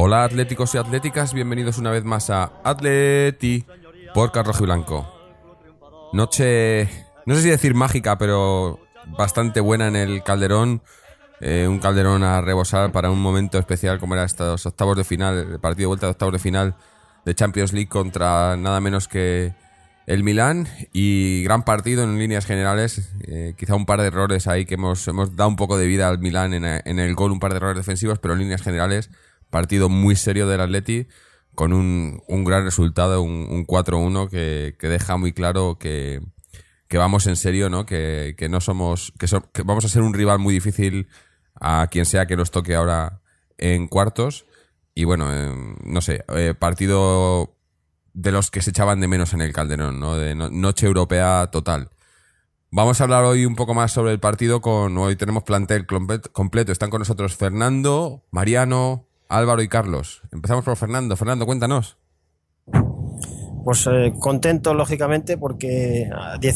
Hola atléticos y atléticas, bienvenidos una vez más a Atleti por Rojiblanco. Noche, no sé si decir mágica, pero bastante buena en el Calderón. Un Calderón a rebosar para un momento especial como era estos octavos de final, el partido de vuelta de octavos de final de Champions League contra nada menos que el Milán, y gran partido en líneas generales. Quizá un par de errores ahí que hemos dado un poco de vida al Milán en el gol, un par de errores defensivos, pero en líneas generales partido muy serio del Atleti con un gran resultado, un 4-1 que deja muy claro que vamos en serio, ¿no? Que no somos que vamos a ser un rival muy difícil a quien sea que nos toque ahora en cuartos. Y bueno, no sé, partido de los que se echaban de menos en el Calderón, ¿no? De noche europea total. Vamos a hablar hoy un poco más sobre el partido. Hoy tenemos plantel completo. Están con nosotros Fernando, Mariano, Álvaro y Carlos. Empezamos por Fernando. Fernando, cuéntanos. Pues contento, lógicamente, porque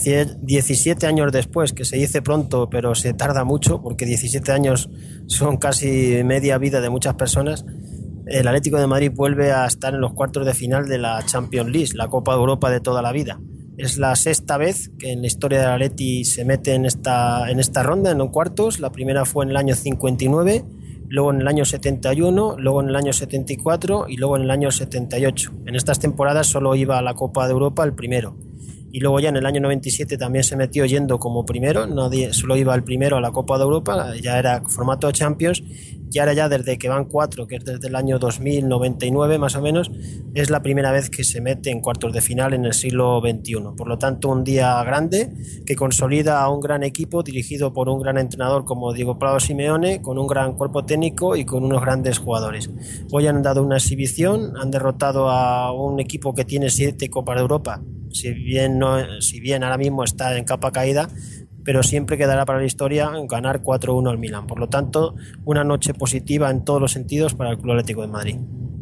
17 años después, que se dice pronto, pero se tarda mucho, porque 17 años son casi media vida de muchas personas, el Atlético de Madrid vuelve a estar en los cuartos de final de la Champions League, la Copa de Europa de toda la vida. Es la sexta vez que en la historia del Atleti se mete en esta ronda, en los cuartos. La primera fue en el año 59, luego en el año 71, luego en el año 74 y luego en el año 78. En estas temporadas solo iba a la Copa de Europa el primero. Y luego ya en el año 97 también se metió yendo como primero, solo iba el primero a la Copa de Europa, ya era formato Champions. Y ahora ya desde que van cuatro, que es desde el año 2099 más o menos, es la primera vez que se mete en cuartos de final en el siglo XXI. Por lo tanto, un día grande que consolida a un gran equipo dirigido por un gran entrenador como Diego Pablo Simeone, con un gran cuerpo técnico y con unos grandes jugadores. Hoy han dado una exhibición, han derrotado a un equipo que tiene 7 Copas de Europa, si bien ahora mismo está en capa caída, pero siempre quedará para la historia ganar 4-1 al Milan. Por lo tanto, una noche positiva en todos los sentidos para el Club Atlético de Madrid.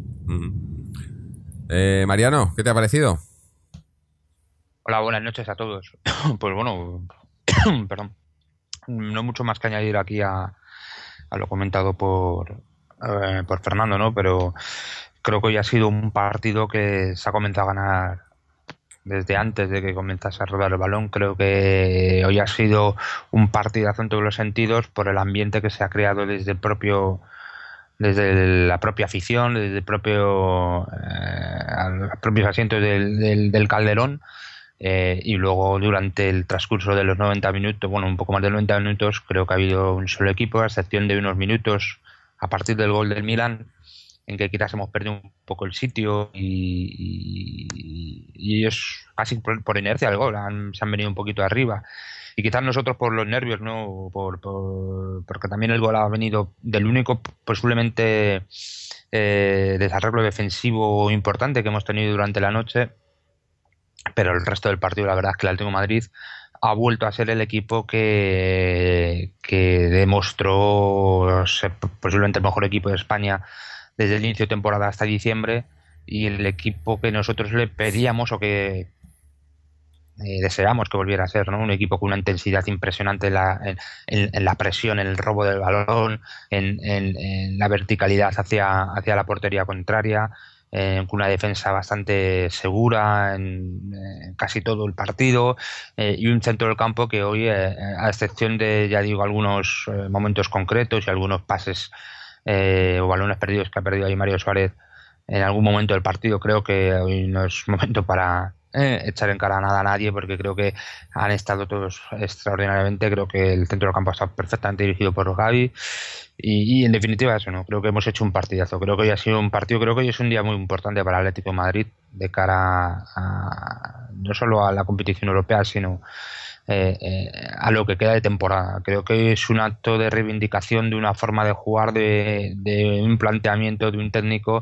Mariano, ¿qué te ha parecido? Hola, buenas noches a todos. Pues bueno, perdón, no mucho más que añadir aquí a lo comentado por Fernando, ¿no? Pero creo que hoy ha sido un partido que se ha comenzado a ganar desde antes de que comenzase a rodar el balón. Creo que hoy ha sido un partidazo en todos los sentidos por el ambiente que se ha creado desde la propia afición, desde el propio los propios asientos del Calderón. Y luego durante el transcurso de los 90 minutos, bueno, un poco más de 90 minutos, creo que ha habido un solo equipo, a excepción de unos minutos a partir del gol del Milan, en que quizás hemos perdido un poco el sitio y ellos casi por inercia del gol se han venido un poquito arriba. Y quizás nosotros por los nervios, ¿no? Porque también el gol ha venido del único posiblemente desarreglo defensivo importante que hemos tenido durante la noche. Pero el resto del partido, la verdad es que el Atlético de Madrid ha vuelto a ser el equipo que demostró ser posiblemente el mejor equipo de España desde el inicio de temporada hasta diciembre, y el equipo que nosotros le pedíamos o que deseamos que volviera a ser, ¿no? Un equipo con una intensidad impresionante en la presión, en el robo del balón, en la verticalidad hacia la portería contraria, con una defensa bastante segura en casi todo el partido, y un centro del campo que hoy, a excepción de, ya digo, algunos momentos concretos y algunos pases o balones perdidos que ha perdido ahí Mario Suárez en algún momento del partido, creo que hoy no es momento para echar en cara nada a nadie, porque creo que han estado todos extraordinariamente. Creo que el centro del campo está perfectamente dirigido por Gavi y en definitiva eso, ¿no? Creo que hemos hecho un partidazo. Creo que hoy ha sido un partido, creo que hoy es un día muy importante para el Atlético de Madrid de cara no solo a la competición europea, sino a lo que queda de temporada. Creo que es un acto de reivindicación de una forma de jugar, de un planteamiento de un técnico.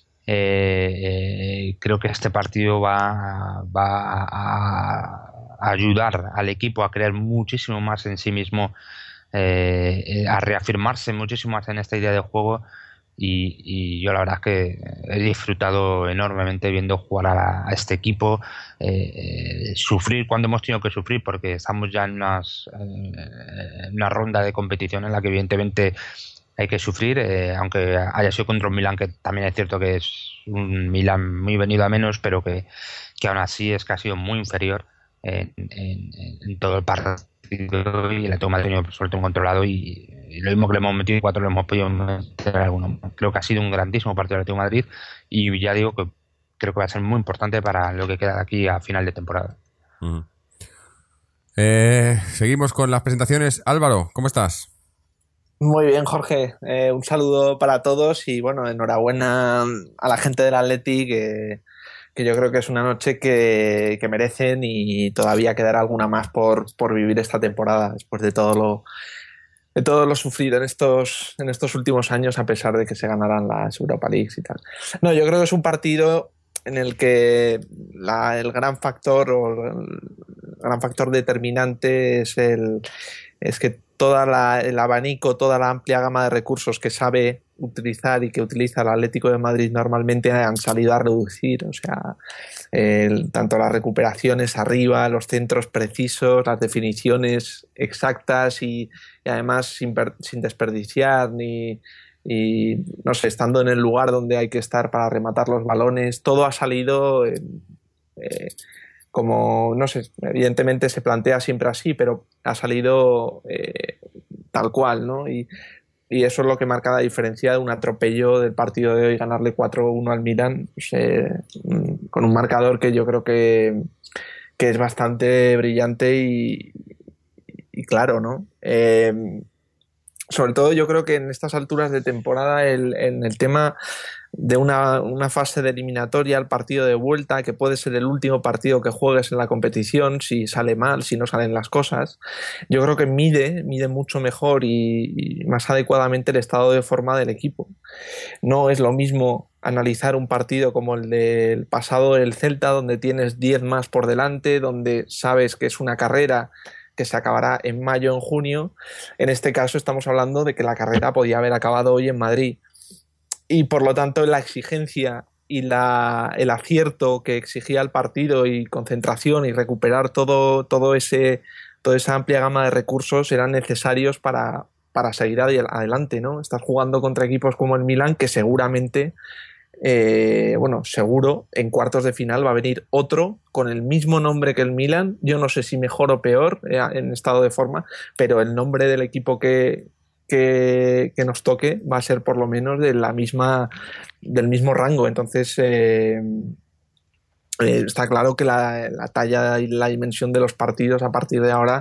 Creo que este partido va a ayudar al equipo a creer muchísimo más en sí mismo, a reafirmarse muchísimo más en esta idea de juego, y yo la verdad es que he disfrutado enormemente viendo jugar a este equipo, sufrir cuando hemos tenido que sufrir, porque estamos ya en una ronda de competición en la que evidentemente hay que sufrir, aunque haya sido contra un Milan que también es cierto que es un Milan muy venido a menos, pero que aún así es que ha sido muy inferior en todo el partido, y el Atlético de Madrid ha tenido suerte un controlado, y lo mismo que le hemos metido 4 le hemos podido meter alguno. Creo que ha sido un grandísimo partido del Atlético de Madrid, y ya digo que creo que va a ser muy importante para lo que queda de aquí a final de temporada. Uh-huh. Seguimos con las presentaciones. Álvaro, ¿cómo estás? Muy bien, Jorge. Un saludo para todos y bueno, enhorabuena a la gente del Atleti, que yo creo que es una noche que merecen, y todavía quedará alguna más por vivir esta temporada después de todo lo sufrido en estos últimos años, a pesar de que se ganarán las Europa Leagues y tal. No, yo creo que es un partido en el que el gran factor determinante es que el abanico, toda la amplia gama de recursos que sabe utilizar y que utiliza el Atlético de Madrid normalmente han salido a reducir. O sea, tanto las recuperaciones arriba, los centros precisos, las definiciones exactas y además sin desperdiciar y no sé, estando en el lugar donde hay que estar para rematar los balones, todo ha salido como, no sé, evidentemente se plantea siempre así, pero ha salido tal cual, ¿no? Y eso es lo que marca la diferencia de un atropello del partido de hoy, ganarle 4-1 al Milan, pues, con un marcador que yo creo que es bastante brillante y claro, ¿no? Sobre todo yo creo que en estas alturas de temporada en el tema de una fase de eliminatoria, el partido de vuelta, que puede ser el último partido que juegues en la competición, si sale mal, si no salen las cosas, yo creo que mide mucho mejor y más adecuadamente el estado de forma del equipo. No es lo mismo analizar un partido como el del pasado del Celta, donde tienes 10 más por delante, donde sabes que es una carrera que se acabará en mayo, en junio. En este caso estamos hablando de que la carrera podía haber acabado hoy en Madrid. Y por lo tanto la exigencia y el acierto que exigía el partido y concentración y recuperar toda esa amplia gama de recursos eran necesarios para seguir adelante, ¿no? Estás jugando contra equipos como el Milan, que seguramente, seguro, en cuartos de final va a venir otro con el mismo nombre que el Milan. Yo no sé si mejor o peor en estado de forma, pero el nombre del equipo que nos toque va a ser por lo menos del mismo rango. Entonces está claro que la talla y la dimensión de los partidos a partir de ahora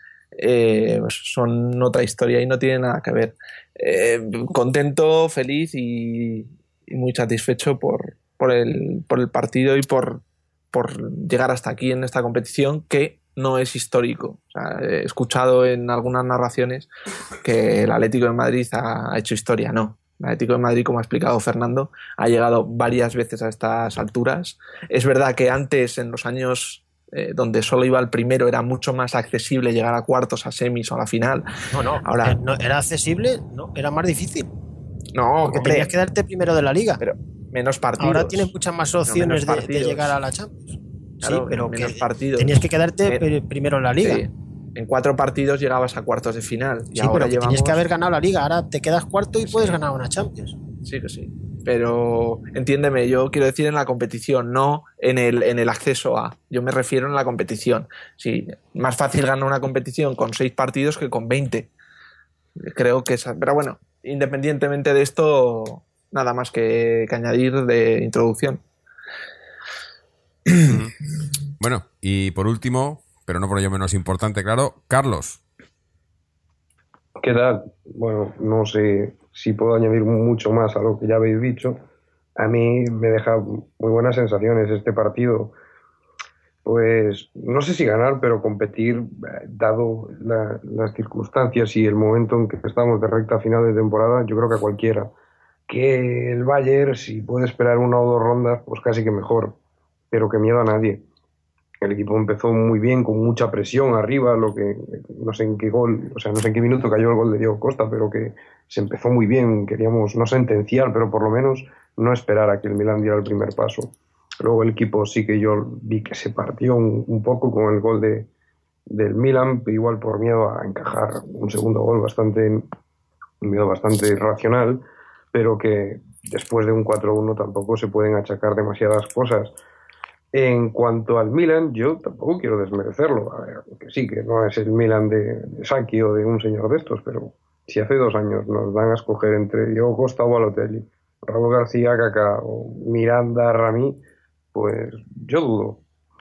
son otra historia y no tienen nada que ver. Contento, feliz y muy satisfecho por el partido y por llegar hasta aquí en esta competición, que no es histórico. O sea, he escuchado en algunas narraciones que el Atlético de Madrid ha hecho historia. No. El Atlético de Madrid, como ha explicado Fernando, ha llegado varias veces a estas alturas. Es verdad que antes, en los años donde solo iba el primero, era mucho más accesible llegar a cuartos, a semis o a la final. Ahora, no era accesible, no, era más difícil. No, porque tenías que darte primero de la liga. Pero menos partidos. Ahora tienes muchas más opciones de llegar a la Champions. Claro, sí, pero menos partidos. Tenías que quedarte primero en la liga. Sí. En 4 partidos llegabas a cuartos de final. Y sí, ahora pero tenías que haber ganado la liga. Ahora te quedas cuarto y puedes ganar una Champions. Sí que sí. Pero entiéndeme, yo quiero decir en la competición, no en el acceso a. Yo me refiero en la competición. Sí, más fácil ganar una competición con 6 partidos que con 20. Creo que es. Pero bueno, independientemente de esto, nada más que añadir de introducción. Bueno, y por último, pero no por ello menos importante, claro, Carlos. ¿Qué tal? Bueno, no sé si puedo añadir mucho más a lo que ya habéis dicho. A mí me deja muy buenas sensaciones este partido. Pues no sé si ganar, pero competir, dado las circunstancias y el momento en que estamos de recta final de temporada, yo creo que a cualquiera. Que el Bayern, si puede esperar 1 o 2 rondas, pues casi que mejor. Pero que miedo a nadie. El equipo empezó muy bien, con mucha presión arriba, lo que no sé en qué gol, o sea, no sé en qué minuto cayó el gol de Diego Costa, pero que se empezó muy bien. Queríamos no sentenciar, pero por lo menos no esperar a que el Milan diera el primer paso. Luego el equipo sí que yo vi que se partió un poco con el gol del Milan, igual por miedo a encajar un segundo gol bastante un miedo bastante irracional, pero que después de un 4-1 tampoco se pueden achacar demasiadas cosas. En cuanto al Milan, yo tampoco quiero desmerecerlo. A ver, que sí, que no es el Milan de Sacchi o de un señor de estos, pero si hace 2 años nos dan a escoger entre Diego Costa o Balotelli, Raúl García, Kaká o Miranda, Rami, pues yo dudo.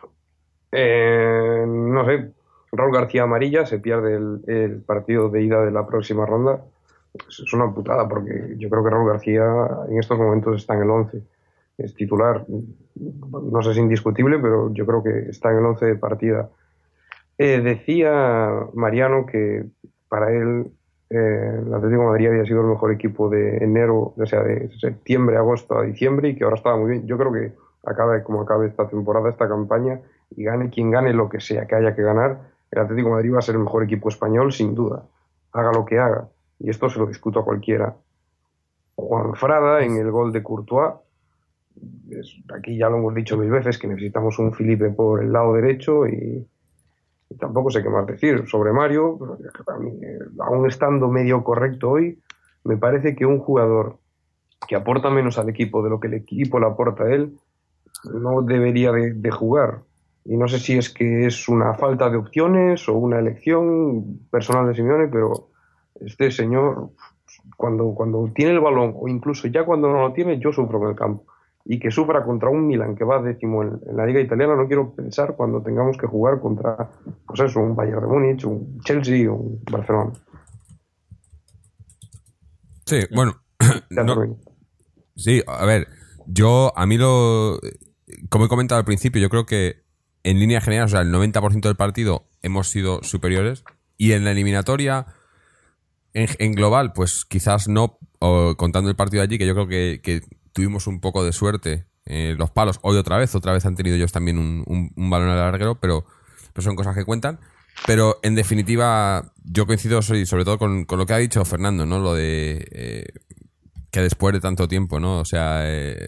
No sé, Raúl García amarilla, se pierde el partido de ida de la próxima ronda. Es una putada porque yo creo que Raúl García en estos momentos está en el 11. Es titular, no sé si indiscutible, pero yo creo que está en el 11 de partida. Decía Mariano que para él el Atlético de Madrid había sido el mejor equipo de enero, o sea, de septiembre, agosto a diciembre, y que ahora estaba muy bien. Yo creo que como acabe esta temporada, esta campaña, y gane quien gane lo que sea que haya que ganar, el Atlético de Madrid va a ser el mejor equipo español, sin duda. Haga lo que haga. Y esto se lo discuto a cualquiera. Juan Frada en el gol de Courtois. Aquí ya lo hemos dicho 1000 veces que necesitamos un Felipe por el lado derecho y tampoco sé qué más decir sobre Mario. A mí, aún estando medio correcto hoy, me parece que un jugador que aporta menos al equipo de lo que el equipo le aporta a él no debería de jugar. Y no sé si es que es una falta de opciones o una elección personal de Simeone, pero este señor, cuando tiene el balón o incluso ya cuando no lo tiene, yo sufro en el campo. Y que sufra contra un Milan que va 10º en la Liga Italiana, no quiero pensar cuando tengamos que jugar contra, pues eso, un Bayern de Múnich, un Chelsea o un Barcelona. Sí, bueno. Sí, a ver, como he comentado al principio, yo creo que en línea general, o sea, el 90% del partido hemos sido superiores, y en la eliminatoria, en global, pues quizás no, contando el partido allí, que yo creo que tuvimos un poco de suerte, los palos, hoy otra vez han tenido ellos también un balón al larguero, pero son cosas que cuentan. Pero en definitiva, yo coincido sobre todo con lo que ha dicho Fernando, ¿no? Lo de que después de tanto tiempo, ¿no? O sea,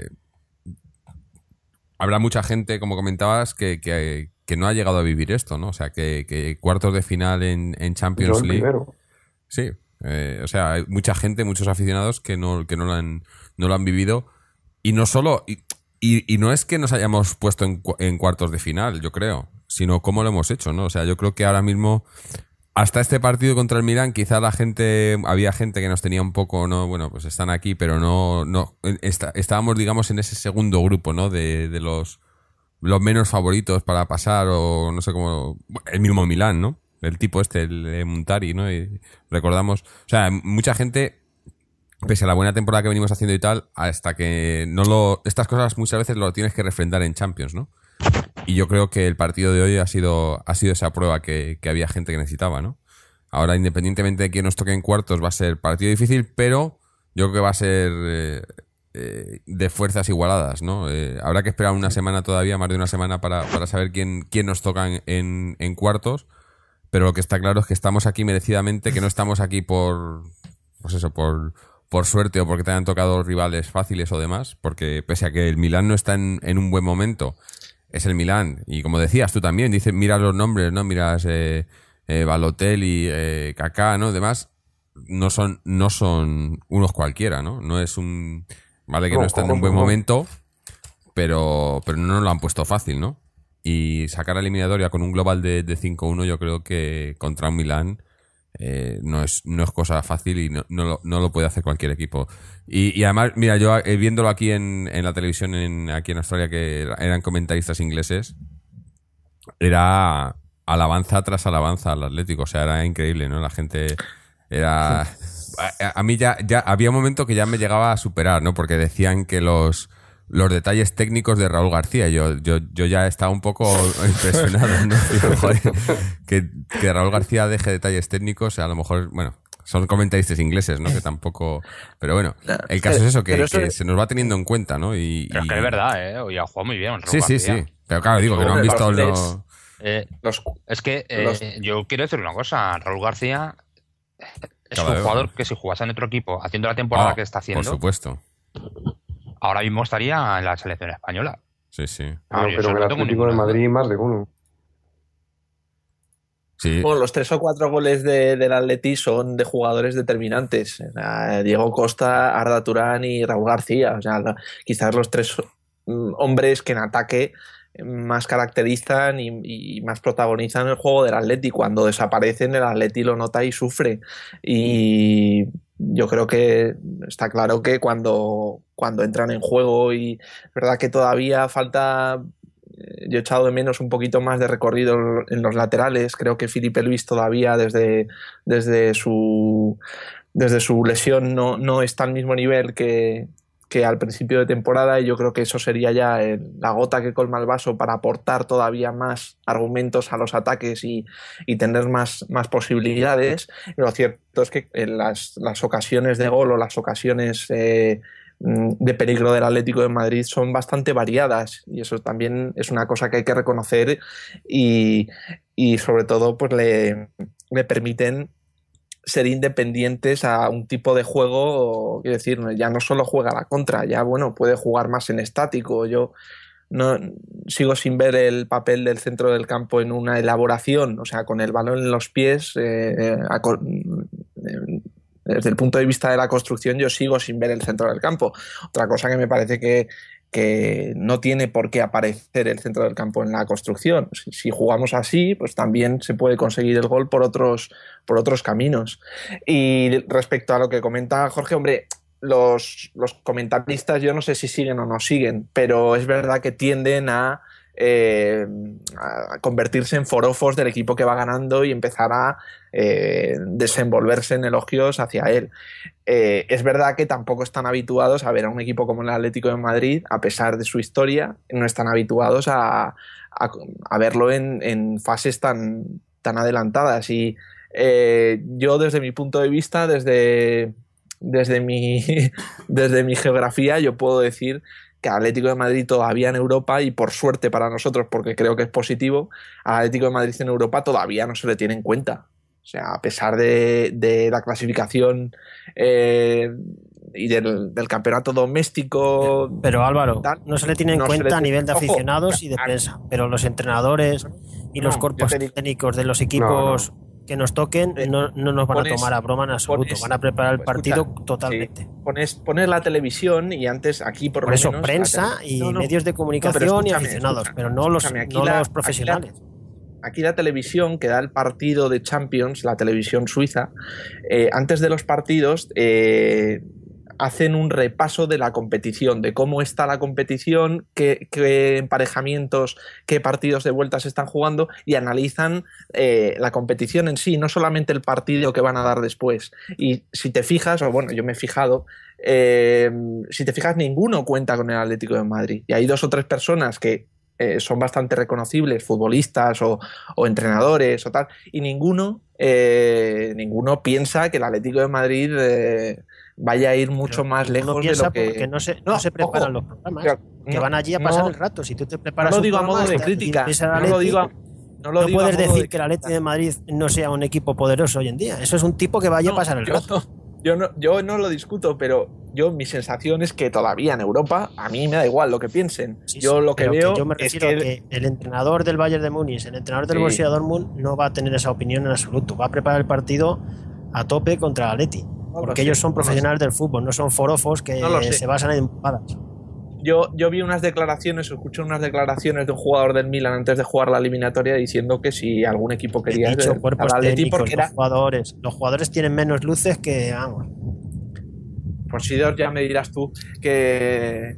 habrá mucha gente, como comentabas, que no ha llegado a vivir esto, ¿no? O sea, que cuartos de final en Champions League. Primero. Sí, o sea, hay mucha gente, muchos aficionados que no lo han vivido. Y no solo. Y no es que nos hayamos puesto en cuartos de final, yo creo, sino cómo lo hemos hecho, ¿no? O sea, yo creo que ahora mismo, hasta este partido contra el Milán, quizá había gente que nos tenía un poco, no, bueno, pues están aquí, pero no, estábamos, digamos, en ese segundo grupo, ¿no? De los menos favoritos para pasar, o no sé cómo, el mismo Milán, ¿no? El tipo el Montari, ¿no? Y recordamos, o sea, mucha gente, pese a la buena temporada que venimos haciendo y tal, hasta que estas cosas muchas veces lo tienes que refrendar en Champions, ¿no? Y yo creo que el partido de hoy ha sido esa prueba que había gente que necesitaba, ¿no? Ahora, independientemente de quién nos toque en cuartos, va a ser partido difícil, pero yo creo que va a ser de fuerzas igualadas, ¿no? Habrá que esperar una semana todavía, más de una semana, para saber quién nos toca en cuartos, pero lo que está claro es que estamos aquí merecidamente, que no estamos aquí por suerte o porque te hayan tocado rivales fáciles o demás, porque pese a que el Milán no está en un buen momento, es el Milán, y como decías tú también, mira los nombres, ¿no? Miras Balotelli, Kaká, ¿no? Demás, no son unos cualquiera, ¿no? No es vale que no están en un buen momento, pero no nos lo han puesto fácil, ¿no? Y sacar la eliminatoria con un global de 5-1, yo creo que contra un Milán no es cosa fácil, y no lo puede hacer cualquier equipo. Y además, mira, yo viéndolo aquí en la televisión aquí en Australia, que eran comentaristas ingleses, era alabanza tras alabanza al Atlético. O sea, era increíble, ¿no? La gente era... A mí ya había un momento que ya me llegaba a superar, ¿no? Porque decían que los detalles técnicos de Raúl García. Yo ya estaba un poco impresionado, ¿no? Digo, joder, que Raúl García deje detalles técnicos, a lo mejor, bueno, son comentaristas ingleses, ¿no? Que tampoco... Pero bueno, el caso es eso, que se nos va teniendo en cuenta, ¿no? Pero es que es verdad, Hoy ha jugado muy bien Raúl García. Sí. Pero claro, digo, que no han visto es que yo quiero decir una cosa. Raúl García es un jugador que si jugase en otro equipo haciendo la temporada que está haciendo... Por supuesto. Ahora mismo estaría en la selección española. Sí. Pero en el Atlético de Madrid más de uno. Sí. Bueno, los 3 o 4 goles del Atleti son de jugadores determinantes. Diego Costa, Arda Turán y Raúl García. O sea, quizás los 3 hombres que en ataque más caracterizan y más protagonizan el juego del Atleti. Cuando desaparecen, el Atleti lo nota y sufre. Y yo creo que está claro que cuando entran en juego, y es verdad que todavía falta. Yo he echado de menos un poquito más de recorrido en los laterales. Creo que Filipe Luis todavía desde su lesión no está al mismo nivel que al principio de temporada, y yo creo que eso sería ya la gota que colma el vaso para aportar todavía más argumentos a los ataques y tener más posibilidades. Lo cierto es que en las ocasiones de gol o las ocasiones de peligro del Atlético de Madrid son bastante variadas, y eso también es una cosa que hay que reconocer, y sobre todo pues le permiten ser independientes a un tipo de juego. Quiero decir, ya no solo juega a la contra, ya bueno, puede jugar más en estático. Yo no sigo sin ver el papel del centro del campo en una elaboración, o sea, con el balón en los pies, desde el punto de vista de la construcción, yo sigo sin ver el centro del campo. Otra cosa que me parece que no tiene por qué aparecer el centro del campo en la construcción. Si jugamos así, pues también se puede conseguir el gol por otros caminos. Y respecto a lo que comenta Jorge, hombre, los comentaristas yo no sé si siguen o no siguen, pero es verdad que tienden a convertirse en forofos del equipo que va ganando y empezar a desenvolverse en elogios hacia él. Es verdad que tampoco están habituados a ver a un equipo como el Atlético de Madrid, a pesar de su historia, no están habituados a verlo en fases tan adelantadas. Y yo, desde mi punto de vista, desde mi geografía, yo puedo decir que al Atlético de Madrid todavía en Europa, y por suerte para nosotros, porque creo que es positivo, al Atlético de Madrid en Europa todavía no se le tiene en cuenta. O sea, a pesar de la clasificación y del campeonato doméstico. Pero Álvaro, no se le tiene en cuenta a nivel de aficionados y de prensa, pero los entrenadores y los cuerpos técnicos de los equipos que nos toquen no nos van a tomar a broma en absoluto. Van a preparar el partido totalmente. Sí. Pones la televisión, y antes aquí por lo eso, menos, prensa y medios de comunicación y aficionados, pero no los profesionales. Aquí la televisión que da el partido de Champions, la televisión suiza, antes de los partidos hacen un repaso de la competición, de cómo está la competición, qué emparejamientos, qué partidos de vuelta se están jugando, y analizan la competición en sí, no solamente el partido que van a dar después. Y si te fijas, o bueno, yo me he fijado, si te fijas, ninguno cuenta con el Atlético de Madrid. Y hay 2 o 3 personas que son bastante reconocibles, futbolistas o entrenadores o tal, y ninguno piensa que el Atlético de Madrid vaya a ir mucho más lejos de lo que... Porque no se preparan los programas, que van allí a pasar el rato. Si tú te preparas no lo digo a modo de crítica, no puedes decir que el Atlético de Madrid no sea un equipo poderoso hoy en día. Eso es un tipo que vaya a pasar el rato. Yo no lo discuto, pero mi sensación es que todavía en Europa a mí me da igual lo que piensen. Lo que veo yo me refiero a que el entrenador del Bayern de Múnich, el entrenador del Borussia Dortmund, no va a tener esa opinión en absoluto. Va a preparar el partido a tope contra el Atleti, porque ellos son profesionales del fútbol, no son forofos que se basan en empadas. Yo vi escuché unas declaraciones de un jugador del Milan antes de jugar la eliminatoria, diciendo que si algún equipo quería cuerpos técnicos, los jugadores tienen menos luces que vamos. Por Sidor ya me dirás tú qué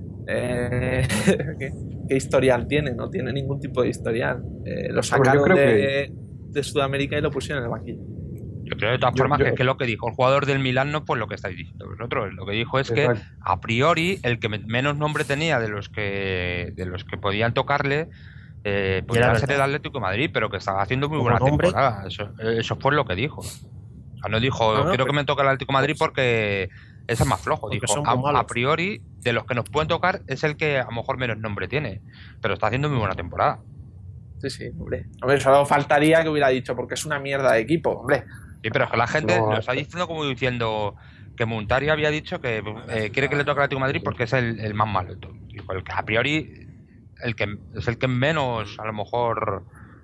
historial tiene. No tiene ningún tipo de historial. Lo sacaron de Sudamérica y lo pusieron en el banquillo. Yo creo de todas formas que lo que dijo el jugador del Milán no, pues lo que estáis diciendo vosotros. Lo que dijo es que a priori el que menos nombre tenía de los que podían tocarle podía ser el Atlético de Madrid, pero que estaba haciendo muy buena temporada. Eso fue lo que dijo. O sea, no dijo quiero que me toque el Atlético de Madrid porque ese es más flojo. Dijo a priori de los que nos pueden tocar es el que a lo mejor menos nombre tiene, pero está haciendo muy buena temporada. Sí, hombre, solo faltaría que hubiera dicho porque es una mierda de equipo, hombre. Sí, pero es que la gente lo está diciendo como diciendo que Montari había dicho que quiere que le toque al Atlético de Madrid porque es el más malo. Dijo, el que a priori es el que menos a lo mejor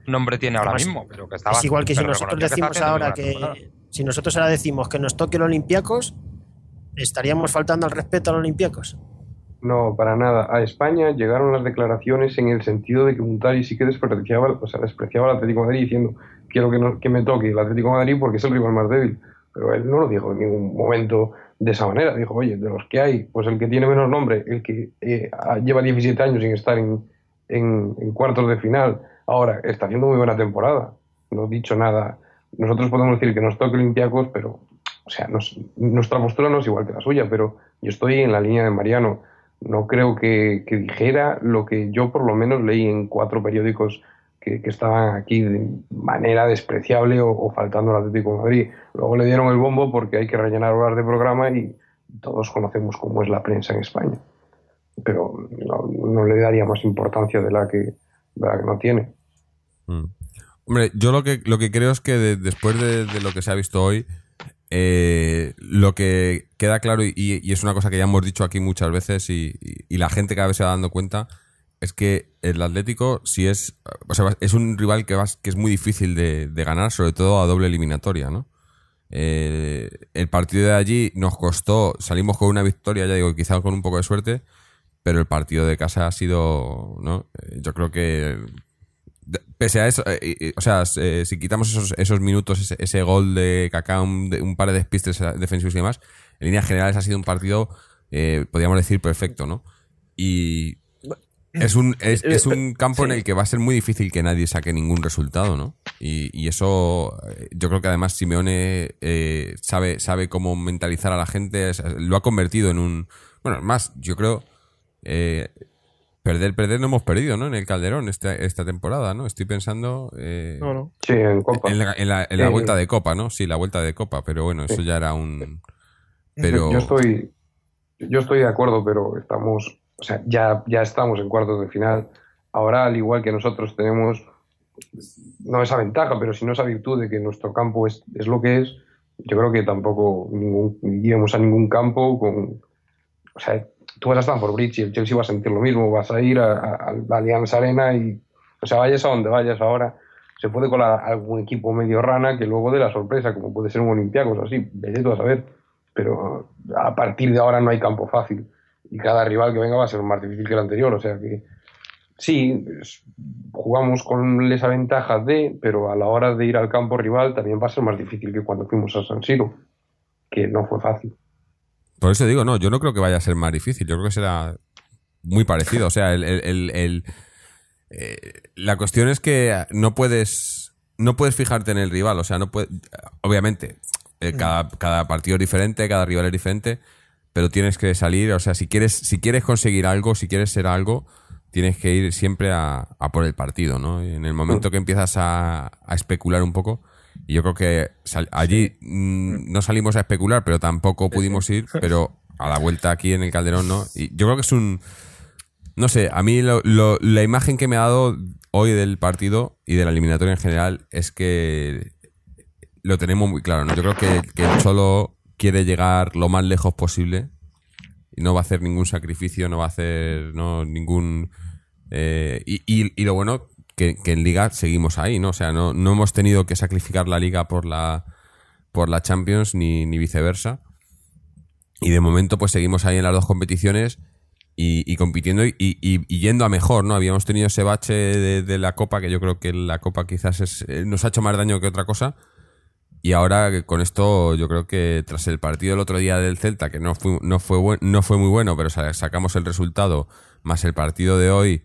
nombre tiene ahora Además, mismo, pero que estaba. es igual que si pero nosotros reconocía decimos estaba haciendo ahora muy buena temporada. si nosotros ahora decimos que nos toque el Olympiacos, ¿estaríamos faltando al respeto al Olympiacos? No, para nada. A España llegaron las declaraciones en el sentido de que Montari sí que despreciaba al Atlético de Madrid diciendo quiero que me toque el Atlético de Madrid porque es el rival más débil. Pero él no lo dijo en ningún momento de esa manera. Dijo, oye, de los que hay, pues el que tiene menos nombre, el que lleva 17 años sin estar en cuartos de final, ahora está haciendo muy buena temporada. No he dicho nada. Nosotros podemos decir que nos toque Olympiacos, pero, o sea, nuestra postura no es igual que la suya, pero yo estoy en la línea de Mariano. No creo que dijera lo que yo por lo menos leí en 4 periódicos que estaban aquí de manera despreciable o faltando al Atlético de Madrid. Luego le dieron el bombo porque hay que rellenar horas de programa y todos conocemos cómo es la prensa en España. Pero no le daría más importancia de la que no tiene. Hombre, yo lo que creo es que después de lo que se ha visto hoy, lo que queda claro, y es una cosa que ya hemos dicho aquí muchas veces y la gente cada vez se va dando cuenta, es que el Atlético es un rival que es muy difícil de ganar, sobre todo a doble eliminatoria, ¿no? El partido de allí nos costó, salimos con una victoria, ya digo, quizás con un poco de suerte, pero el partido de casa ha sido, ¿no? Yo creo que pese a eso, si quitamos esos minutos, ese gol de Kaká, un par de despistes defensivos y demás, en líneas generales ha sido un partido, podríamos decir, perfecto, ¿no? Y es un campo en el que va a ser muy difícil que nadie saque ningún resultado, ¿no? Y eso, yo creo que además Simeone sabe cómo mentalizar a la gente, lo ha convertido en un... Bueno, más, yo creo... Perder no hemos perdido, ¿no? En el Calderón esta temporada, ¿no? Estoy pensando... No. Sí, en Copa. En la vuelta de Copa, ¿no? Sí, la vuelta de Copa, pero bueno, eso ya era un... Pero... Yo estoy de acuerdo, pero estamos... O sea, ya estamos en cuartos de final. Ahora, al igual que nosotros tenemos, no esa ventaja, pero sino esa virtud de que nuestro campo es lo que es, yo creo que tampoco iremos a ningún campo con... O sea, tú vas a Stamford Bridge y el Chelsea va a sentir lo mismo, vas a ir a la Allianz Arena y, o sea, vayas a donde vayas ahora, se puede colar algún equipo medio rana que luego dé la sorpresa, como puede ser un Olympiacos o así, vete tú a saber, pero a partir de ahora no hay campo fácil y cada rival que venga va a ser más difícil que el anterior, o sea que sí, jugamos con esa ventaja pero a la hora de ir al campo rival también va a ser más difícil que cuando fuimos a San Siro, que no fue fácil. Por eso digo, no, yo no creo que vaya a ser más difícil, yo creo que será muy parecido. O sea, la cuestión es que no puedes fijarte en el rival, o sea, obviamente, cada partido es diferente, cada rival es diferente, pero tienes que salir, o sea, si quieres conseguir algo, si quieres ser algo, tienes que ir siempre a por el partido, ¿no? Y en el momento que empiezas a especular un poco, y yo creo que allí no salimos a especular, pero tampoco pudimos ir, pero a la vuelta aquí en el Calderón, ¿no? Y yo creo que es no sé, a mí la imagen que me ha dado hoy del partido y de la eliminatoria en general es que lo tenemos muy claro, ¿no? Yo creo que el Cholo quiere llegar lo más lejos posible y no va a hacer ningún sacrificio, no va a hacer ningún... y lo bueno que en Liga seguimos ahí, ¿no? O sea, no hemos tenido que sacrificar la Liga por la Champions ni viceversa. Y de momento pues seguimos ahí en las dos competiciones y compitiendo y yendo a mejor, ¿no? Habíamos tenido ese bache de la Copa, que yo creo que la Copa quizás nos ha hecho más daño que otra cosa. Y ahora con esto yo creo que tras el partido del otro día del Celta, que no fue muy bueno, pero sacamos el resultado, más el partido de hoy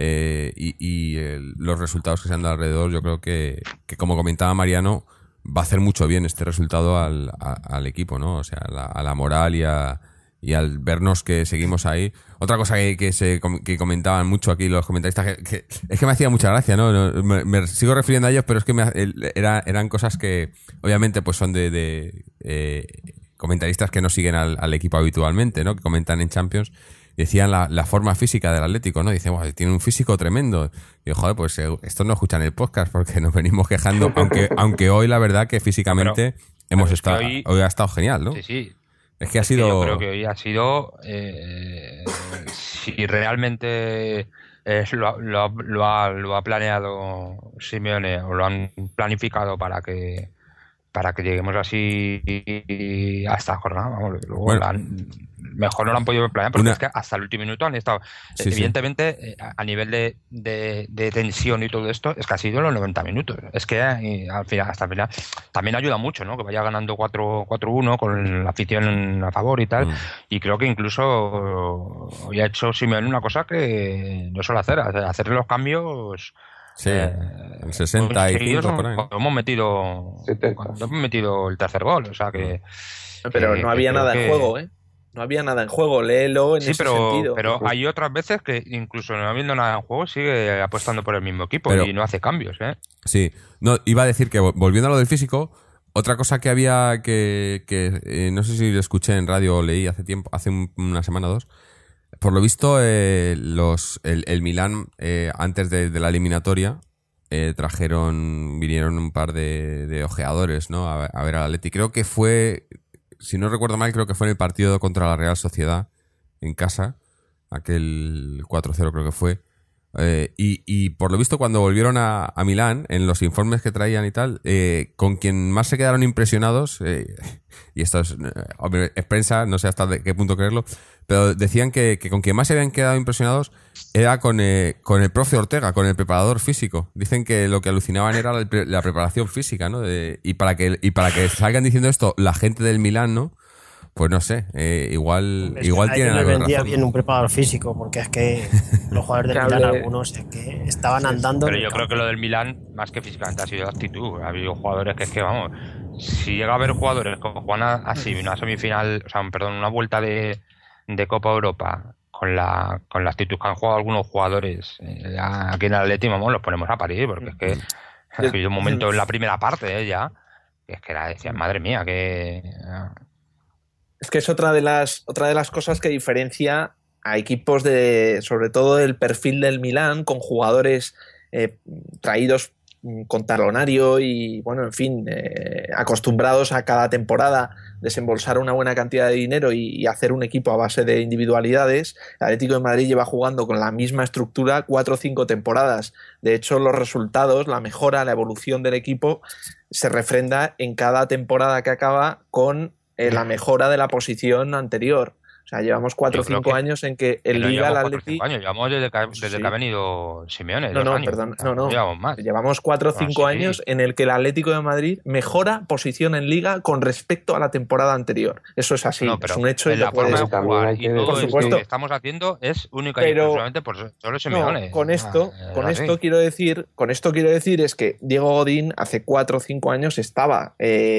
los resultados que se han dado alrededor, yo creo que como comentaba Mariano, va a hacer mucho bien este resultado al equipo, ¿no? O sea, a la moral y al vernos que seguimos ahí. Otra cosa que comentaban mucho aquí los comentaristas, que es que me hacía mucha gracia, ¿no? Me sigo refiriendo a ellos, pero es que eran cosas que obviamente pues son de comentaristas que no siguen al equipo habitualmente, ¿no? Que comentan en Champions. Decían la forma física del Atlético, ¿no? Dicen, tiene un físico tremendo. Y yo, joder, pues esto no escuchan el podcast porque nos venimos quejando, aunque hoy la verdad que físicamente hoy ha estado genial, ¿no? Sí, sí. Es que ha sido... Yo creo que hoy ha sido, si realmente lo ha planeado Simeone, o lo han planificado para que lleguemos así a esta jornada. Vamos, luego Bueno. mejor no lo han podido planear, porque Una- es que hasta el último minuto han estado. Sí, sí. Evidentemente, a nivel de tensión y todo esto, es que ha sido los 90 minutos. Es que al final, hasta el final también ayuda mucho, ¿no? Que vaya ganando 4-1 con la afición a favor y tal. Y creo que incluso hoy ha hecho Simeone una cosa que no suele hacer los cambios. Sí, el 65 por ahí, ¿no? Cuando hemos metido 70. cuando hemos metido el tercer gol, o sea que Pero que- no había que nada creo en que- juego, ¿eh? No había nada en juego, léelo en Sí, ese sentido. pero hay otras veces que incluso no habiendo nada en juego sigue apostando por el mismo equipo Pero- y no hace cambios, ¿eh? Sí, no, iba a decir que volviendo a lo del físico, otra cosa que había no sé si lo escuché en radio o leí hace tiempo, hace una semana o dos. Por lo visto, el Milán, antes de la eliminatoria, vinieron un par de ojeadores, ¿no? A ver al Atleti. Creo que fue, si no recuerdo mal, creo que fue en el partido contra la Real Sociedad, en casa, aquel 4-0 creo que fue. Y por lo visto, cuando volvieron a Milán, en los informes que traían y tal, con quien más se quedaron impresionados, y esto hombre, es prensa, no sé hasta de qué punto creerlo, pero decían que con quien más se habían quedado impresionados era con el profe Ortega, con el preparador físico. Dicen que lo que alucinaban era la preparación física, ¿no? Y para que salgan diciendo esto la gente del Milán, ¿no? Pues no sé, igual Es que igual a tienen ellos les algo de vendía razón, bien ¿no? un preparador físico, porque es que los jugadores del Cable- Milán, algunos, es que estaban andando. Pero en el yo creo que campo. lo del Milán, más que físicamente, ha sido de actitud. Ha habido jugadores que es que, vamos, si llega a haber jugadores que juegan así, una semifinal, o sea, perdón, una vuelta de Copa Europa con la actitud que han jugado algunos jugadores aquí en el Atleti, vamos, los ponemos a parir, porque es que ha habido un momento en la primera parte, ya, que es que decían, madre mía, que... Es que es otra de las cosas que diferencia a equipos sobre todo del perfil del Milán, con jugadores traídos con talonario y, bueno, en fin, acostumbrados a cada temporada desembolsar una buena cantidad de dinero y hacer un equipo a base de individualidades. El Atlético de Madrid lleva jugando con la misma estructura 4 o 5 temporadas. De hecho, los resultados, la mejora, la evolución del equipo se refrenda en cada temporada que acaba con la mejora de la posición anterior. O sea, llevamos 4 o Yo creo 5 que- años en que que el no Liga, el llevamos 4 o Atleti... 5 años, llevamos desde Sí. que ha venido Simeone, No, 2 no, años. perdón, O sea, no. llevamos más. Llevamos 4 o 5 sí. años en el que el Atlético de Madrid mejora posición en Liga con respecto a la temporada anterior. Eso es así, No, pero es un hecho y en lo la forma puedes... de jugar y También hay que todo Por esto supuesto. que estamos haciendo es única y Pero- exclusivamente por solo Simeone. No, con esto Es así. quiero decir es que Diego Godín hace 4 o 5 años estaba,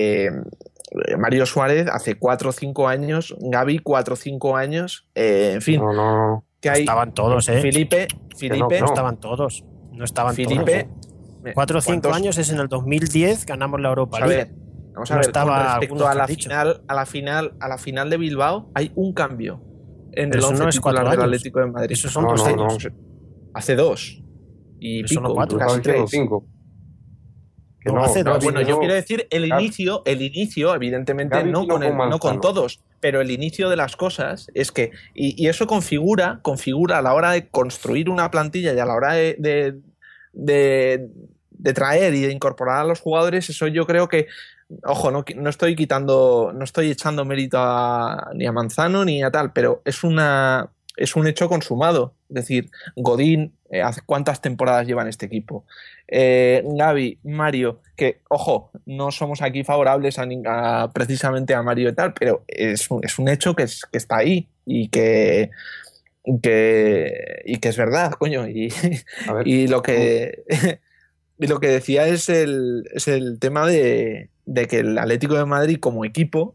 Mario Suárez hace 4 o 5 años, Gavi 4 o 5 años, en fin, No. que hay Estaban todos, ¿eh? Felipe, No no. estaban todos. No estaban Felipe, todos. 4 o 5 años es en el 2010 ganamos la Europa Vamos a League. ver, vamos a No ver, estaba con respecto algunos a que la has dicho. a la final de Bilbao hay un cambio en Pero el eso 11 no es titular 4 del años. Atlético de Madrid. Esos son No, 2 no, años. Hace 2 y Eso no pico, 4. casi 3. 5. Que No, no, hace No, dos. bueno, yo quiero decir el Gavi- inicio, evidentemente Gavi no vino con, con no con Manzano. todos, pero el inicio de las cosas es que, y eso configura a la hora de construir una plantilla y a la hora de traer y de incorporar a los jugadores, eso yo creo que, ojo, no estoy echando mérito ni a Manzano ni a tal, pero es un hecho consumado. Es decir, Godín, ¿hace cuántas temporadas lleva en este equipo? Gavi, Mario, que, ojo, no somos aquí favorables precisamente a Mario y tal, pero es un hecho que está ahí y que es verdad, coño. A ver, Y lo que y lo que decía es el tema de que el Atlético de Madrid como equipo,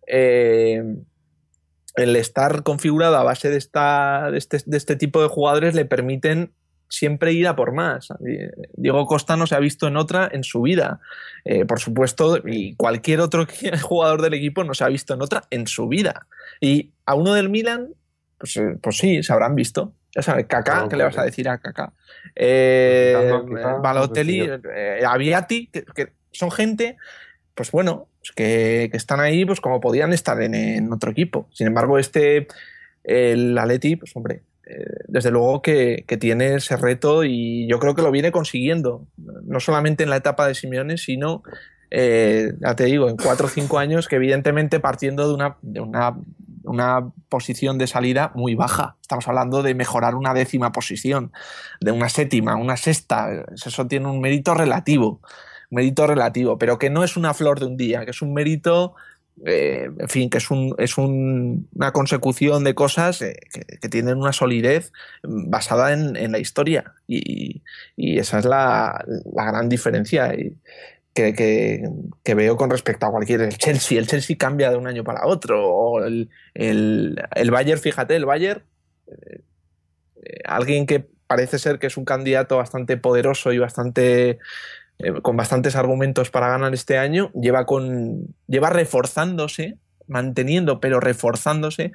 el estar configurado a base de este tipo de jugadores le permiten siempre ir a por más. Diego Costa no se ha visto en otra en su vida, por supuesto, y cualquier otro jugador del equipo no se ha visto en otra en su vida. Y a uno del Milan, pues sí, se habrán visto. Ya sabes, Kaká, Claro, ¿qué le vas a claro. decir a Kaká? Quizá, Balotelli, no Aviati, que son gente, pues bueno, pues que están ahí pues como podían estar en otro equipo. Sin embargo, el Atleti, pues hombre, desde luego que tiene ese reto y yo creo que lo viene consiguiendo, no solamente en la etapa de Simeone, sino, ya te digo, en 4 o 5 años, que evidentemente partiendo de una posición de salida muy baja. Estamos hablando de mejorar una 10ª posición, de una 7ª, una 6ª. Eso tiene un mérito relativo, pero que no es una flor de un día, que es un mérito... en fin, que es una consecución de cosas que tienen una solidez basada en la historia y esa es la gran diferencia que veo con respecto a cualquier... El Chelsea cambia de un año para otro, o el Bayern, fíjate, el Bayern, alguien que parece ser que es un candidato bastante poderoso y bastante... con bastantes argumentos para ganar este año, lleva reforzándose, manteniendo, pero reforzándose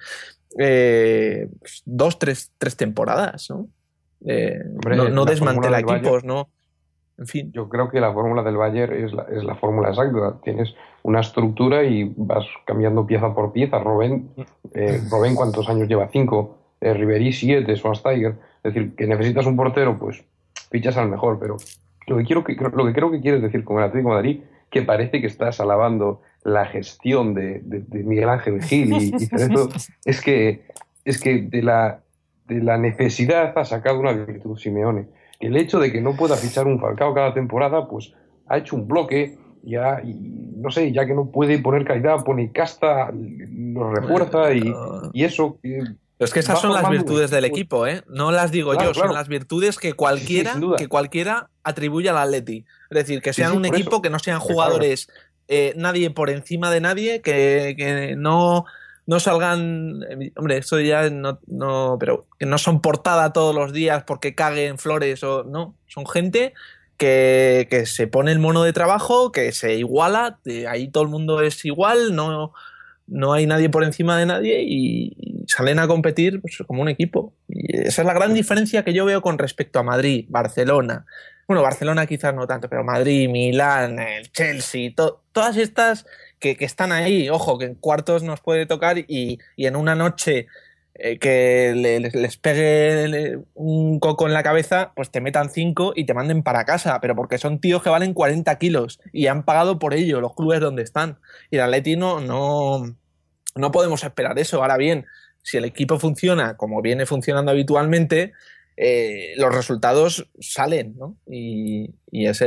2, 3 temporadas, ¿no? Hombre, no desmantela equipos, Bayern, ¿no? En fin. Yo creo que la fórmula del Bayern es la fórmula exacta. Tienes una estructura y vas cambiando pieza por pieza. Robben, ¿cuántos años lleva? 5. Ribéry, 7. Schweinsteiger. Es decir, que necesitas un portero, pues fichas al mejor, pero lo que creo que quieres decir con el Atlético de Madrid, que parece que estás alabando la gestión de Miguel Ángel Gil y Cerezo, es que de la necesidad ha sacado una virtud Simeone. El hecho de que no pueda fichar un Falcao cada temporada, pues ha hecho un bloque, ya, y no sé, ya que no puede poner calidad, pone casta, lo refuerza y eso... Pero es que esas son las virtudes del equipo, ¿eh? No las digo yo, son las virtudes que cualquiera atribuye al Atleti. Es decir, que sean un equipo, que no sean jugadores, nadie por encima de nadie, que no salgan... Hombre, esto ya no, pero que no son portada todos los días porque caguen flores o... No, son gente que se pone el mono de trabajo, que se iguala, ahí todo el mundo es igual, no hay nadie por encima de nadie y salen a competir, pues, como un equipo. Y esa es la gran diferencia que yo veo con respecto a Madrid, Barcelona. Bueno, Barcelona quizás no tanto, pero Madrid, Milán, el Chelsea, todas estas que están ahí. Ojo, que en cuartos nos puede tocar y en una noche que les pegue un coco en la cabeza, pues te metan 5 y te manden para casa, pero porque son tíos que valen 40 kilos y han pagado por ello los clubes donde están. Y el Atleti no podemos esperar eso. Ahora bien, si el equipo funciona como viene funcionando habitualmente, los resultados salen, ¿no? Y es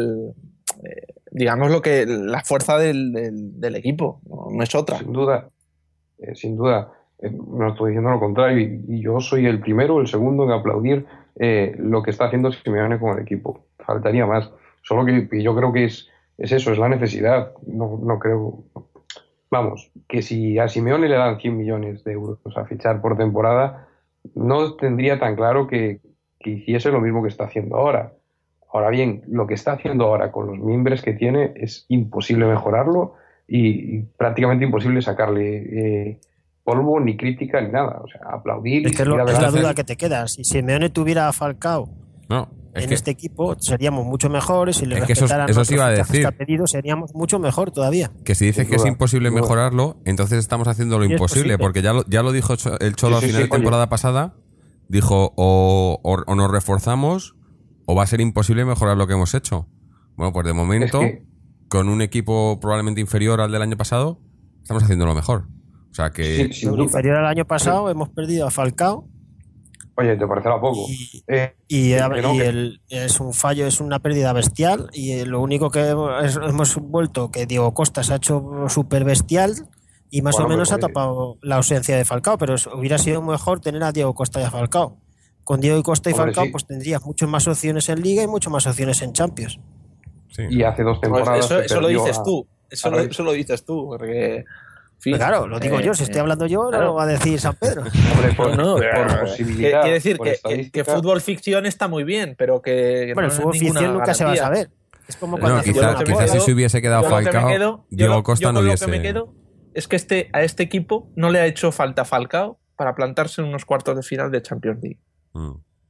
digamos la fuerza del equipo, no es otra. Sin duda. No estoy diciendo lo contrario y yo soy el primero o el segundo en aplaudir lo que está haciendo Simeone con el equipo. Faltaría más. Solo que yo creo que es eso, es la necesidad. No creo... Vamos, que si a Simeone le dan 100 millones de euros a fichar por temporada, no tendría tan claro que hiciese lo mismo que está haciendo ahora. Ahora bien, lo que está haciendo ahora con los miembros que tiene es imposible mejorarlo y prácticamente imposible sacarle polvo, ni crítica, ni nada. O sea, aplaudir. Es que es la duda que te queda. Si Simeone tuviera a Falcao en este equipo, seríamos mucho mejores. Si le respetaran eso iba a decir. Que ha pedido, seríamos mucho mejor todavía. Que si dices que es imposible mejorarlo, entonces estamos haciendo lo imposible, porque ya lo dijo el Cholo al final de temporada pasada. Dijo, o nos reforzamos o va a ser imposible mejorar lo que hemos hecho. Bueno, pues de momento, con un equipo probablemente inferior al del año pasado, estamos haciendo lo mejor. O sea que... inferior al año pasado, hemos perdido a Falcao. Oye, ¿te parecerá poco? Es un fallo, es una pérdida bestial. Y lo único que hemos vuelto, que Diego Costa se ha hecho súper bestial y más o menos ha tapado la ausencia de Falcao. Pero hubiera sido mejor tener a Diego Costa y a Falcao. Con Diego Costa y Falcao, pues tendrías muchas más opciones en Liga y muchas más opciones en Champions. Sí. Y hace 2 temporadas. Eso lo dices tú. Eso lo dices tú, porque... Pues claro, lo digo yo, si estoy hablando yo, no lo va a decir San Pedro. Por posibilidad. Quiere decir que fútbol ficción está muy bien, pero que bueno, el fútbol ficción nunca se va a saber. Es como cuando quizás si se hubiese quedado Falcao, Diego Costa no hubiese... Lo que me quedo es que a este equipo no le ha hecho falta Falcao para plantarse en unos cuartos de final de Champions League.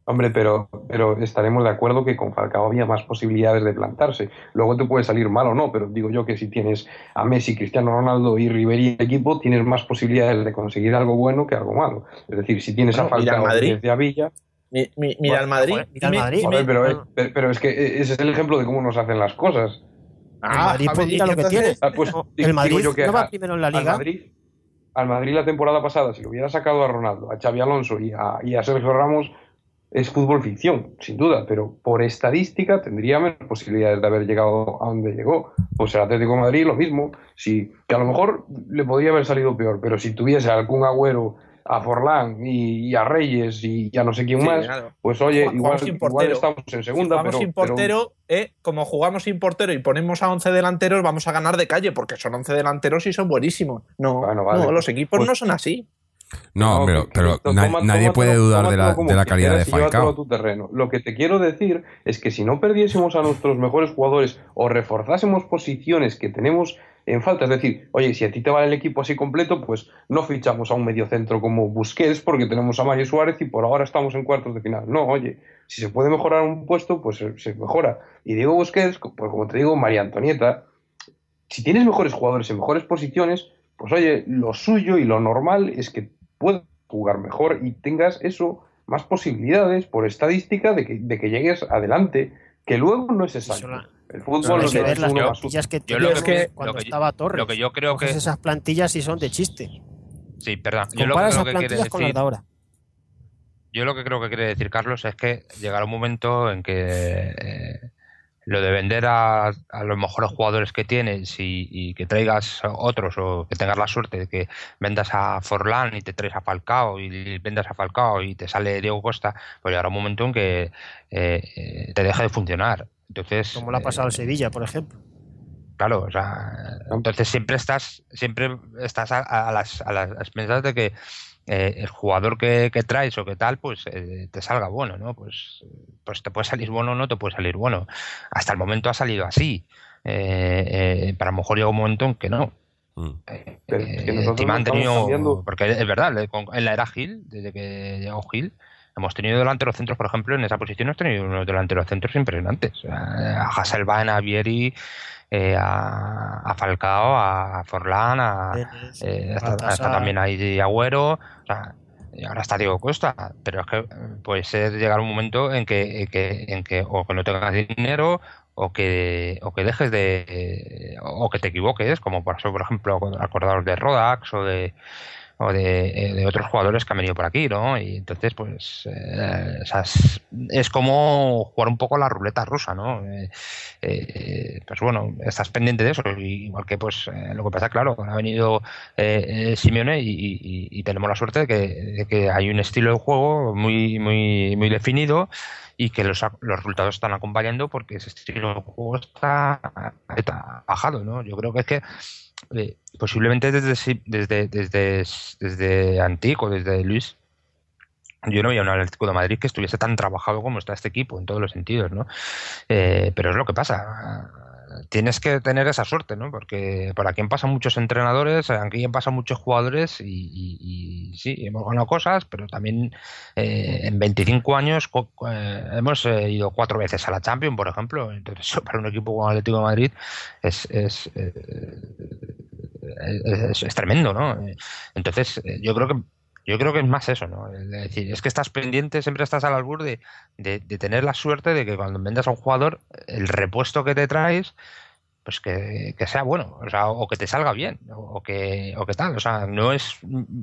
Hombre, pero estaremos de acuerdo que con Falcao había más posibilidades de plantarse. Luego te puede salir mal o no, pero digo yo que si tienes a Messi, Cristiano Ronaldo y Ribery en equipo, tienes más posibilidades de conseguir algo bueno que algo malo. Es decir, si tienes a Falcao y tienes a Villa... Mira al Madrid. Mira al Madrid. Joder, pero es que ese es el ejemplo de cómo nos hacen las cosas. El Madrid, pues mira lo que tiene. Pues, el Madrid yo que no va primero en la Liga. Al Madrid la temporada pasada, si lo hubiera sacado a Ronaldo, a Xabi Alonso y a Sergio Ramos, es fútbol ficción, sin duda, pero por estadística tendría menos posibilidades de haber llegado a donde llegó. Pues el Atlético de Madrid lo mismo, que a lo mejor le podría haber salido peor, pero si tuviese a Kun Agüero, a Forlán y a Reyes y a no sé quién más, claro. Pues oye, igual estamos en segunda. Si jugamos sin portero, como jugamos sin portero y ponemos a 11 delanteros, vamos a ganar de calle, porque son 11 delanteros y son buenísimos. No, bueno, vale. No, los equipos pues, no son así. No, pero nadie puede dudar de la calidad de Falcao. Tu terreno. Lo que te quiero decir es que si no perdiésemos a nuestros mejores jugadores o reforzásemos posiciones que tenemos en falta, es decir, oye, si a ti te vale el equipo así completo, pues no fichamos a un mediocentro como Busquets porque tenemos a Mario Suárez y por ahora estamos en cuartos de final. No, oye, si se puede mejorar un puesto, pues se mejora. Y digo Busquets, pues como te digo, María Antonieta, si tienes mejores jugadores en mejores posiciones, pues oye, lo suyo y lo normal es que puedas jugar mejor y tengas eso, más posibilidades por estadística de que llegues adelante, que luego no es exacto. El fútbol no es ver las plantillas que tienes cuando estaba Torres. Lo que yo creo que esas plantillas sí son de chiste. Sí, perdón. Compara esas plantillas con las de ahora. Yo lo que creo que quiere decir Carlos es que llegará un momento en que lo de vender a los mejores jugadores que tienes y que traigas otros, o que tengas la suerte de que vendas a Forlán y te traes a Falcao y vendas a Falcao y te sale Diego Costa, pues llegará un momento en que te deja de funcionar. Entonces, como le ha pasado al Sevilla, por ejemplo. Claro, o sea, entonces siempre estás a las expensas de que el jugador que traes o que tal, pues te salga bueno, ¿no? Pues te puede salir bueno o no te puede salir bueno. Hasta el momento ha salido así. Pero a lo mejor llega un momento en que no. Pero es que nosotros han tenido, porque es verdad, en la era Gil, desde que llegó Gil, hemos tenido delanteros centros, por ejemplo, en esa posición hemos tenido unos delanteros centros impresionantes. A Hasselbaink, a Vieri, a Falcao, a Forlán, está también ahí Agüero, o sea, y ahora está Diego Costa, pero es que puede ser llegar un momento en que o que no tengas dinero o que dejes o que te equivoques, como pasó, por ejemplo, acordaros de Rodax o de otros jugadores que han venido por aquí, ¿no? Y entonces, pues, es como jugar un poco la ruleta rusa, ¿no? Pues bueno, estás pendiente de eso, igual que, pues, lo que pasa, claro, ha venido Simeone y tenemos la suerte de que hay un estilo de juego muy, muy, muy definido y que los resultados están acompañando porque ese estilo de juego está bajado, ¿no? Yo creo que es que posiblemente desde Antico, desde Luis, yo no veía un Atlético de Madrid que estuviese tan trabajado como está este equipo en todos los sentidos, ¿no? Pero es lo que pasa. Tienes que tener esa suerte, ¿no? Porque por aquí han pasado muchos entrenadores, aquí han pasado muchos jugadores y sí, hemos ganado cosas, pero también en 25 años hemos ido 4 veces a la Champions, por ejemplo. Entonces, eso para un equipo como Atlético de Madrid es tremendo, ¿no? Entonces, yo creo que es más eso, ¿no? Es decir, es que estás pendiente, siempre estás al albur de tener la suerte de que cuando vendas a un jugador, el repuesto que te traes, pues que sea bueno, o sea, o que te salga bien, o que tal, o sea, no es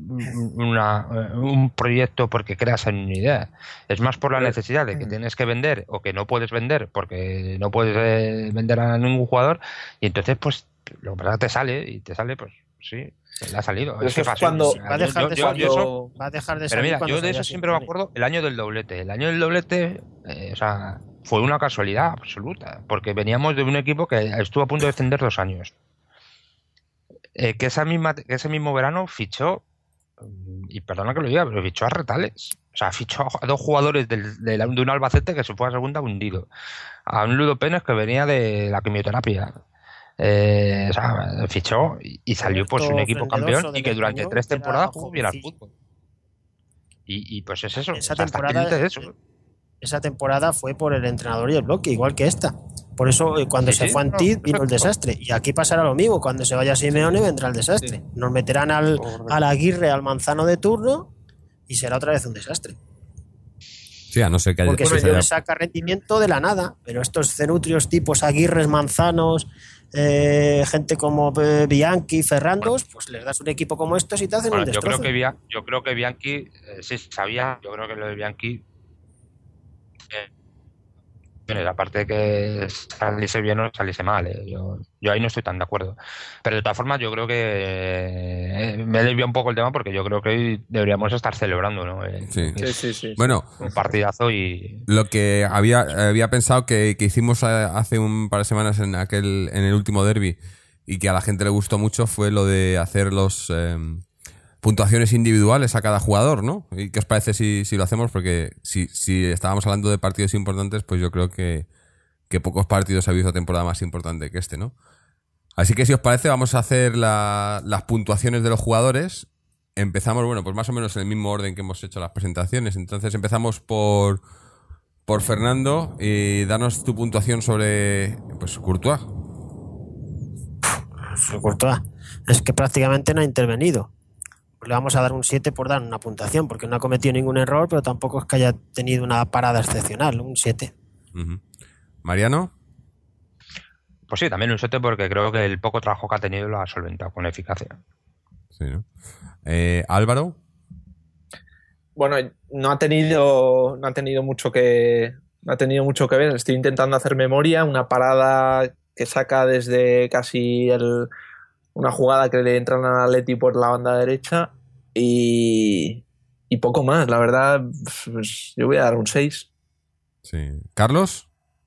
un proyecto porque creas en una idea, es más por la necesidad de que tienes que vender o que no puedes vender porque no puedes vender a ningún jugador y entonces pues lo que pasa te sale, pues sí. Le ha salido. Es que cuando va a dejar de salir. Pero mira, yo de eso siempre me acuerdo el año del doblete. El año del doblete, o sea, fue una casualidad absoluta, porque veníamos de un equipo que estuvo a punto de descender 2 años. Que ese mismo verano fichó, y perdona que lo diga, pero fichó a retales. O sea, fichó a 2 jugadores de un Albacete que se fue a segunda hundido. A un Ludo Pérez que venía de la quimioterapia. O sea, fichó y salió pues un equipo campeón y que durante 3 temporadas jugó bien al fútbol y pues es eso, esa temporada de eso. esa temporada fue por el entrenador y el bloque, igual que esta. Por eso cuando se fue Antid vino el desastre. Y aquí pasará lo mismo, cuando se vaya Simeone vendrá el desastre. Nos meterán al Aguirre, al Manzano de turno y será otra vez un desastre. Sí, a no ser que haya... Porque Simeone saca rendimiento de la nada, pero estos cenutrios tipos Aguirres, Manzanos, gente como Bianchi, Ferrandos, pues les das un equipo como estos y te hacen un destrozo. Yo creo que Bianchi sí sabía, yo creo que lo de Bianchi aparte de que saliese bien o saliese mal, yo ahí no estoy tan de acuerdo, pero de todas formas yo creo que me desvía un poco el tema porque yo creo que hoy deberíamos estar celebrando, ¿no? Sí. Bueno, un partidazo. Y lo que había pensado que hicimos hace un par de semanas en el último derbi y que a la gente le gustó mucho fue lo de hacer los puntuaciones individuales a cada jugador, ¿no? ¿Y qué os parece si lo hacemos? Porque si estábamos hablando de partidos importantes, pues yo creo que pocos partidos ha habido una temporada más importante que este, ¿no? Así que si os parece, vamos a hacer las puntuaciones de los jugadores. Empezamos, bueno, pues más o menos en el mismo orden que hemos hecho las presentaciones. Entonces empezamos por Fernando y danos tu puntuación sobre pues Courtois. Courtois es que prácticamente no ha intervenido. Le vamos a dar un 7 por dar una puntuación, porque no ha cometido ningún error, pero tampoco es que haya tenido una parada excepcional, un 7. Uh-huh. ¿Mariano? Pues sí, también un 7 porque creo que el poco trabajo que ha tenido lo ha solventado con eficacia. Sí, ¿no? ¿Álvaro? Bueno, no ha tenido mucho que ver. Estoy intentando hacer memoria. Una parada que saca desde casi una jugada que le entran al Atleti por la banda derecha y poco más. La verdad, pues yo voy a dar un 6. Sí. ¿Carlos?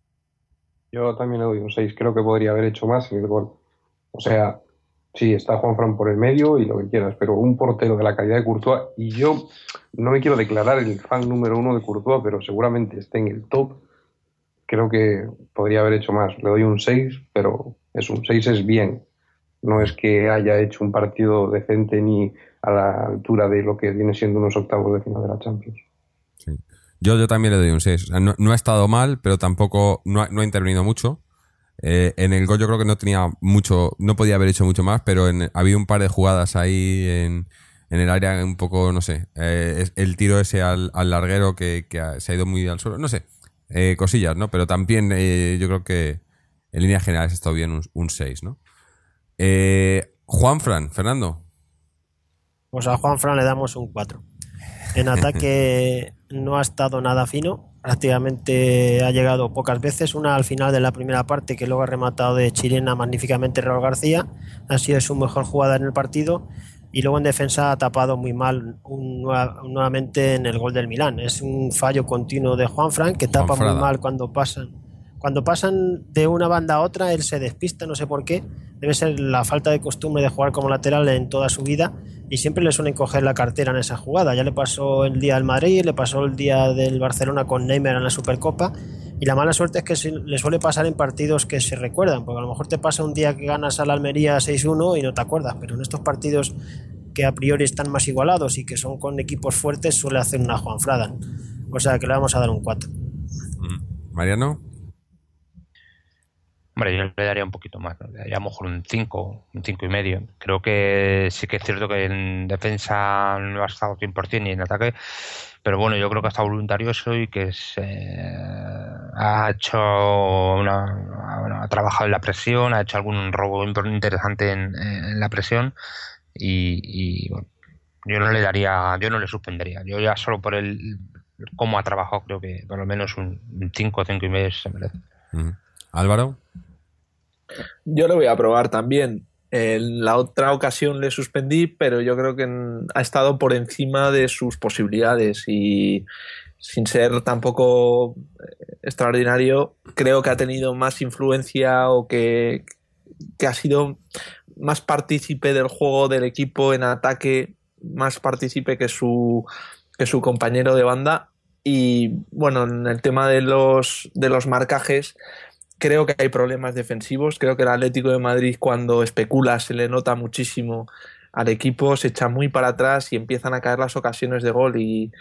Yo también le doy un 6. Creo que podría haber hecho más en el gol. O sea, sí, está Juanfran por el medio y lo que quieras, pero un portero de la calidad de Courtois, y yo no me quiero declarar el fan número 1 de Courtois, pero seguramente esté en el top. Creo que podría haber hecho más. Le doy un 6, pero un 6 es bien. No es que haya hecho un partido decente ni a la altura de lo que viene siendo unos octavos de final de la Champions. Sí. Yo también le doy un 6. O sea, no ha estado mal, pero tampoco no ha intervenido mucho. En el gol yo creo que no tenía mucho, no podía haber hecho mucho más, pero había un par de jugadas ahí en el área un poco, no sé, el tiro ese al larguero que se ha ido muy al suelo, no sé, cosillas, ¿no? Pero también yo creo que en líneas generales ha estado bien un 6, ¿no? Juanfran, Fernando. Pues a Juanfran le damos un 4. En ataque no ha estado nada fino, prácticamente ha llegado pocas veces, una al final de la primera parte que luego ha rematado de chilena magníficamente Raúl García, ha sido su mejor jugada en el partido, y luego en defensa ha tapado muy mal nuevamente en el gol del Milán. Es un fallo continuo de Juanfran que tapa muy mal cuando pasan de una banda a otra. Él se despista, no sé por qué, debe ser la falta de costumbre de jugar como lateral en toda su vida, y siempre le suelen coger la cartera en esa jugada. Ya le pasó el día del Madrid, le pasó el día del Barcelona con Neymar en la Supercopa, y la mala suerte es que le suele pasar en partidos que se recuerdan, porque a lo mejor te pasa un día que ganas al Almería 6-1 y no te acuerdas, pero en estos partidos que a priori están más igualados y que son con equipos fuertes suele hacer una Juanfrada, o sea que le vamos a dar un 4. ¿Mariano? Hombre, yo le daría un poquito más, ¿no? Le daría a lo mejor un 5, un 5,5. Creo que sí que es cierto que en defensa no ha estado 100% y en ataque, pero bueno, yo creo que ha estado voluntarioso y que ha hecho ha trabajado en la presión, ha hecho algún robo interesante en la presión y bueno, yo no le suspendería. Yo ya solo por cómo ha trabajado creo que por lo menos un 5 o 5,5 se merece. ¿Álvaro? Yo lo voy a probar también. En la otra ocasión le suspendí, pero yo creo que ha estado por encima de sus posibilidades y sin ser tampoco extraordinario, creo que ha tenido más influencia o que ha sido más partícipe del juego del equipo en ataque, más partícipe que su compañero de banda. Y bueno, en el tema de los marcajes, creo que hay problemas defensivos. Creo que el Atlético de Madrid, cuando especula, se le nota muchísimo al equipo, se echa muy para atrás y empiezan a caer las ocasiones de gol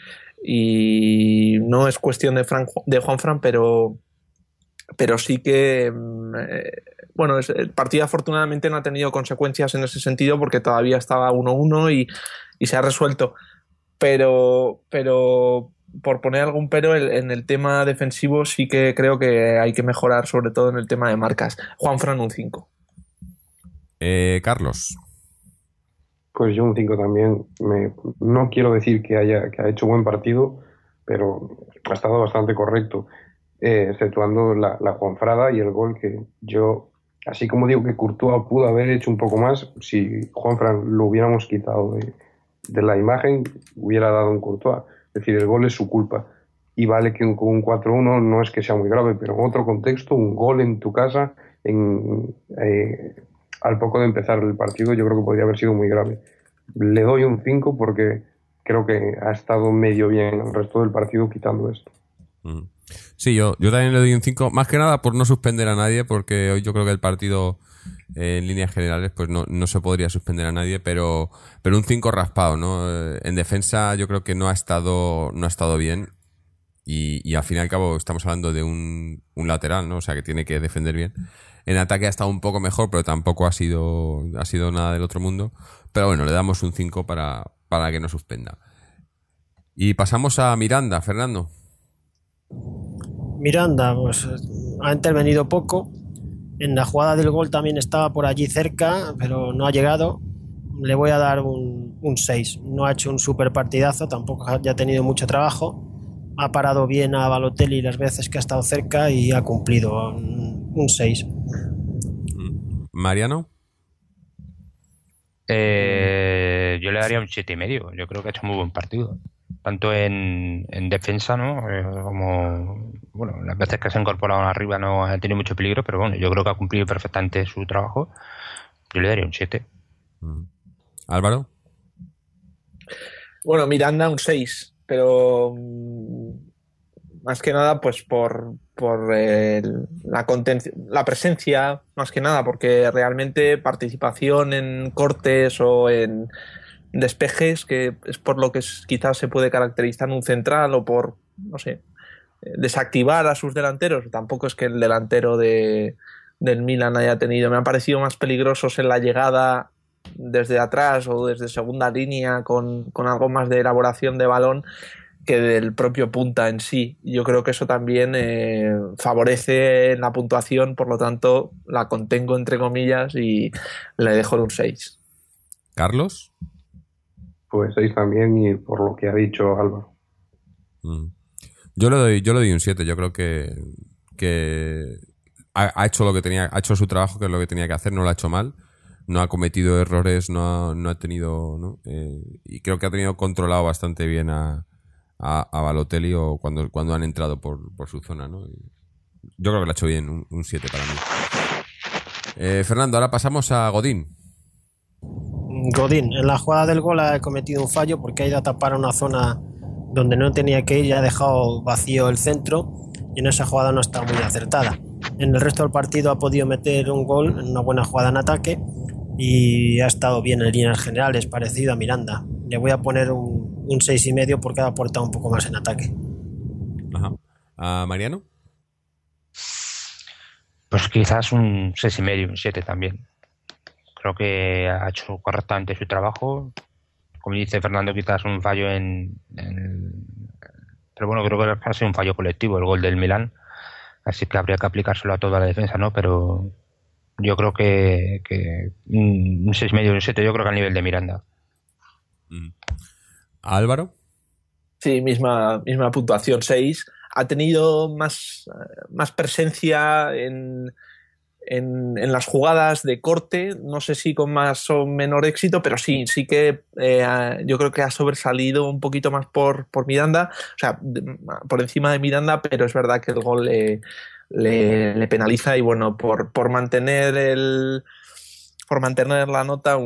y no es cuestión de Juanfran, pero sí que bueno, el partido afortunadamente no ha tenido consecuencias en ese sentido porque todavía estaba 1-1 y se ha resuelto, pero por poner algún pero en el tema defensivo sí que creo que hay que mejorar, sobre todo en el tema de marcas. Juanfran un 5. Carlos. Pues yo un 5 también. No quiero decir que ha hecho buen partido, pero ha estado bastante correcto, exceptuando la Juanfrada y el gol que yo, así como digo que Courtois pudo haber hecho un poco más, si Juanfran lo hubiéramos quitado de la imagen, hubiera dado un Courtois. Es decir, el gol es su culpa. Y vale que con un 4-1 no es que sea muy grave, pero en otro contexto, un gol en tu casa, al poco de empezar el partido, yo creo que podría haber sido muy grave. Le doy un 5 porque creo que ha estado medio bien el resto del partido quitando esto. Sí, yo también le doy un 5, más que nada por no suspender a nadie, porque hoy yo creo que el partido en líneas generales pues no se podría suspender a nadie, pero un 5 raspado, ¿no? En defensa yo creo que no ha estado bien y al fin y al cabo estamos hablando de un lateral, ¿no? O sea que tiene que defender bien. En ataque ha estado un poco mejor, pero tampoco ha sido nada del otro mundo. Pero bueno, le damos un 5 para que no suspenda. Y pasamos a Miranda, Fernando. Miranda, pues ha intervenido poco. En la jugada del gol también estaba por allí cerca, pero no ha llegado. Le voy a dar un 6. No ha hecho un super partidazo, tampoco ha tenido mucho trabajo. Ha parado bien a Balotelli las veces que ha estado cerca y ha cumplido. Un 6. Mariano. Yo le daría un 7,5. Yo creo que ha hecho muy buen partido. Tanto en defensa, ¿no? Como, bueno, las veces que se ha incorporado arriba no ha tenido mucho peligro, pero bueno, yo creo que ha cumplido perfectamente su trabajo. Yo le daría un 7. Álvaro. Bueno, Miranda un 6, pero más que nada pues por la presencia, más que nada, porque realmente participación en cortes o en despejes, que es por lo que quizás se puede caracterizar un central, o por, no sé, desactivar a sus delanteros. Tampoco es que el delantero del Milan haya tenido, me han parecido más peligrosos en la llegada desde atrás o desde segunda línea con algo más de elaboración de balón que del propio punta en sí. Yo creo que eso también favorece la puntuación, por lo tanto la contengo entre comillas y le dejo un 6. ¿Carlos? Pues 6 también, y por lo que ha dicho Álvaro. Yo le doy un 7. Yo creo que ha hecho lo que tenía, ha hecho su trabajo, que es lo que tenía que hacer, no lo ha hecho mal, no ha cometido errores, no ha tenido, ¿no? Y creo que ha tenido controlado bastante bien a Balotelli o cuando han entrado por su zona, ¿no? Yo creo que lo ha hecho bien, un 7 para mí. Fernando, ahora pasamos a Godín. Godín, en la jugada del gol ha cometido un fallo porque ha ido a tapar una zona donde no tenía que ir y ha dejado vacío el centro, y en esa jugada no está muy acertada. En el resto del partido ha podido meter un gol en una buena jugada en ataque y ha estado bien en líneas generales, parecido a Miranda. Le voy a poner un 6,5 porque ha aportado un poco más en ataque. Ajá. ¿A Mariano? Pues quizás un 6,5, un 7 también. Creo que ha hecho correctamente su trabajo. Como dice Fernando, quizás un fallo pero bueno, creo que ha sido un fallo colectivo el gol del Milán, así que habría que aplicárselo a toda la defensa, ¿no? Pero yo creo que un 6,5, un 7, yo creo que al nivel de Miranda. ¿Álvaro? Sí, misma puntuación, 6. Ha tenido más presencia en las jugadas de corte, no sé si con más o menor éxito, pero sí que yo creo que ha sobresalido un poquito más por Miranda, o sea, por encima de Miranda, pero es verdad que el gol le penaliza, y bueno, por mantener la nota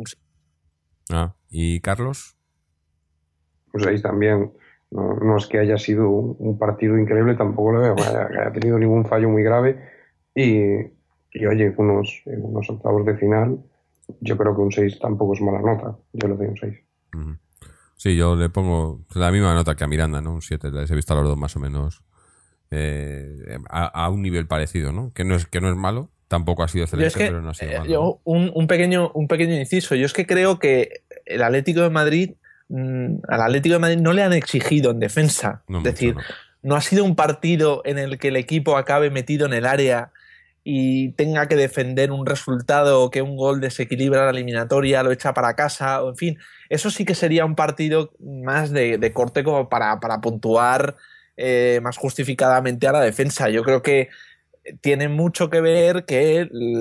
¿Y Carlos? Pues ahí también. No es que haya sido un partido increíble, tampoco lo veo que haya tenido ningún fallo muy grave, y oye, unos octavos de final yo creo que un 6 tampoco es mala nota. Yo le doy un 6. Sí, yo le pongo la misma nota que a Miranda, ¿no? Un 7. Les he visto a los dos más o menos a un nivel parecido, ¿no? Que no es malo, tampoco ha sido excelente, pero no ha sido malo. Yo, un pequeño inciso. Yo es que creo que el Atlético de Madrid, al Atlético de Madrid no le han exigido en defensa. No es mucho, decir, no. no ha sido un partido en el que el equipo acabe metido en el área y tenga que defender un resultado o que un gol desequilibra la eliminatoria, lo echa para casa, o en fin, eso sí que sería un partido más de corte como para puntuar más justificadamente a la defensa. Yo creo que tiene mucho que ver que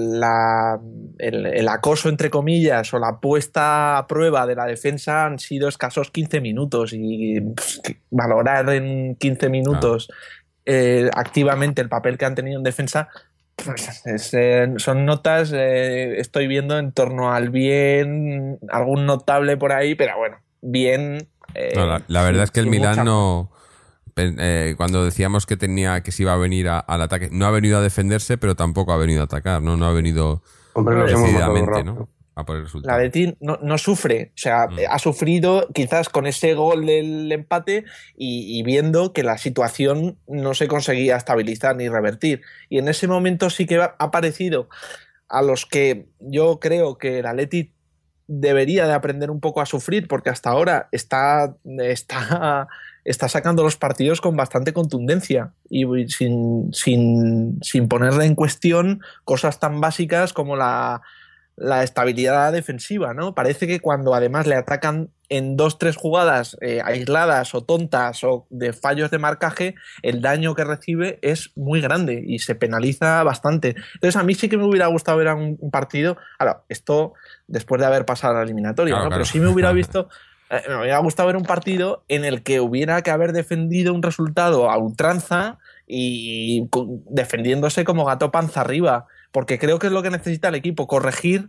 el acoso, entre comillas, o la puesta a prueba de la defensa han sido escasos 15 minutos y valorar en 15 minutos activamente el papel que han tenido en defensa, pues son notas, estoy viendo en torno al bien, algún notable por ahí, pero bueno, bien. No, la verdad es que el Milán mucha... no... cuando decíamos que se iba a venir al ataque, no ha venido a defenderse, pero tampoco ha venido a atacar, ¿no? No ha venido decididamente, ¿no? A por el resultado. La Betis no sufre, o sea, ha sufrido quizás con ese gol del empate y viendo que la situación no se conseguía estabilizar ni revertir. Y en ese momento sí que ha parecido a los que yo creo que el Atleti debería de aprender un poco a sufrir, porque hasta ahora está sacando los partidos con bastante contundencia y sin ponerle en cuestión cosas tan básicas como la estabilidad defensiva, ¿no? Parece que cuando además le atacan en 2-3 jugadas aisladas o tontas o de fallos de marcaje, el daño que recibe es muy grande y se penaliza bastante. Entonces a mí sí que me hubiera gustado ver un partido, ahora, esto después de haber pasado la eliminatoria, claro, ¿no? claro. Pero sí me hubiera me hubiera gustado ver un partido en el que hubiera que haber defendido un resultado a ultranza y defendiéndose como gato panza arriba, porque creo que es lo que necesita el equipo, corregir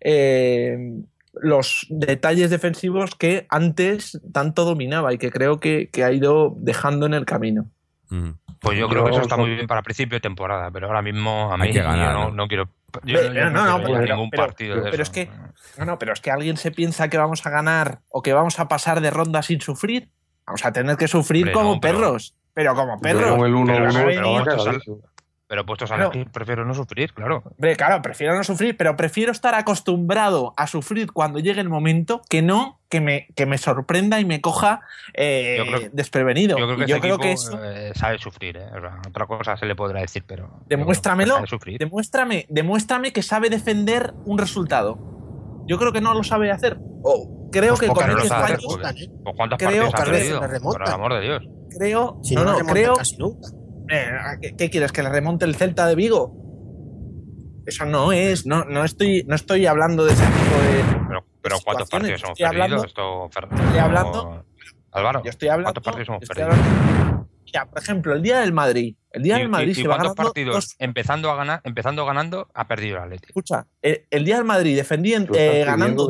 los detalles defensivos que antes tanto dominaba y que creo que ha ido dejando en el camino. Pues yo creo que eso está muy bien para principio de temporada, pero ahora mismo a mí que ganar, yo no quiero ningún partido de pero eso. Pero es que alguien se piensa que vamos a ganar o que vamos a pasar de ronda sin sufrir. Vamos a tener que sufrir como perros. Pero como perros. Con el 1-1 pero puestos a elegir, prefiero no sufrir, claro. Hombre, claro, prefiero no sufrir, pero prefiero estar acostumbrado a sufrir cuando llegue el momento que no que me sorprenda y me coja desprevenido. Yo creo que eso sabe sufrir, ¿eh? O sea, otra cosa se le podrá decir, pero... Demuéstramelo. Demuéstrame. Demuéstrame que sabe defender un resultado. Yo creo que no lo sabe hacer. Creo que con X fallos... ¿Pues cuántos partidos ha perdido? Por el amor de Dios. Creo... Si no creo... casi nunca. ¿Qué quieres? ¿Que le remonte el Celta de Vigo? Eso no es. No estoy hablando de ese tipo de... Pero ¿cuántos partidos hemos perdido? Álvaro, yo estoy hablando, ¿cuántos partidos hemos perdido? Ya, por ejemplo, el día del Madrid. El día del Madrid se va ganando... ¿Cuántos partidos empezando ganando ha perdido el Atleti? Escucha, el día del Madrid ganando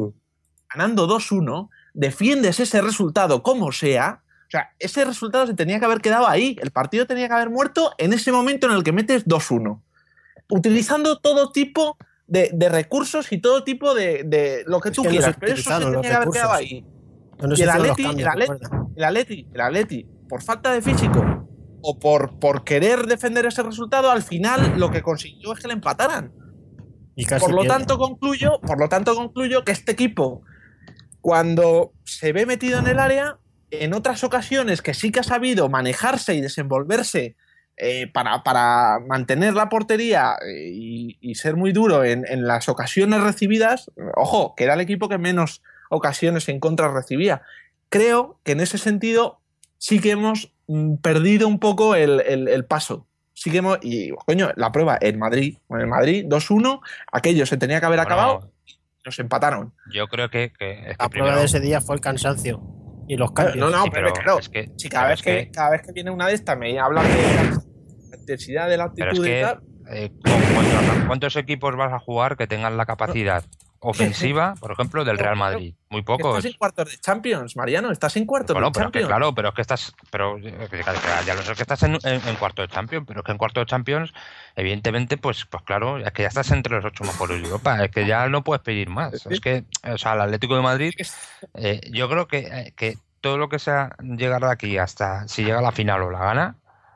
2-1, defiendes ese resultado como sea. O sea, ese resultado se tenía que haber quedado ahí. El partido tenía que haber muerto en ese momento en el que metes 2-1. Utilizando todo tipo de recursos y todo tipo de lo que tú quieras. Pero eso se tenía que haber quedado ahí. Y el Atleti, por falta de físico o por querer defender ese resultado, al final lo que consiguió es que le empataran. Y casi por lo tanto concluyo que este equipo, cuando se ve metido en el área, en otras ocasiones que sí que ha sabido manejarse y desenvolverse para mantener la portería y ser muy duro en las ocasiones recibidas, ojo, que era el equipo que menos ocasiones en contra recibía. Creo que en ese sentido sí que hemos perdido un poco el paso. Sí que la prueba, en el Madrid 2-1, aquello se tenía que haber acabado y nos empataron. Yo creo que la prueba de ese día fue el cansancio. Y los cambios. Pero claro, cada vez que viene una de estas me hablan de la intensidad de la actitud y tal. ¿Cuántos equipos vas a jugar que tengan la capacidad ofensiva, por ejemplo, del Real Madrid. Muy pocos. Estás en cuartos de Champions, Mariano. Estás en cuartos de Pero Champions. claro, pero es que estás. Pero ya lo sé que estás en cuartos de Champions, pero es que en cuartos de Champions, evidentemente, pues claro, es que ya estás entre los 8 mejores de Europa. Es que ya no puedes pedir más. Sí. Es que, o sea, el Atlético de Madrid, yo creo que todo lo que sea llegar de aquí hasta si llega a la final o la gana.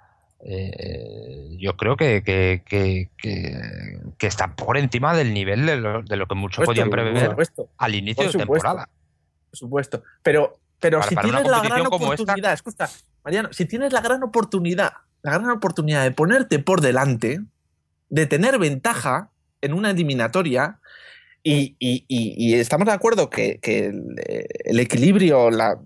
Yo creo que está por encima del nivel de lo que muchos podían prever al inicio de temporada. Por supuesto. Pero si tienes la gran oportunidad, escucha, Mariano, si tienes la gran oportunidad de ponerte por delante, de tener ventaja en una eliminatoria, y estamos de acuerdo que el equilibrio, la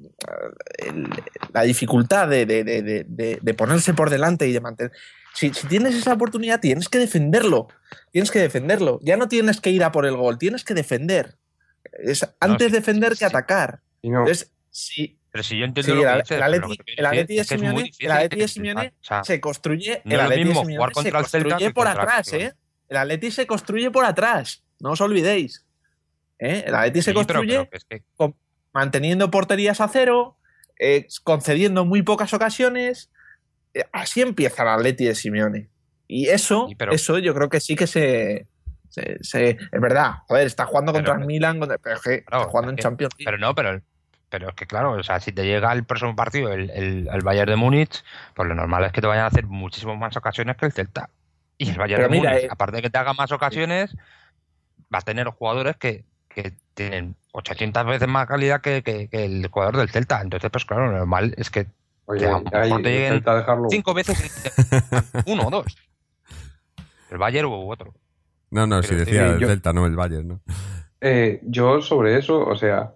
dificultad de ponerse por delante y de mantener... Si tienes esa oportunidad, tienes que defenderlo. Ya no tienes que ir a por el gol, tienes que defender. Antes defender que atacar. No. Entonces, pero si yo entiendo lo que dices, el Atleti de Simeone se construye. El Atleti se construye por atrás, ¿eh? El Atleti se construye por atrás. No os olvidéis. El Atleti se construye manteniendo porterías a cero, concediendo muy pocas ocasiones. Así empieza el Atleti de Simeone. Y eso yo creo que sí que es verdad. Joder, está jugando contra el Milan, pero es que está jugando en Champions League. Pero es que claro, o sea, si te llega el próximo partido el Bayern de Múnich, pues lo normal es que te vayan a hacer muchísimas más ocasiones que el Celta. Y el Bayern de Múnich, aparte de que te haga más ocasiones, va a tener jugadores que tienen 800 veces más calidad que el jugador del Celta. Entonces, pues claro, lo normal es que te lleguen 5 veces, 1 o 2. El Bayern u otro. No, si decía el Celta, no el Bayern, ¿no? Yo sobre eso, o sea,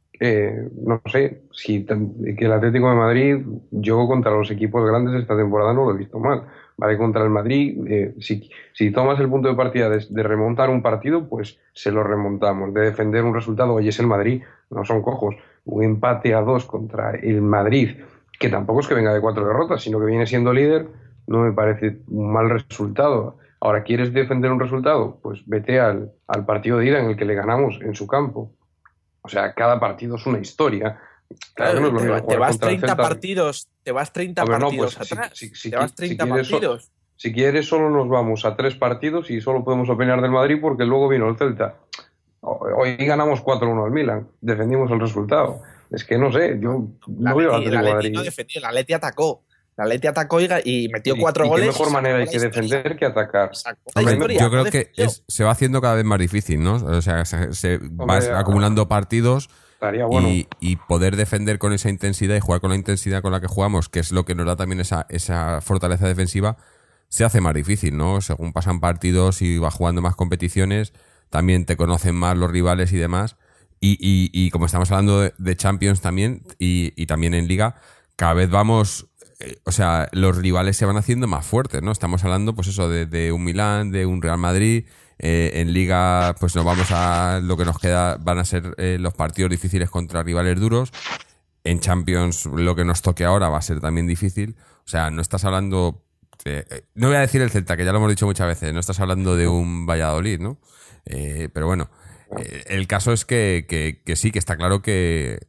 no sé, que el Atlético de Madrid, yo contra los equipos grandes esta temporada no lo he visto mal. Vale, contra el Madrid, si tomas el punto de partida de remontar un partido, pues se lo remontamos. De defender un resultado, oye, es el Madrid, no son cojos. Un empate a 2 contra el Madrid, que tampoco es que venga de 4 derrotas, sino que viene siendo líder, no me parece un mal resultado. Ahora, ¿quieres defender un resultado? Pues vete al partido de ida en el que le ganamos en su campo. O sea, cada partido es una historia. Claro, no es lo mismo te vas 30 partidos, atrás. Te vas 30 partidos. Si quieres, solo nos vamos a 3 partidos y solo podemos opinar del Madrid porque luego vino el Celta. Hoy ganamos 4-1 al Milan, defendimos el resultado. Es que no sé, yo no veo al Atlético de Madrid. No defendió, el Atleti atacó. El Atleti atacó y metió 4 goles. ¿Qué mejor manera hay que defender que atacar? Yo creo que se va haciendo cada vez más difícil, ¿no? O sea, se va acumulando partidos. Bueno. Y poder defender con esa intensidad y jugar con la intensidad con la que jugamos, que es lo que nos da también esa fortaleza defensiva, se hace más difícil, ¿no? Según pasan partidos y vas jugando más competiciones, también te conocen más los rivales y demás. Y como estamos hablando de Champions también y también en Liga, cada vez vamos... o sea, los rivales se van haciendo más fuertes, ¿no? Estamos hablando, pues eso, de un Milán, de un Real Madrid... en Liga, pues nos vamos a lo que nos queda, van a ser los partidos difíciles contra rivales duros. En Champions, lo que nos toque ahora va a ser también difícil. O sea, no estás hablando, no voy a decir el Celta, que ya lo hemos dicho muchas veces, no estás hablando de un Valladolid, ¿no? Pero bueno, el caso es que sí, que está claro que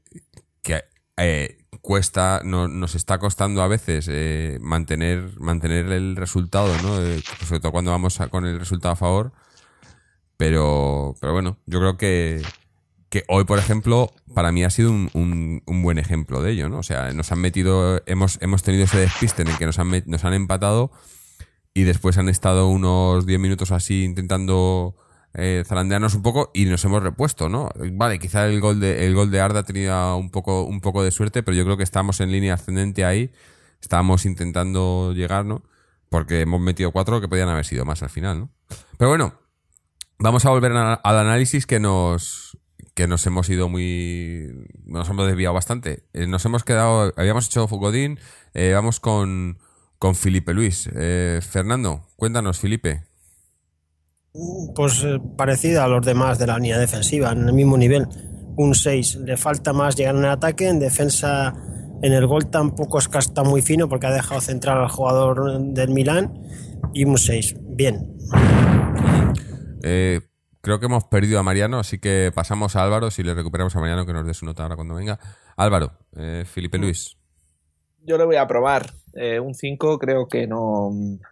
cuesta, nos está costando a veces mantener el resultado, ¿no? Sobre todo cuando vamos con el resultado a favor. Pero bueno, yo creo que hoy, por ejemplo, para mí ha sido un buen ejemplo de ello, ¿no? O sea, nos han metido, hemos tenido ese despiste en el que nos han empatado y después han estado unos 10 minutos así intentando zarandearnos un poco y nos hemos repuesto, ¿no? Vale, quizá el gol de Arda ha tenido un poco de suerte, pero yo creo que estamos en línea ascendente ahí, estábamos intentando llegar, ¿no? Porque hemos metido 4 que podían haber sido más al final, ¿no? Pero bueno, vamos a volver al análisis que nos hemos ido nos hemos desviado bastante. Nos hemos quedado, habíamos hecho Godín, vamos con Filipe Luis. Fernando, cuéntanos, Filipe. Pues parecida a los demás de la línea defensiva, en el mismo nivel, un 6. Le falta más llegar en el ataque, en defensa, en el gol tampoco es que está muy fino porque ha dejado centrar al jugador del Milán, y un 6. Bien. creo que hemos perdido a Mariano, así que pasamos a Álvaro, si le recuperamos a Mariano, que nos dé su nota ahora cuando venga. Álvaro, Felipe Luis. Yo le voy a probar un 5, creo que no,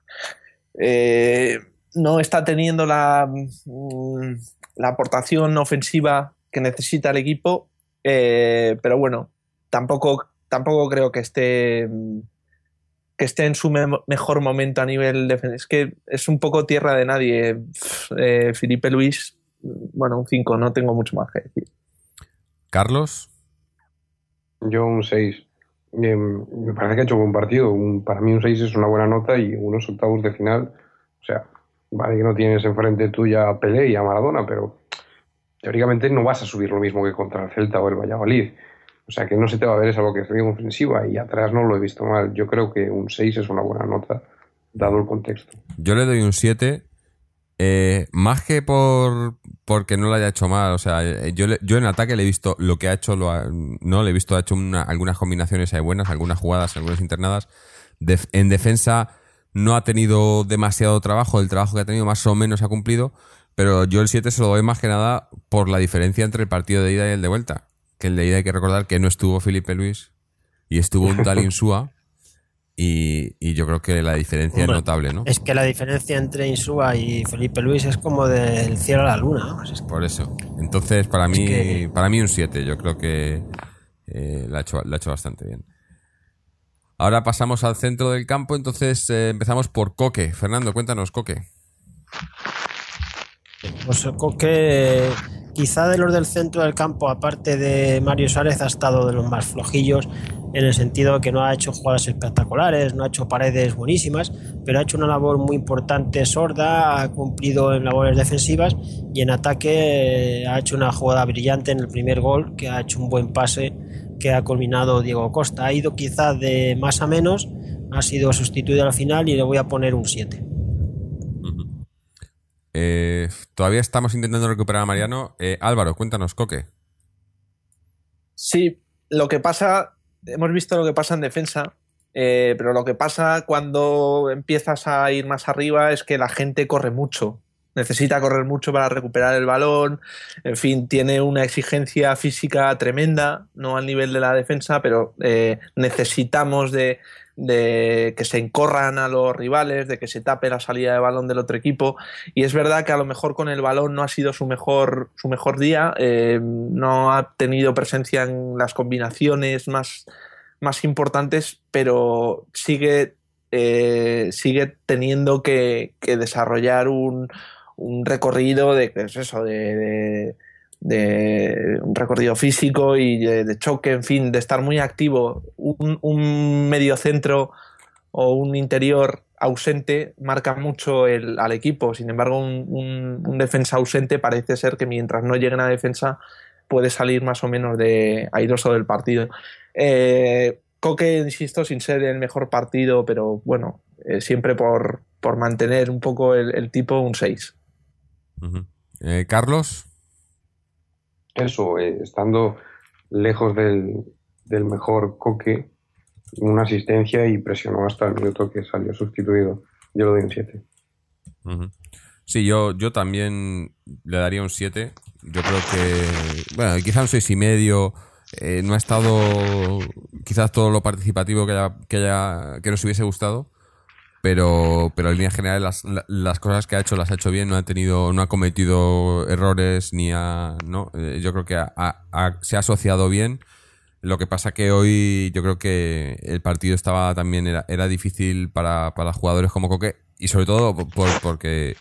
no está teniendo la aportación ofensiva que necesita el equipo, pero bueno, tampoco creo que esté en su mejor momento a nivel defensa. Es que es un poco tierra de nadie. Felipe Luis, bueno, un 5, no tengo mucho más que decir. Carlos. Yo un 6. Me parece que ha hecho buen partido. Para mí un 6 es una buena nota y unos octavos de final. O sea, vale que no tienes enfrente tuya a Pelé y a Maradona, pero teóricamente no vas a subir lo mismo que contra el Celta o el Valladolid. O sea que no se te va a ver esa vocación ofensiva y atrás no lo he visto mal. Yo creo que un 6 es una buena nota, dado el contexto. Yo le doy un 7, más que porque no lo haya hecho mal. O sea, yo en ataque le he visto lo que ha hecho, no le he visto, ha hecho algunas combinaciones ahí buenas, algunas jugadas, algunas internadas. En defensa no ha tenido demasiado trabajo, el trabajo que ha tenido más o menos ha cumplido, pero yo el 7 se lo doy más que nada por la diferencia entre el partido de ida y el de vuelta. Que el de ida hay que recordar que no estuvo Felipe Luis y estuvo un tal Insúa y yo creo que la diferencia es notable, ¿no? Es que la diferencia entre Insúa y Felipe Luis es como del cielo a la luna, ¿no? Por eso. Entonces, para mí un 7. Yo creo que la ha hecho bastante bien. Ahora pasamos al centro del campo, entonces empezamos por Coque. Fernando, cuéntanos, Coque. Pues Coque, quizá de los del centro del campo, aparte de Mario Suárez, ha estado de los más flojillos, en el sentido de que no ha hecho jugadas espectaculares, no ha hecho paredes buenísimas, pero ha hecho una labor muy importante sorda, ha cumplido en labores defensivas y en ataque ha hecho una jugada brillante en el primer gol, que ha hecho un buen pase que ha culminado Diego Costa. Ha ido quizá de más a menos, ha sido sustituido al final y le voy a poner un 7. Todavía estamos intentando recuperar a Mariano. Álvaro, cuéntanos, Coque. Sí, lo que pasa, hemos visto lo que pasa en defensa, pero lo que pasa cuando empiezas a ir más arriba es que la gente corre mucho. Necesita correr mucho para recuperar el balón. En fin, tiene una exigencia física tremenda, no al nivel de la defensa, pero necesitamos de que se encorran a los rivales, de que se tape la salida de balón del otro equipo. Y es verdad que a lo mejor con el balón no ha sido su mejor día, no ha tenido presencia en las combinaciones más importantes, pero sigue teniendo que desarrollar un recorrido de un recorrido físico y de choque, en fin, de estar muy activo. Un mediocentro o un interior ausente marca mucho al equipo. Sin embargo, un defensa ausente parece ser que mientras no llegue a defensa puede salir más o menos airoso del partido. Coque, insisto, sin ser el mejor partido, pero bueno, siempre por mantener un poco el tipo, un 6. Uh-huh. Carlos. Eso, estando lejos del mejor Coque, una asistencia y presionó hasta el minuto que salió sustituido. Yo le doy un 7. Uh-huh. Sí, yo también le daría un 7. Yo creo que, bueno, quizá un 6,5. No ha estado quizás todo lo participativo que nos hubiese gustado, pero en líneas generales las cosas que ha hecho las ha hecho bien, no ha cometido errores yo creo que se ha asociado bien. Lo que pasa que hoy yo creo que el partido estaba también era difícil para jugadores como Coque, y sobre todo porque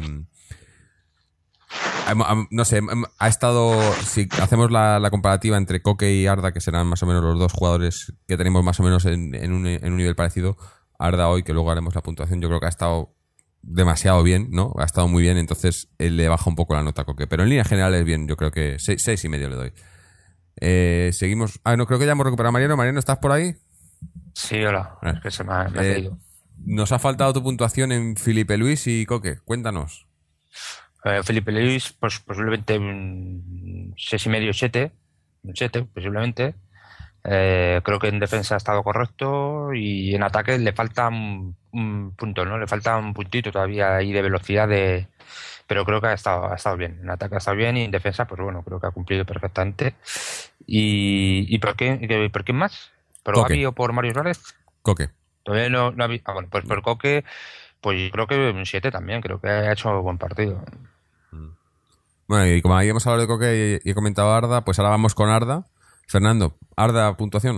no sé, ha estado, si hacemos la comparativa entre Coque y Arda, que serán más o menos los dos jugadores que tenemos más o menos en un nivel parecido, Arda hoy, que luego haremos la puntuación, yo creo que ha estado demasiado bien, ¿no? Ha estado muy bien, entonces él le baja un poco la nota a Coque, pero en línea general es bien, yo creo que 6,5 le doy. Seguimos. No, creo que ya hemos recuperado a Mariano. Mariano, ¿estás por ahí? Sí, hola. Es que se me ha caído. Nos ha faltado tu puntuación en Felipe Luis y Coque. Cuéntanos. Felipe Luis, pues posiblemente un 6,5, 7. Un 7, posiblemente. Creo que en defensa ha estado correcto y en ataque le falta un punto, ¿no? Le falta un puntito todavía ahí de velocidad, de pero creo que ha estado bien. En ataque ha estado bien y en defensa, pues bueno, creo que ha cumplido perfectamente. ¿Y por qué más? ¿Por Coque. Gavi o por Mario Suárez? Coque. Todavía no ha. Bueno, pues por Coque, pues yo creo que un 7 también, creo que ha hecho buen partido. Bueno, y como habíamos hablado de Coque y he comentado a Arda, pues ahora vamos con Arda. Fernando, Arda, puntuación.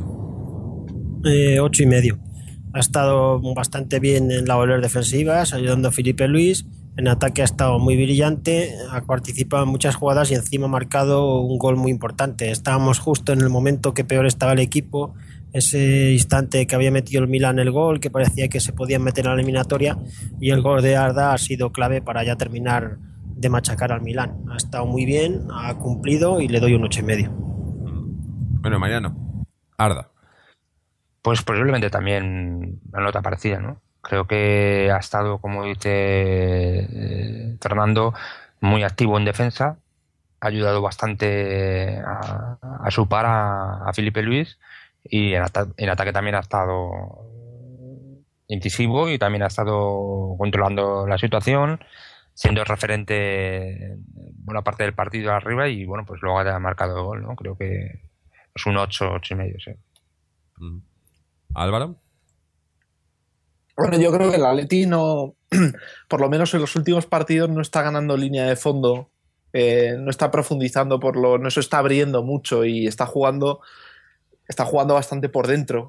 8,5. Ha estado bastante bien en labores defensivas, ayudando a Filipe Luis. En ataque ha estado muy brillante, ha participado en muchas jugadas y encima ha marcado un gol muy importante. Estábamos justo en el momento que peor estaba el equipo, ese instante que había metido el Milan el gol, que parecía que se podían meter a la eliminatoria, y el gol de Arda ha sido clave para ya terminar de machacar al Milan. Ha estado muy bien, ha cumplido y le doy un 8,5. Bueno, Mariano, Arda. Pues posiblemente también la nota parecida, ¿no? Creo que ha estado, como dice Fernando, muy activo en defensa, ha ayudado bastante a su par a Filipe Luis, y en ataque también ha estado incisivo y también ha estado controlando la situación, siendo referente en buena parte del partido arriba, y bueno, pues luego ha marcado el gol, ¿no? Creo que es un 8, 8,5, sí. Álvaro. Bueno, yo creo que el Atleti no, por lo menos en los últimos partidos, no está ganando línea de fondo, no está profundizando no se está abriendo mucho y está jugando bastante por dentro.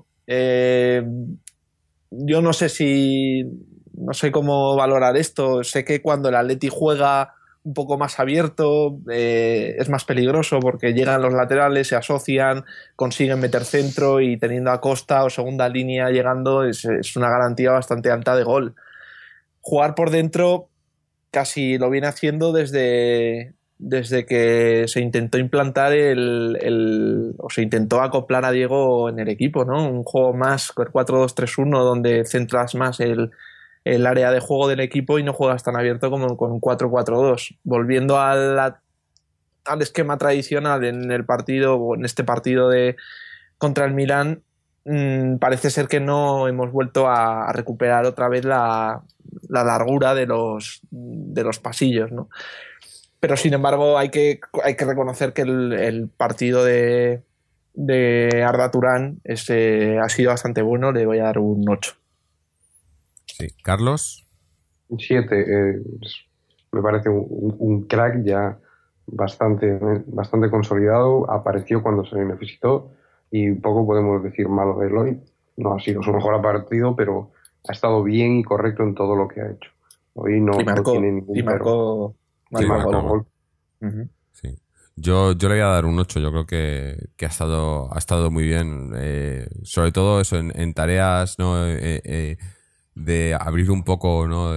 Yo no sé cómo valorar esto. Sé que cuando el Atleti juega un poco más abierto es más peligroso porque llegan los laterales, se asocian, consiguen meter centro, y teniendo a Costa o segunda línea llegando es una garantía bastante alta de gol. Jugar por dentro casi lo viene haciendo desde que se intentó implantar o se intentó acoplar a Diego en el equipo, ¿no? Un juego más, el 4-2-3-1, donde centras más el área de juego del equipo y no juegas tan abierto como con un 4-4-2. Volviendo al esquema tradicional en el partido, o en este partido contra el Milán, parece ser que no hemos vuelto a recuperar otra vez la largura de los pasillos, ¿no? Pero sin embargo hay que reconocer que el partido de Arda Turán ha sido bastante bueno. Le voy a dar un 8. Sí. Carlos. 7. Me parece un crack ya bastante consolidado. Apareció cuando se necesitó y poco podemos decir malo de él hoy. No ha sido su mejor partido, pero ha estado bien y correcto en todo lo que ha hecho. Hoy no tiene ningún marcó gol. Uh-huh. Sí. Yo le voy a dar un 8. Yo creo que ha estado muy bien. Sobre todo eso en tareas, ¿no? De abrir un poco, ¿no?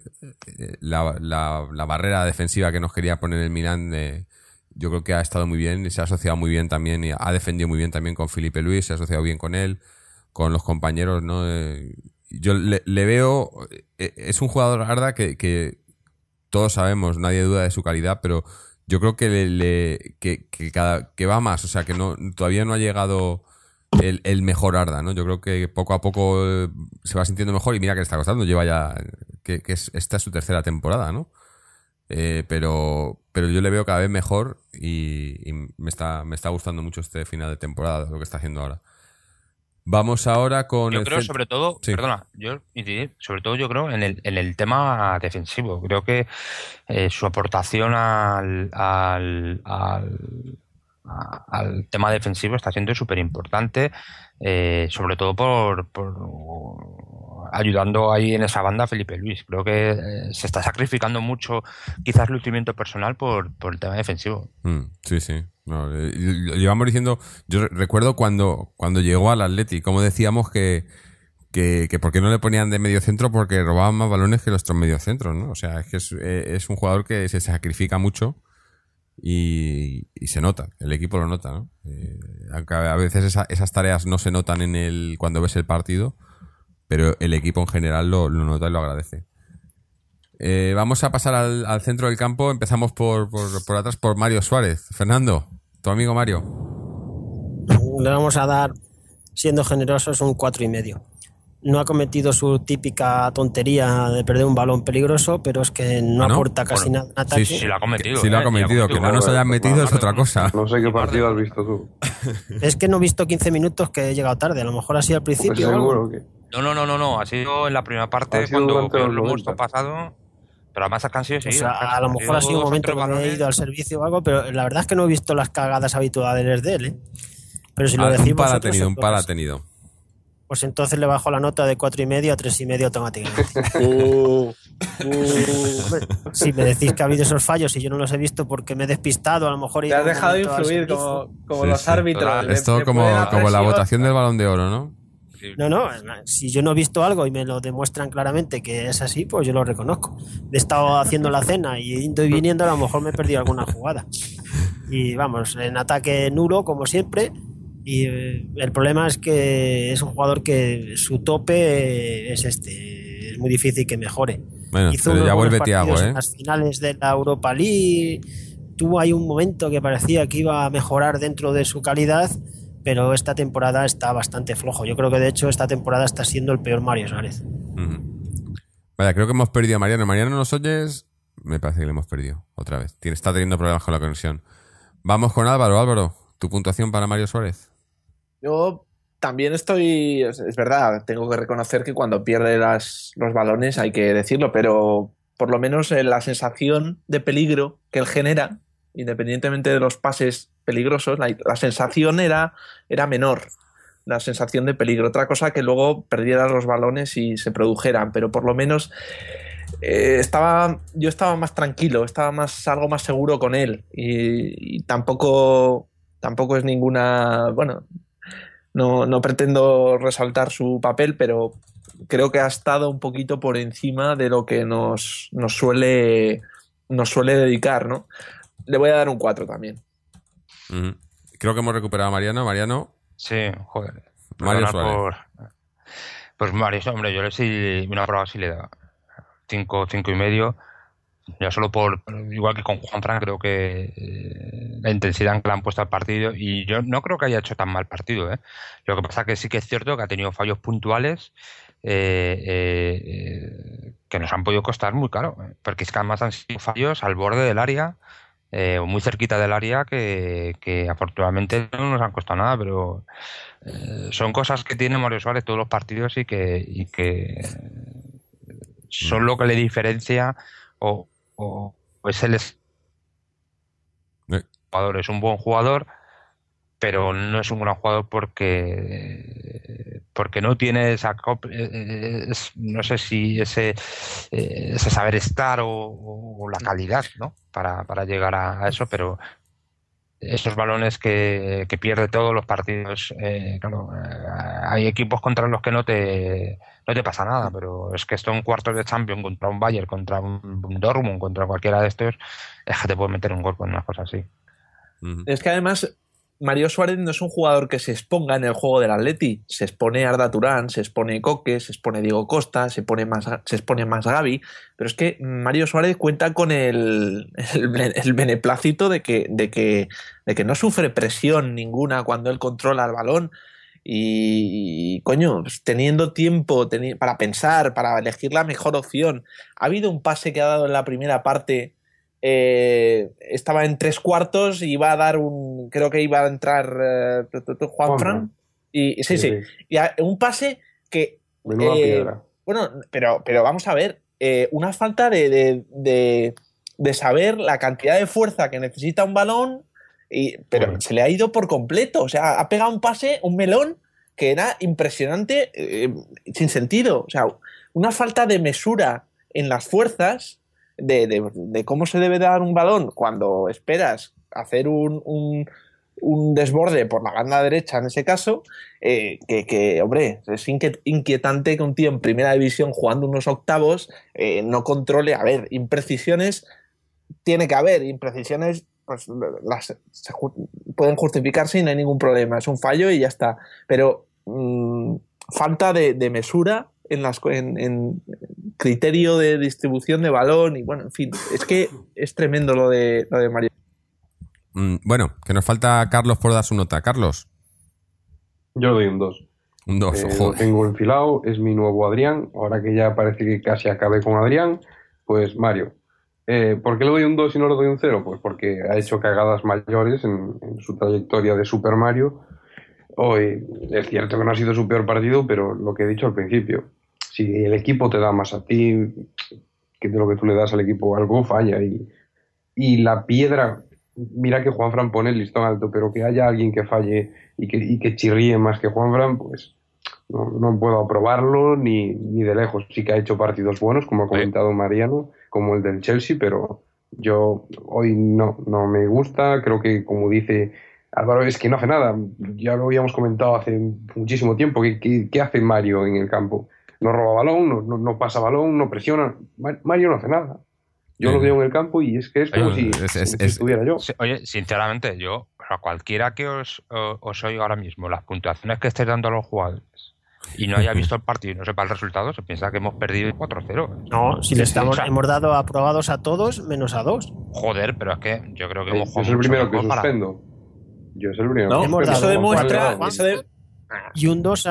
La barrera defensiva que nos quería poner el Milan. Yo creo que ha estado muy bien y se ha asociado muy bien también, y ha defendido muy bien también con Filipe Luis, se ha asociado bien con él, con los compañeros, ¿no? Yo le veo, es un jugador, Arda, que todos sabemos, nadie duda de su calidad, pero yo creo que que va más, o sea, que todavía no ha llegado el mejor Arda, ¿no? Yo creo que poco a poco se va sintiendo mejor, y mira que le está costando, lleva ya esta es su tercera temporada, ¿no? Pero yo le veo cada vez mejor y me está gustando mucho este final de temporada, lo que está haciendo ahora. Vamos ahora con yo creo sobre todo, sí. Perdona, sobre todo yo creo en el tema defensivo. Creo que su aportación al tema defensivo está siendo súper importante, sobre todo por ayudando ahí en esa banda a Filipe Luis. Creo que se está sacrificando mucho, quizás lucimiento personal por el tema defensivo. Sí, sí. No, lo llevamos diciendo. Yo recuerdo cuando llegó al Atleti, como decíamos que por qué no le ponían de medio centro, porque robaban más balones que nuestros mediocentros, ¿no? O sea, es que es un jugador que se sacrifica mucho y se nota, el equipo lo nota, ¿no? Aunque a veces esas tareas no se notan cuando ves el partido, pero el equipo en general lo nota y lo agradece. Vamos a pasar al centro del campo. Empezamos por atrás, por Mario Suárez. Fernando, tu amigo Mario. Le vamos a dar, siendo generosos, un 4,5. no ha cometido su típica tontería de perder un balón peligroso, pero es que no aporta casi nada en ataque. Sí lo ha cometido. Sí lo ha cometido. Que no nos hayan metido es otra cosa. No sé qué partido has visto tú. Es que no he visto 15 minutos, que he llegado tarde. A lo mejor ha sido al principio. Pues seguro que... No. Ha sido en la primera parte cuando lo hemos pasado. Pero además han sido seguidas. O sea, a lo mejor ha sido un momento que me he ido al servicio o algo, pero la verdad es que no he visto las cagadas habituales de él, ¿eh? Pero si lo decimos, un par ha tenido. Pues entonces le bajo la nota de 4,5 a 3,5 automáticamente. Si me decís que ha habido esos fallos y yo no los he visto porque me he despistado, a lo mejor... Te has dejado influir como los árbitros. Esto como la votación del Balón de Oro, ¿no? No, si yo no he visto algo y me lo demuestran claramente que es así, pues yo lo reconozco. He estado haciendo la cena y yendo y viniendo, a lo mejor me he perdido alguna jugada. Y vamos, en ataque nulo, como siempre. Y el problema es que es un jugador que su tope es es muy difícil que mejore. Bueno, pero ya vuelve Thiago, ¿eh? En las finales de la Europa League tuvo ahí un momento que parecía que iba a mejorar dentro de su calidad, pero esta temporada está bastante flojo. Yo creo que de hecho esta temporada está siendo el peor Mario Suárez. Vaya, creo que hemos perdido a Mariano. Mariano, ¿nos oyes? Me parece que le hemos perdido otra vez. Está teniendo problemas con la conexión. Vamos con Álvaro. Álvaro, ¿tu puntuación para Mario Suárez? Yo también estoy... Es verdad, tengo que reconocer que cuando pierde los balones hay que decirlo, pero por lo menos la sensación de peligro que él genera, independientemente de los pases peligrosos, la sensación era menor, la sensación de peligro. Otra cosa que luego perdiera los balones y se produjeran, pero por lo menos yo estaba más tranquilo, estaba algo más seguro con él y tampoco es ninguna... Bueno, no pretendo resaltar su papel, pero creo que ha estado un poquito por encima de lo que nos suele dedicar, ¿no? Le voy a dar un 4 también. Creo que hemos recuperado a Mariano. Mariano. Sí, joder. Mario Suárez. Pues Mario, hombre, yo le sí una prueba sí le da 5,5. Ya solo igual que con Juanfran, creo que la intensidad en que le han puesto al partido, y yo no creo que haya hecho tan mal partido, ¿eh? Lo que pasa que sí que es cierto que ha tenido fallos puntuales que nos han podido costar muy caro, porque es que además han sido fallos al borde del área, muy cerquita del área, que afortunadamente no nos han costado nada, pero son cosas que tiene Mario Suárez todos los partidos y que son lo que le diferencia o es el jugador, es un buen jugador, pero no es un gran jugador porque no tiene esa no sé si ese saber estar o la calidad, ¿no? para llegar a eso, pero esos balones que pierde todos los partidos, claro, hay equipos contra los que no te pasa nada, pero es que esto en cuartos de Champions contra un Bayern, contra un Dortmund, contra cualquiera de estos, es que te puede meter un gol con una cosa así. Es que además Mario Suárez no es un jugador que se exponga en el juego del Atleti. Se expone Arda Turán, se expone Coque, se expone Diego Costa, se expone más Gavi, pero es que Mario Suárez cuenta con el beneplácito de que no sufre presión ninguna cuando él controla el balón y coño, pues, teniendo tiempo para pensar, para elegir la mejor opción. Ha habido un pase que ha dado en la primera parte. Estaba en 3/4 y iba a dar creo que iba a entrar Juanfran y sí. Y un pase que bueno, pero vamos a ver, una falta de saber la cantidad de fuerza que necesita un balón, pero se le ha ido por completo. O sea, ha pegado un pase, un melón que era impresionante, sin sentido. O sea, una falta de mesura en las fuerzas de cómo se debe dar un balón cuando esperas hacer un desborde por la banda derecha en ese caso, que hombre, es inquietante que un tío en primera división jugando unos octavos no controle. A ver, imprecisiones tiene que haber, imprecisiones pues pueden justificarse y no hay ningún problema, es un fallo y ya está, pero falta de mesura en criterio de distribución de balón y bueno, en fin, es que es tremendo lo de Mario. Bueno, que nos falta Carlos por dar su nota. Carlos. Yo le doy un 2. Un 2, Lo joder. tengo enfilado, es mi nuevo Adrián. Ahora que ya parece que casi acabé con Adrián, pues Mario. ¿Por qué le doy un 2 y no le doy un cero? Pues porque ha hecho cagadas mayores en su trayectoria de Super Mario. Hoy es cierto que no ha sido su peor partido, pero lo que he dicho al principio, si el equipo te da más a ti que de lo que tú le das al equipo, algo falla. Y la piedra, mira que Juanfran pone el listón alto, pero que haya alguien que falle y que chirríe más que Juanfran, pues no puedo aprobarlo ni de lejos. Sí que ha hecho partidos buenos, como ha comentado Mariano, como el del Chelsea, pero yo hoy no me gusta. Creo que, como dice Álvaro, es que no hace nada. Ya lo habíamos comentado hace muchísimo tiempo. ¿Qué hace Mario en el campo? No roba balón, no pasa balón, no presiona. Mario no hace nada. Yo lo veo en el campo y es que es como si estuviera yo. Oye, sinceramente, yo, a cualquiera que os oiga ahora mismo, las puntuaciones que estáis dando a los jugadores y no haya visto el partido y no sepa el resultado, se piensa que hemos perdido 4-0. No, si hemos dado aprobados a todos menos a 2. Joder, pero es que yo creo que hemos Yo jugado soy el mucho primero que mejor para... suspendo. Yo soy el primero No, que hemos suspendo. dado eso demuestra... y un 2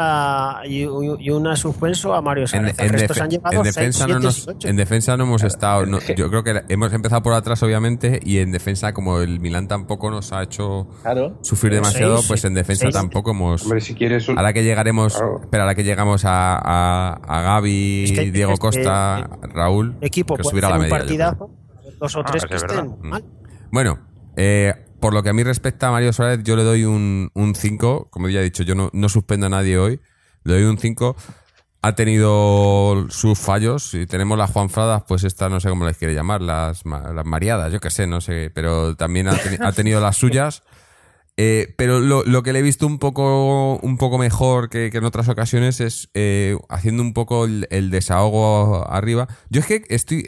y una suspenso a Mario Suárez. El resto se han llevado en defensa 6, 7 no y 8. en defensa no hemos estado. es que- Yo creo que hemos empezado por atrás, obviamente, y en defensa, como el Milán tampoco nos ha hecho Claro. sufrir demasiado, Seis, pues en defensa seis. tampoco hemos. Hombre, si quieres... Ahora que llegaremos, Claro. espera, ahora que llegamos a Gaby, Es que- Diego es que Costa, Raúl, Equipo que puede subirá hacer la un media. Yo creo. partidazo, 2 o 3 es que verdad. estén mal. Bueno, por lo que a mí respecta a Mario Suárez, yo le doy un 5. Como ya he dicho, yo no suspendo a nadie hoy. Le doy un 5. Ha tenido sus fallos. Si tenemos las Juanfradas, pues esta no sé cómo les quiere llamar, las mareadas, yo qué sé, no sé. Pero también ha tenido las suyas. Pero lo que le he visto un poco mejor que en otras ocasiones es haciendo un poco el desahogo arriba. Yo es que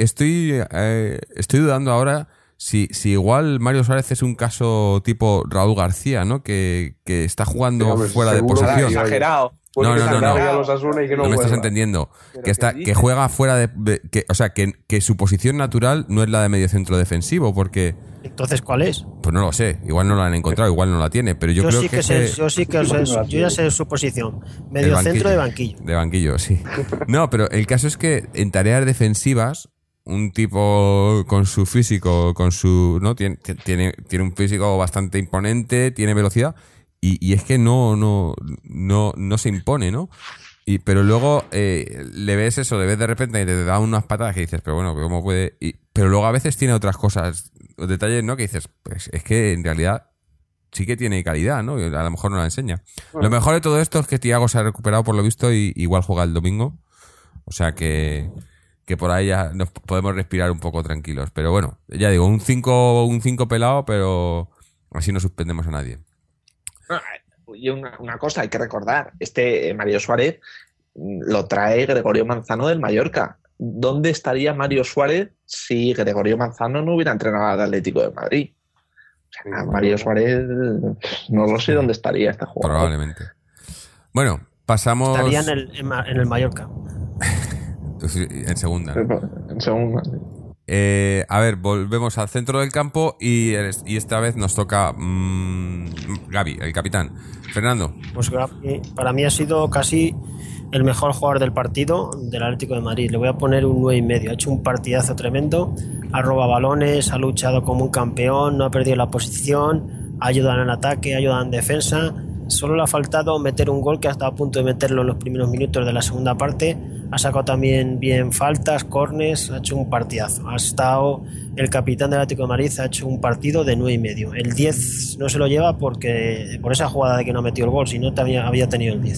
estoy dudando ahora si igual Mario Suárez es un caso tipo Raúl García, ¿no? Que está jugando Sí, hombre, fuera de seguro que posición. sí, Exagerado. No, no, que no, se no. acabe a los Asuna y que No me estás vuelva. entendiendo. ¿Pero Que qué dices? juega fuera o sea, que su posición natural no es la de mediocentro defensivo, porque Entonces, ¿cuál es? pues no lo sé, igual no la han encontrado, igual no la tiene, pero yo creo sí que sé, yo sí que sé, yo ya sé su posición. Medio centro de banquillo. De banquillo, sí. No, pero el caso es que en tareas defensivas, un tipo con su físico, ¿no? Tiene un físico bastante imponente, tiene velocidad, y es que no se impone, ¿no? Pero luego le ves eso, le ves de repente y te da unas patadas que dices, pero bueno, ¿cómo puede? Pero luego a veces tiene otras cosas, detalles, ¿no? Que dices, pues es que en realidad sí que tiene calidad, ¿no? A lo mejor no la enseña. Lo mejor de todo esto es que Thiago se ha recuperado por lo visto y igual juega el domingo. O sea que por ahí ya nos podemos respirar un poco tranquilos. Pero bueno, ya digo, un 5 pelado, pero así no suspendemos a nadie. Y una cosa hay que recordar, Mario Suárez lo trae Gregorio Manzano del Mallorca. ¿Dónde estaría Mario Suárez si Gregorio Manzano no hubiera entrenado al Atlético de Madrid? O sea, Mario Suárez no lo sé dónde estaría este jugador. Probablemente. Bueno, pasamos... Estaría en el Mallorca. En segunda. En segunda. A ver, volvemos al centro del campo y esta vez nos toca Gaby, el capitán. Fernando. Pues para mí ha sido casi el mejor jugador del partido del Atlético de Madrid. Le voy a poner un 9,5. Ha hecho un partidazo tremendo, ha robado balones, ha luchado como un campeón, no ha perdido la posición, ha ayudado en ataque, ha ayudado en defensa. Solo le ha faltado meter un gol, que ha estado a punto de meterlo en los primeros minutos de la segunda parte. Ha sacado también bien faltas, córners, ha hecho un partidazo. Ha estado el capitán del Atlético de Madrid, ha hecho un partido de 9,5. El 10 no se lo lleva por esa jugada de que no ha metido el gol, si no había tenido el 10.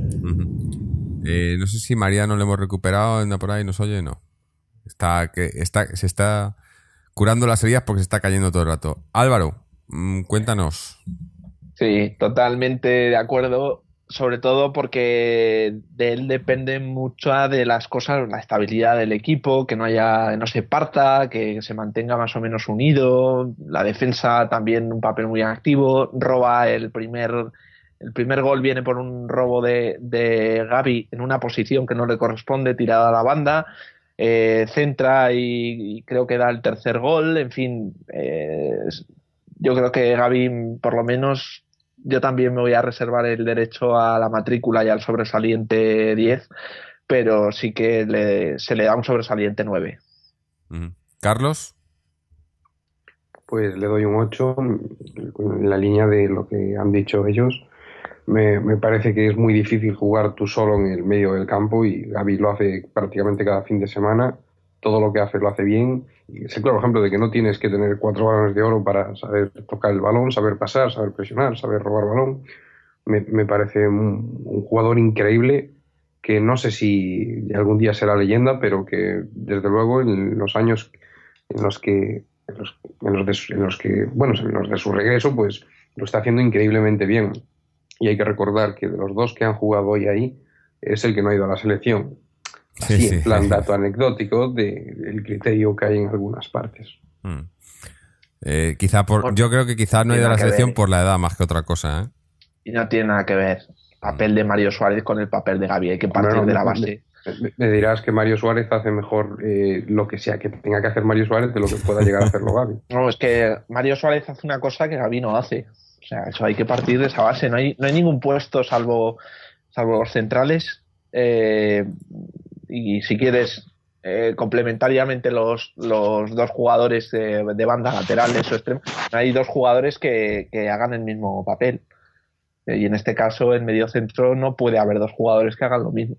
No sé si Mariano lo hemos recuperado, anda por ahí, nos oye, no. Se está curando las heridas porque se está cayendo todo el rato. Álvaro, cuéntanos. Sí, totalmente de acuerdo, sobre todo porque de él depende mucho de las cosas, la estabilidad del equipo, que no se parta, que se mantenga más o menos unido, la defensa también un papel muy activo, roba el primer gol viene por un robo de Gavi en una posición que no le corresponde, tirada a la banda, centra y creo que da el tercer gol, en fin, yo creo que Gavi por lo menos yo también me voy a reservar el derecho a la matrícula y al sobresaliente 10, pero sí que se le da un sobresaliente 9. ¿Carlos? Pues le doy un 8, en la línea de lo que han dicho ellos. Me parece que es muy difícil jugar tú solo en el medio del campo, y Gavi lo hace prácticamente cada fin de semana. Todo lo que hace lo hace bien. Y es el claro ejemplo de que no tienes que tener 4 balones de oro para saber tocar el balón, saber pasar, saber presionar, saber robar balón. Me parece un jugador increíble, que no sé si algún día será leyenda, pero que desde luego en los años en los de su regreso, pues lo está haciendo increíblemente bien. Y hay que recordar que de los 2 que han jugado hoy ahí, es el que no ha ido a la selección. Así, en plan dato anecdótico del criterio que hay en algunas partes. Yo creo que quizá no ha ido a la selección por la edad más que otra cosa, ¿eh? Y no tiene nada que ver el papel de Mario Suárez con el papel de Gavi. Hay que partir de la base. Me dirás que Mario Suárez hace mejor lo que sea que tenga que hacer Mario Suárez de lo que pueda llegar a hacerlo Gavi. No, es que Mario Suárez hace una cosa que Gavi no hace. O sea, eso hay que partir de esa base. No hay ningún puesto salvo los centrales. Y si quieres, complementariamente los 2 jugadores de banda laterales o extremo, hay 2 jugadores que hagan el mismo papel. Y en este caso, en medio centro, no puede haber 2 jugadores que hagan lo mismo.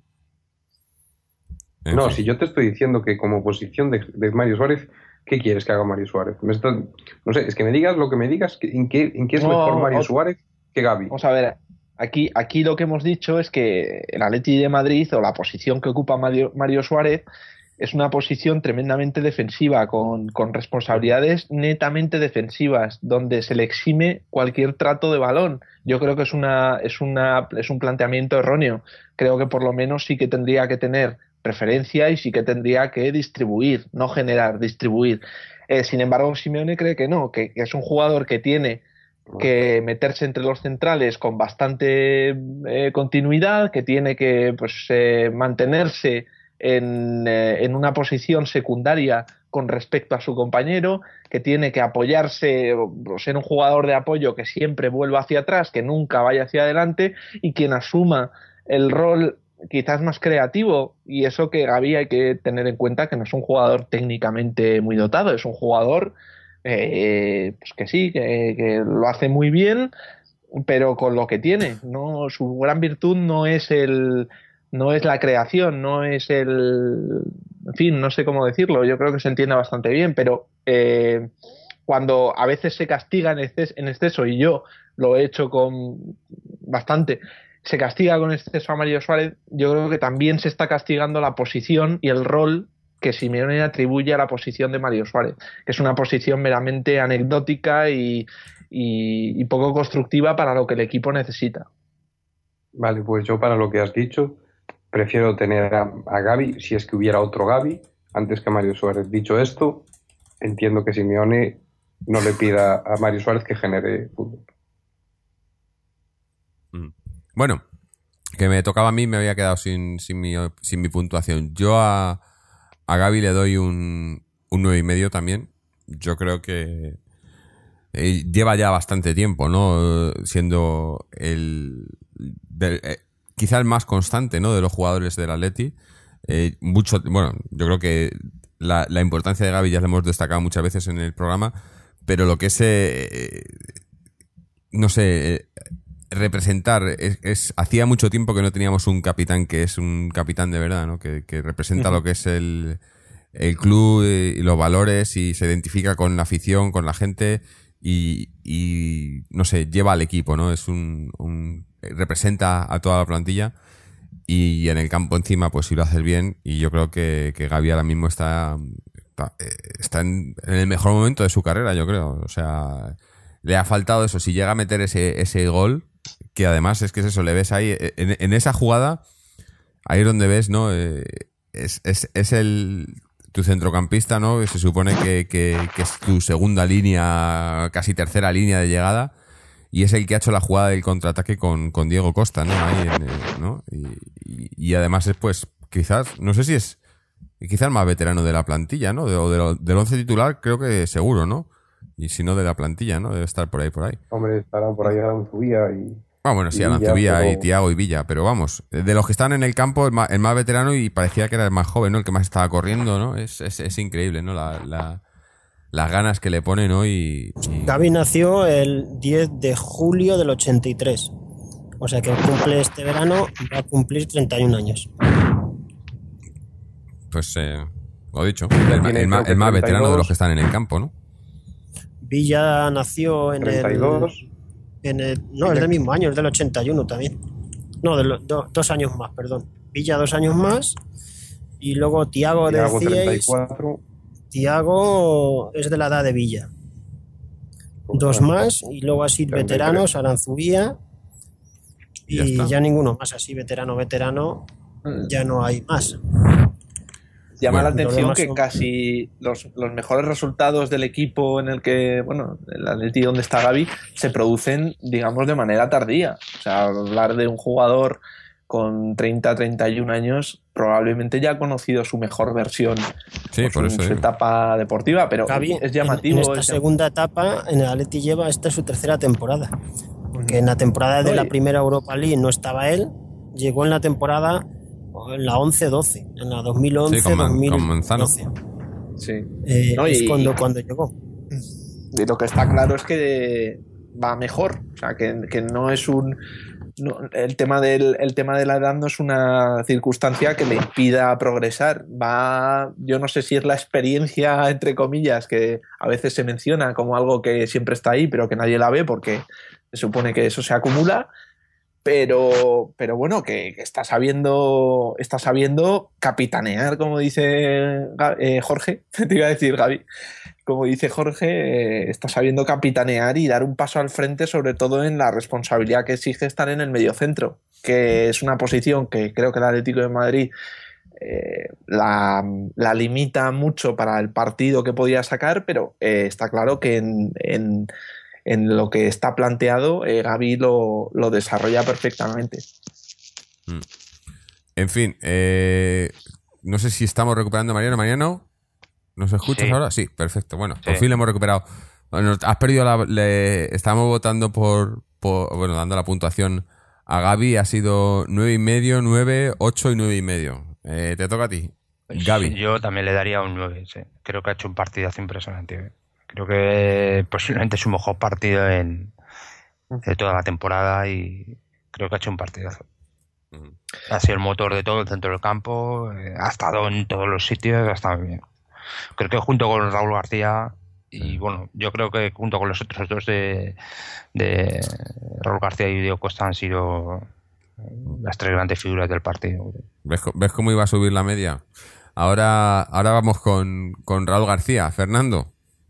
No, si yo te estoy diciendo que como posición de Mario Suárez, ¿qué quieres que haga Mario Suárez? No sé, es que me digas lo que me digas, ¿en qué es mejor Mario Suárez que Gavi? Vamos a ver, aquí lo que hemos dicho es que el Atleti de Madrid, o la posición que ocupa Mario Suárez, es una posición tremendamente defensiva, con responsabilidades netamente defensivas, donde se le exime cualquier trato de balón. Yo creo que es un planteamiento erróneo. Creo que por lo menos sí que tendría que tener preferencia y sí que tendría que distribuir, no generar, distribuir. Sin embargo, Simeone cree que no, que es un jugador que tiene que meterse entre los centrales con bastante continuidad, que tiene que mantenerse en una posición secundaria con respecto a su compañero, que tiene que apoyarse, ser un jugador de apoyo que siempre vuelva hacia atrás, que nunca vaya hacia adelante, y quien asuma el rol quizás más creativo. Y eso que Gavi hay que tener en cuenta, que no es un jugador técnicamente muy dotado, es un jugador pues que sí, que lo hace muy bien, pero con lo que tiene. No, su gran virtud no es la creación, no es en fin, no sé cómo decirlo, yo creo que se entiende bastante bien, pero cuando a veces se castiga en exceso, y yo lo he hecho con bastante, se castiga con exceso a Mario Suárez, yo creo que también se está castigando la posición y el rol que Simeone atribuye a la posición de Mario Suárez, que es una posición meramente anecdótica y poco constructiva para lo que el equipo necesita. Vale, pues yo, para lo que has dicho, prefiero tener a Gavi, si es que hubiera otro Gavi, antes que a Mario Suárez. Dicho esto, entiendo que Simeone no le pida a Mario Suárez que genere fútbol. Bueno, que me tocaba a mí, me había quedado sin mi puntuación. Yo a Gavi le doy un 9,5 también. Yo creo que lleva ya bastante tiempo, ¿no? Siendo quizá el más constante, ¿no?, de los jugadores del Atleti. Bueno, yo creo que la importancia de Gavi ya la hemos destacado muchas veces en el programa, pero lo que es, no sé, representar, hacía mucho tiempo que no teníamos un capitán que es un capitán de verdad, ¿no? Que representa lo que es el club y los valores, y se identifica con la afición, con la gente, y no sé, lleva al equipo, ¿no? Representa a toda la plantilla, y en el campo encima, pues si lo haces bien, y yo creo que Gavi ahora mismo está en el mejor momento de su carrera, yo creo. O sea, le ha faltado eso. Si llega a meter ese gol, que además es que es eso, le ves ahí, en esa jugada, ahí es donde ves, ¿no? Es tu centrocampista, ¿no? Se supone que es tu segunda línea, casi tercera línea de llegada, y es el que ha hecho la jugada del contraataque con Diego Costa, ¿no? Ahí ¿no? Y además es, pues, quizás, no sé si es quizás más veterano de la plantilla, ¿no? Del once titular, creo que seguro, ¿no? Y si no, de la plantilla, ¿no? Debe estar por ahí. Hombre, estarán por ahí Aranzubía y... Bueno, sí, y Aranzubía Villa, y Thiago y Villa, pero vamos, de los que están en el campo, el más veterano y parecía que era el más joven, ¿no? El que más estaba corriendo, ¿no? Es increíble, ¿no? Las ganas que le pone, ¿no? Gavi nació el 10 de julio del 83. O sea que cumple este verano, va a cumplir 31 años. Pues, lo dicho, Tiene, el más creo que veterano de 32. los que están en el campo, ¿no? Villa nació en 32. No, es del mismo año, es del 81 también. No, 2 años más, perdón. Villa 2 años más. Y luego Thiago Thiago decíais. 34. Thiago es de la edad de Villa. 2 más. Y luego así 33. veteranos, Aranzubía. Y ya Y está. ya ninguno más así, veterano. Ya no hay más. Llama Bueno, la atención demás que son- casi los mejores resultados del equipo en el que, bueno, el Atleti donde está Gavi, se producen, digamos, de manera tardía. O sea, hablar de un jugador con 30, 31 años, probablemente ya ha conocido su mejor versión, Sí, pues, por en eso su digo. etapa deportiva, pero Gavi, es llamativo. en esta segunda etapa, en el Atleti lleva, esta es su tercera temporada. Porque en la temporada de la primera Europa League no estaba él, llegó en la temporada, en la 11-12, en la 2011, Sí, con Manzano. 2012. Sí. Es cuando llegó. Y lo que está claro es que va mejor. O sea, que no es un. El tema de la edad no es una circunstancia que le impida progresar. Yo no sé si es la experiencia, entre comillas, que a veces se menciona como algo que siempre está ahí, pero que nadie la ve porque se supone que eso se acumula. Pero bueno, que está sabiendo capitanear, como dice Jorge, te iba a decir Gaby, como dice Jorge, está sabiendo capitanear y dar un paso al frente, sobre todo en la responsabilidad que exige estar en el mediocentro, que es una posición que creo que el Atlético de Madrid la limita mucho para el partido que podía sacar, pero está claro que en lo que está planteado, Gavi lo desarrolla perfectamente. En fin, no sé si estamos recuperando a Mariano. Mariano, ¿nos escuchas Sí. ahora? Sí, perfecto. Bueno, por Sí. fin le hemos recuperado. Bueno, has perdido estábamos votando bueno, dando la puntuación a Gavi. Ha sido 9,5, 9, 8 y 9,5. Te toca a ti, Gavi. Yo también le daría un 9, sí. Creo que ha hecho un partidazo impresionante. Creo que posiblemente es su mejor partido de toda la temporada y creo que ha hecho un partidazo. Ha sido el motor de todo el centro del campo, ha estado en todos los sitios, ha estado muy bien. Creo que junto con Raúl García y bueno, yo creo que junto con los otros dos de Raúl García y Diego Costa han sido las 3 grandes figuras del partido. ¿Ves cómo iba a subir la media? Ahora vamos con Raúl García. Fernando.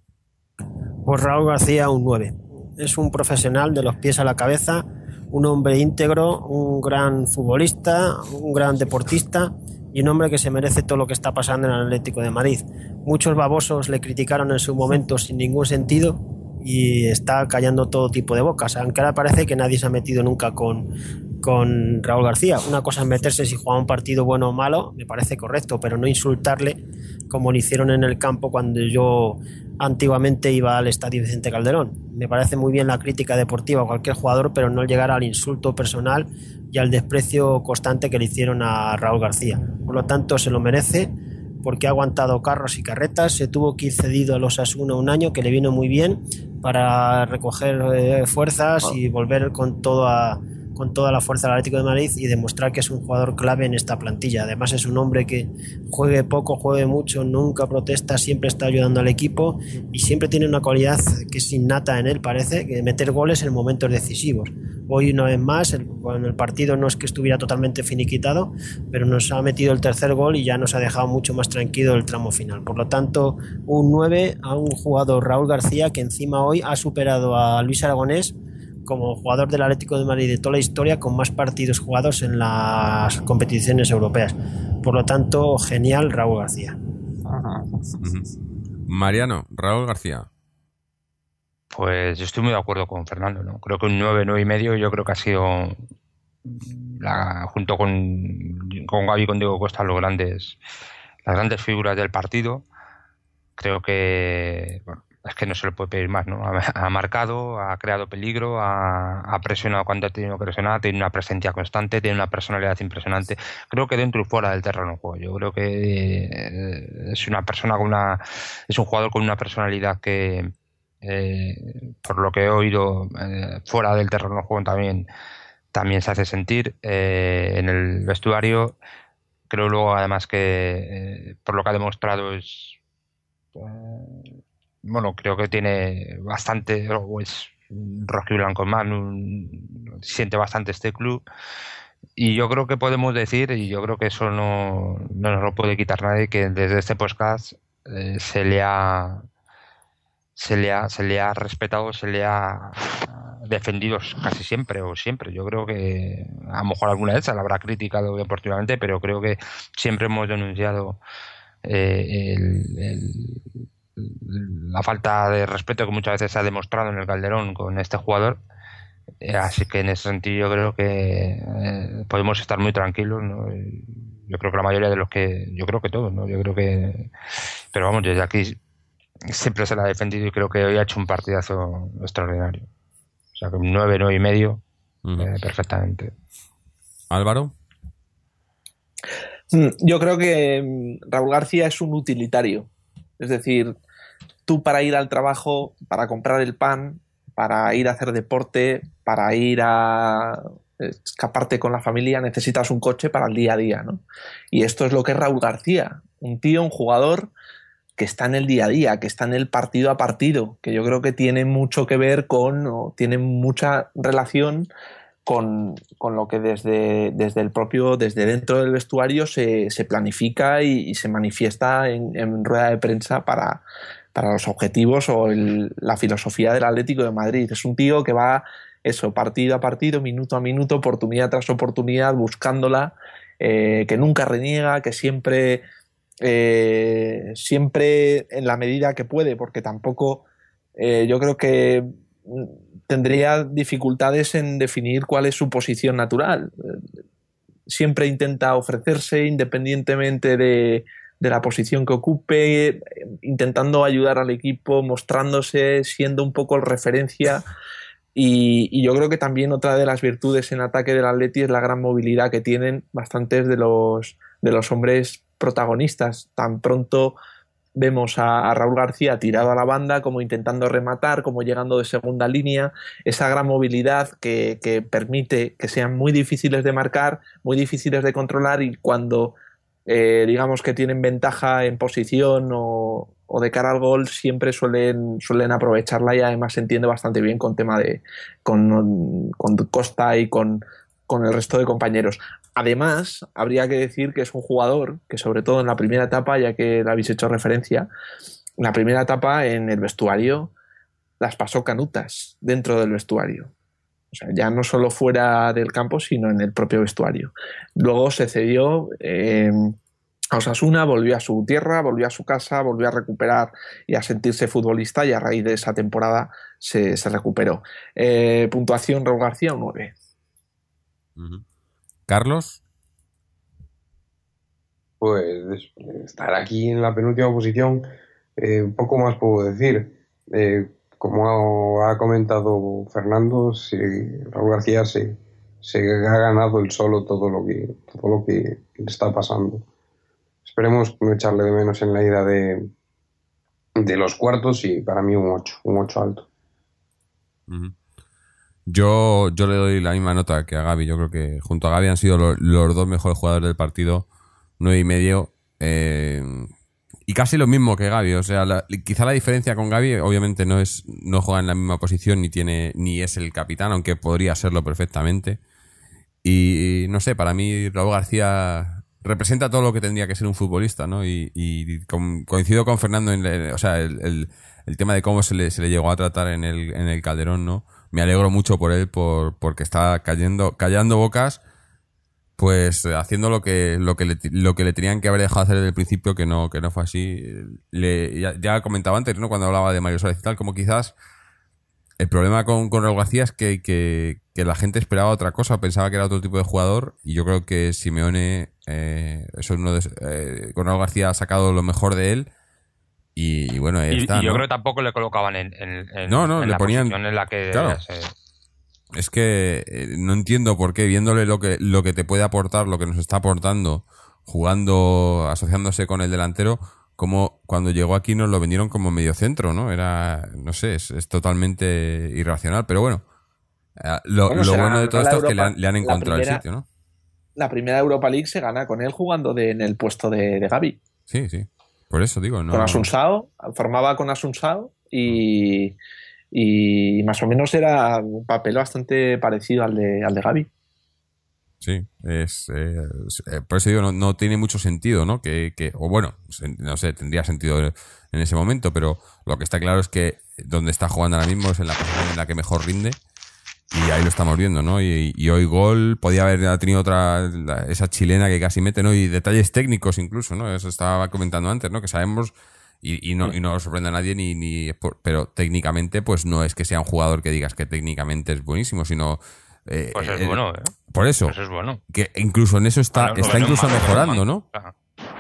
Pues Raúl García, un 9. Es un profesional de los pies a la cabeza, un hombre íntegro, un gran futbolista, un gran deportista y un hombre que se merece todo lo que está pasando en el Atlético de Madrid. Muchos babosos le criticaron en su momento sin ningún sentido y está callando todo tipo de bocas, aunque ahora parece que nadie se ha metido nunca con Raúl García. Una cosa es meterse si juega un partido bueno o malo, me parece correcto, pero no insultarle como lo hicieron en el campo cuando yo antiguamente iba al estadio Vicente Calderón. Me parece muy bien la crítica deportiva a cualquier jugador, pero no llegar al insulto personal y al desprecio constante que le hicieron a Raúl García. Por lo tanto, se lo merece porque ha aguantado carros y carretas, se tuvo que ir cedido a los Osasuna un año, que le vino muy bien para recoger fuerzas y volver con toda la fuerza del Atlético de Madrid y demostrar que es un jugador clave en esta plantilla. Además es un hombre que juegue poco, juegue mucho, nunca protesta, siempre está ayudando al equipo y siempre tiene una cualidad que es innata en él, parece, que meter goles en momentos decisivos. Hoy una vez más, en el partido no es que estuviera totalmente finiquitado, pero nos ha metido el tercer gol y ya nos ha dejado mucho más tranquilo el tramo final. Por lo tanto, un 9 a un jugador, Raúl García, que encima hoy ha superado a Luis Aragonés como jugador del Atlético de Madrid de toda la historia con más partidos jugados en las competiciones europeas. Por lo tanto, genial Raúl García. Mariano, Raúl García. Pues yo estoy muy de acuerdo con Fernando, ¿no? Creo que un 9, 9,5 yo creo que ha sido junto con Gavi y con Diego Costa las grandes figuras del partido. Creo que bueno, es que no se le puede pedir más, ¿no? Ha marcado, ha creado peligro, ha presionado cuando ha tenido que presionar, tiene una presencia constante, tiene una personalidad impresionante. Creo que dentro y fuera del terreno de juego. Yo creo que es una persona es un jugador con una personalidad que, por lo que he oído, fuera del terreno de juego también se hace sentir en el vestuario. Creo luego además que por lo que ha demostrado bueno, creo que tiene bastante, o es rojiblanco más, siente bastante este club, y yo creo que podemos decir, y yo creo que eso no nos lo puede quitar nadie, que desde este podcast se le ha respetado, se le ha defendido casi siempre o siempre. Yo creo que a lo mejor alguna vez se la habrá criticado deportivamente, pero creo que siempre hemos denunciado la falta de respeto que muchas veces se ha demostrado en el Calderón con este jugador. Así que en ese sentido yo creo que podemos estar muy tranquilos, ¿no? Yo creo que la mayoría de yo creo que todos, ¿no? Pero vamos, desde aquí siempre se la ha defendido y creo que hoy ha hecho un partidazo extraordinario. O sea, que un 9,5 perfectamente. Álvaro. Yo creo que Raúl García es un utilitario. Es decir, tú para ir al trabajo, para comprar el pan, para ir a hacer deporte, para ir a escaparte con la familia, necesitas un coche para el día a día, ¿no? Y esto es lo que es Raúl García. Un jugador que está en el día a día, que está en el partido a partido, que yo creo que tiene mucho que ver tiene mucha relación con lo que desde dentro del vestuario se planifica y se manifiesta en rueda de prensa para los objetivos o la filosofía del Atlético de Madrid. Es un tío que va partido a partido, minuto a minuto, oportunidad tras oportunidad, buscándola, que nunca reniega, que siempre en la medida que puede, porque tampoco yo creo que tendría dificultades en definir cuál es su posición natural. Siempre intenta ofrecerse independientemente de la posición que ocupe, intentando ayudar al equipo, mostrándose, siendo un poco referencia. Y yo creo que también otra de las virtudes en ataque del Atleti es la gran movilidad que tienen bastantes de los hombres protagonistas. Tan pronto vemos a Raúl García tirado a la banda, como intentando rematar, como llegando de segunda línea, esa gran movilidad que permite que sean muy difíciles de marcar, muy difíciles de controlar, y cuando digamos que tienen ventaja en posición o de cara al gol, siempre suelen aprovecharla, y además se entiende bastante bien con Costa y con el resto de compañeros. Además, habría que decir que es un jugador que, sobre todo en la primera etapa, ya que le habéis hecho referencia, en la primera etapa en el vestuario las pasó canutas dentro del vestuario. O sea, ya no solo fuera del campo, sino en el propio vestuario. Luego se cedió a Osasuna, volvió a su tierra, volvió a su casa, volvió a recuperar y a sentirse futbolista, y a raíz de esa temporada se recuperó. Puntuación Raúl García, un 9. Carlos. Pues estar aquí en la penúltima posición, poco más puedo decir. Como ha comentado Fernando, Raúl García se ha ganado él solo todo lo que le está pasando. Esperemos no echarle de menos en la ida de los cuartos, y para mí un 8 alto. Yo le doy la misma nota que a Gaby. Yo creo que junto a Gaby han sido los dos mejores jugadores del partido, 9,5. Y casi lo mismo que Gaby. O sea, quizá la diferencia con Gaby, obviamente, no juega en la misma posición ni es el capitán, aunque podría serlo perfectamente. Y no sé, para mí Raúl García representa todo lo que tendría que ser un futbolista, ¿no? Y coincido con Fernando o sea, el tema de cómo se le llegó a tratar en el Calderón, ¿no? Me alegro mucho por él, porque está callando bocas, pues haciendo lo que le tenían que haber dejado hacer desde el principio, que no fue así. Ya comentaba antes, ¿no? Cuando hablaba de Mario Suárez y tal, como quizás el problema con Raúl García es que la gente esperaba otra cosa, pensaba que era otro tipo de jugador, y yo creo que Simeone con Raúl García ha sacado lo mejor de él, Y bueno, ahí Y está, yo ¿no? creo que tampoco le colocaban en No, en le la ponían... posición en la que Claro. Es que no entiendo por qué, viéndole lo que te puede aportar, lo que nos está aportando, jugando, asociándose con el delantero, como cuando llegó aquí nos lo vendieron como mediocentro, ¿no? Era, no sé, es totalmente irracional, pero bueno, Bueno, lo se bueno de ganó todo la esto es que Europa, le han encontrado el sitio, ¿no? la primera Europa League se gana con él jugando en el puesto de Gavi. Sí, sí. Por eso digo, Con no. Asunsao, formaba con Asunsao y más o menos era un papel bastante parecido al de Gavi. Sí, por eso digo, no tiene mucho sentido, ¿no? O bueno, no sé, tendría sentido en ese momento, pero lo que está claro es que donde está jugando ahora mismo es en la posición en la que mejor rinde y ahí lo estamos viendo, ¿no? Y hoy gol, podía haber tenido esa chilena que casi mete, ¿no? Y detalles técnicos incluso, ¿no? Eso estaba comentando antes, ¿no? Que sabemos y no sorprende a nadie pero técnicamente pues no es que sea un jugador que digas que técnicamente es buenísimo, sino... Pues es bueno, ¿eh? Por eso, Pues es bueno. que incluso en eso está Bueno, no incluso es malo, mejorando, ¿no? Claro.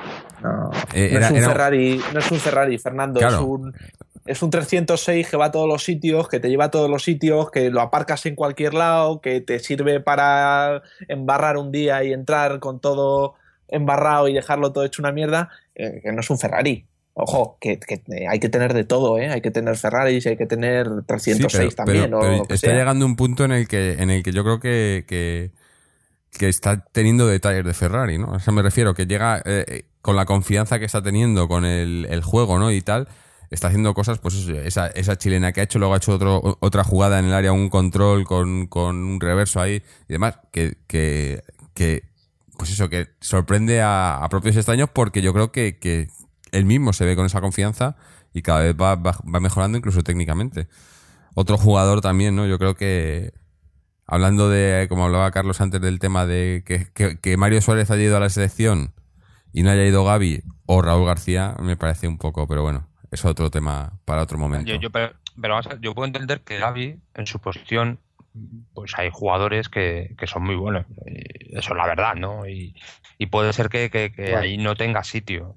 No, Era- no era- es un Ferrari, Fernando, Claro. es un 306 que va a todos los sitios, que te lleva a todos los sitios, que lo aparcas en cualquier lado, que te sirve para embarrar un día y entrar con todo embarrado y dejarlo todo hecho una mierda, que no es un Ferrari. Ojo, que hay que tener de todo, ¿eh? Hay que tener Ferraris, hay que tener 306 también, o pero lo que está sea. llegando un punto en el que yo creo que está teniendo detalles de Ferrari, ¿no? A eso me refiero, que llega con la confianza que está teniendo con el juego, ¿no? Y tal, está haciendo cosas, pues eso, esa chilena que ha hecho, luego ha hecho otra jugada en el área, un control con un reverso ahí y demás, que pues eso, que sorprende a propios extraños porque yo creo que él mismo se ve con esa confianza y cada vez va mejorando incluso técnicamente. Otro jugador también, ¿no? Yo creo que hablando de, como hablaba Carlos antes del tema de que Mario Suárez haya ido a la selección y no haya ido Gavi o Raúl García, me parece un poco, pero bueno, es otro tema para otro momento. Pero vamos a ver, yo puedo entender que Gavi, en su posición, pues hay jugadores que son muy buenos. Y eso es la verdad, ¿no? Y puede ser que Claro. ahí no tenga sitio.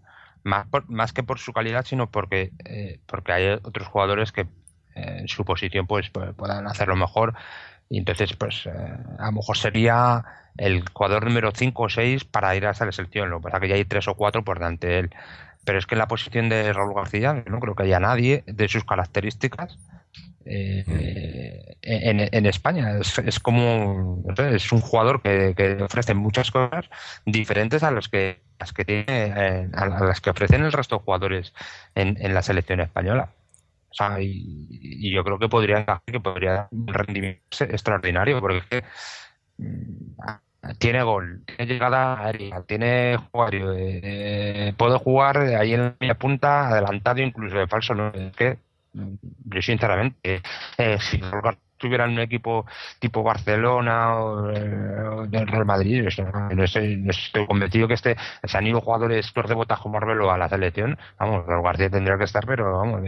Más que por su calidad, sino porque hay otros jugadores que en su posición pues puedan hacerlo mejor. Y entonces, pues a lo mejor sería el jugador número 5 o 6 para ir a esa selección. Lo que pasa es que ya hay 3 o 4 por delante de él. Pero es que en la posición de Raúl García no creo que haya nadie de sus características en España. Es como, no sé, es un jugador que ofrece muchas cosas diferentes a las que tiene, a las que ofrecen el resto de jugadores en la selección española. O sea, y yo creo que podría dar un rendimiento extraordinario, porque es que tiene gol, tiene llegada aérea, tiene jugario, puede jugar ahí en la media punta, adelantado incluso de falso. ¿No? Es que yo sinceramente, si estuviera en un equipo tipo Barcelona o del Real Madrid, no estoy convencido que se han ido jugadores de botas como Arbeloa a la selección. Vamos, Raúl García tendría que estar, pero vamos,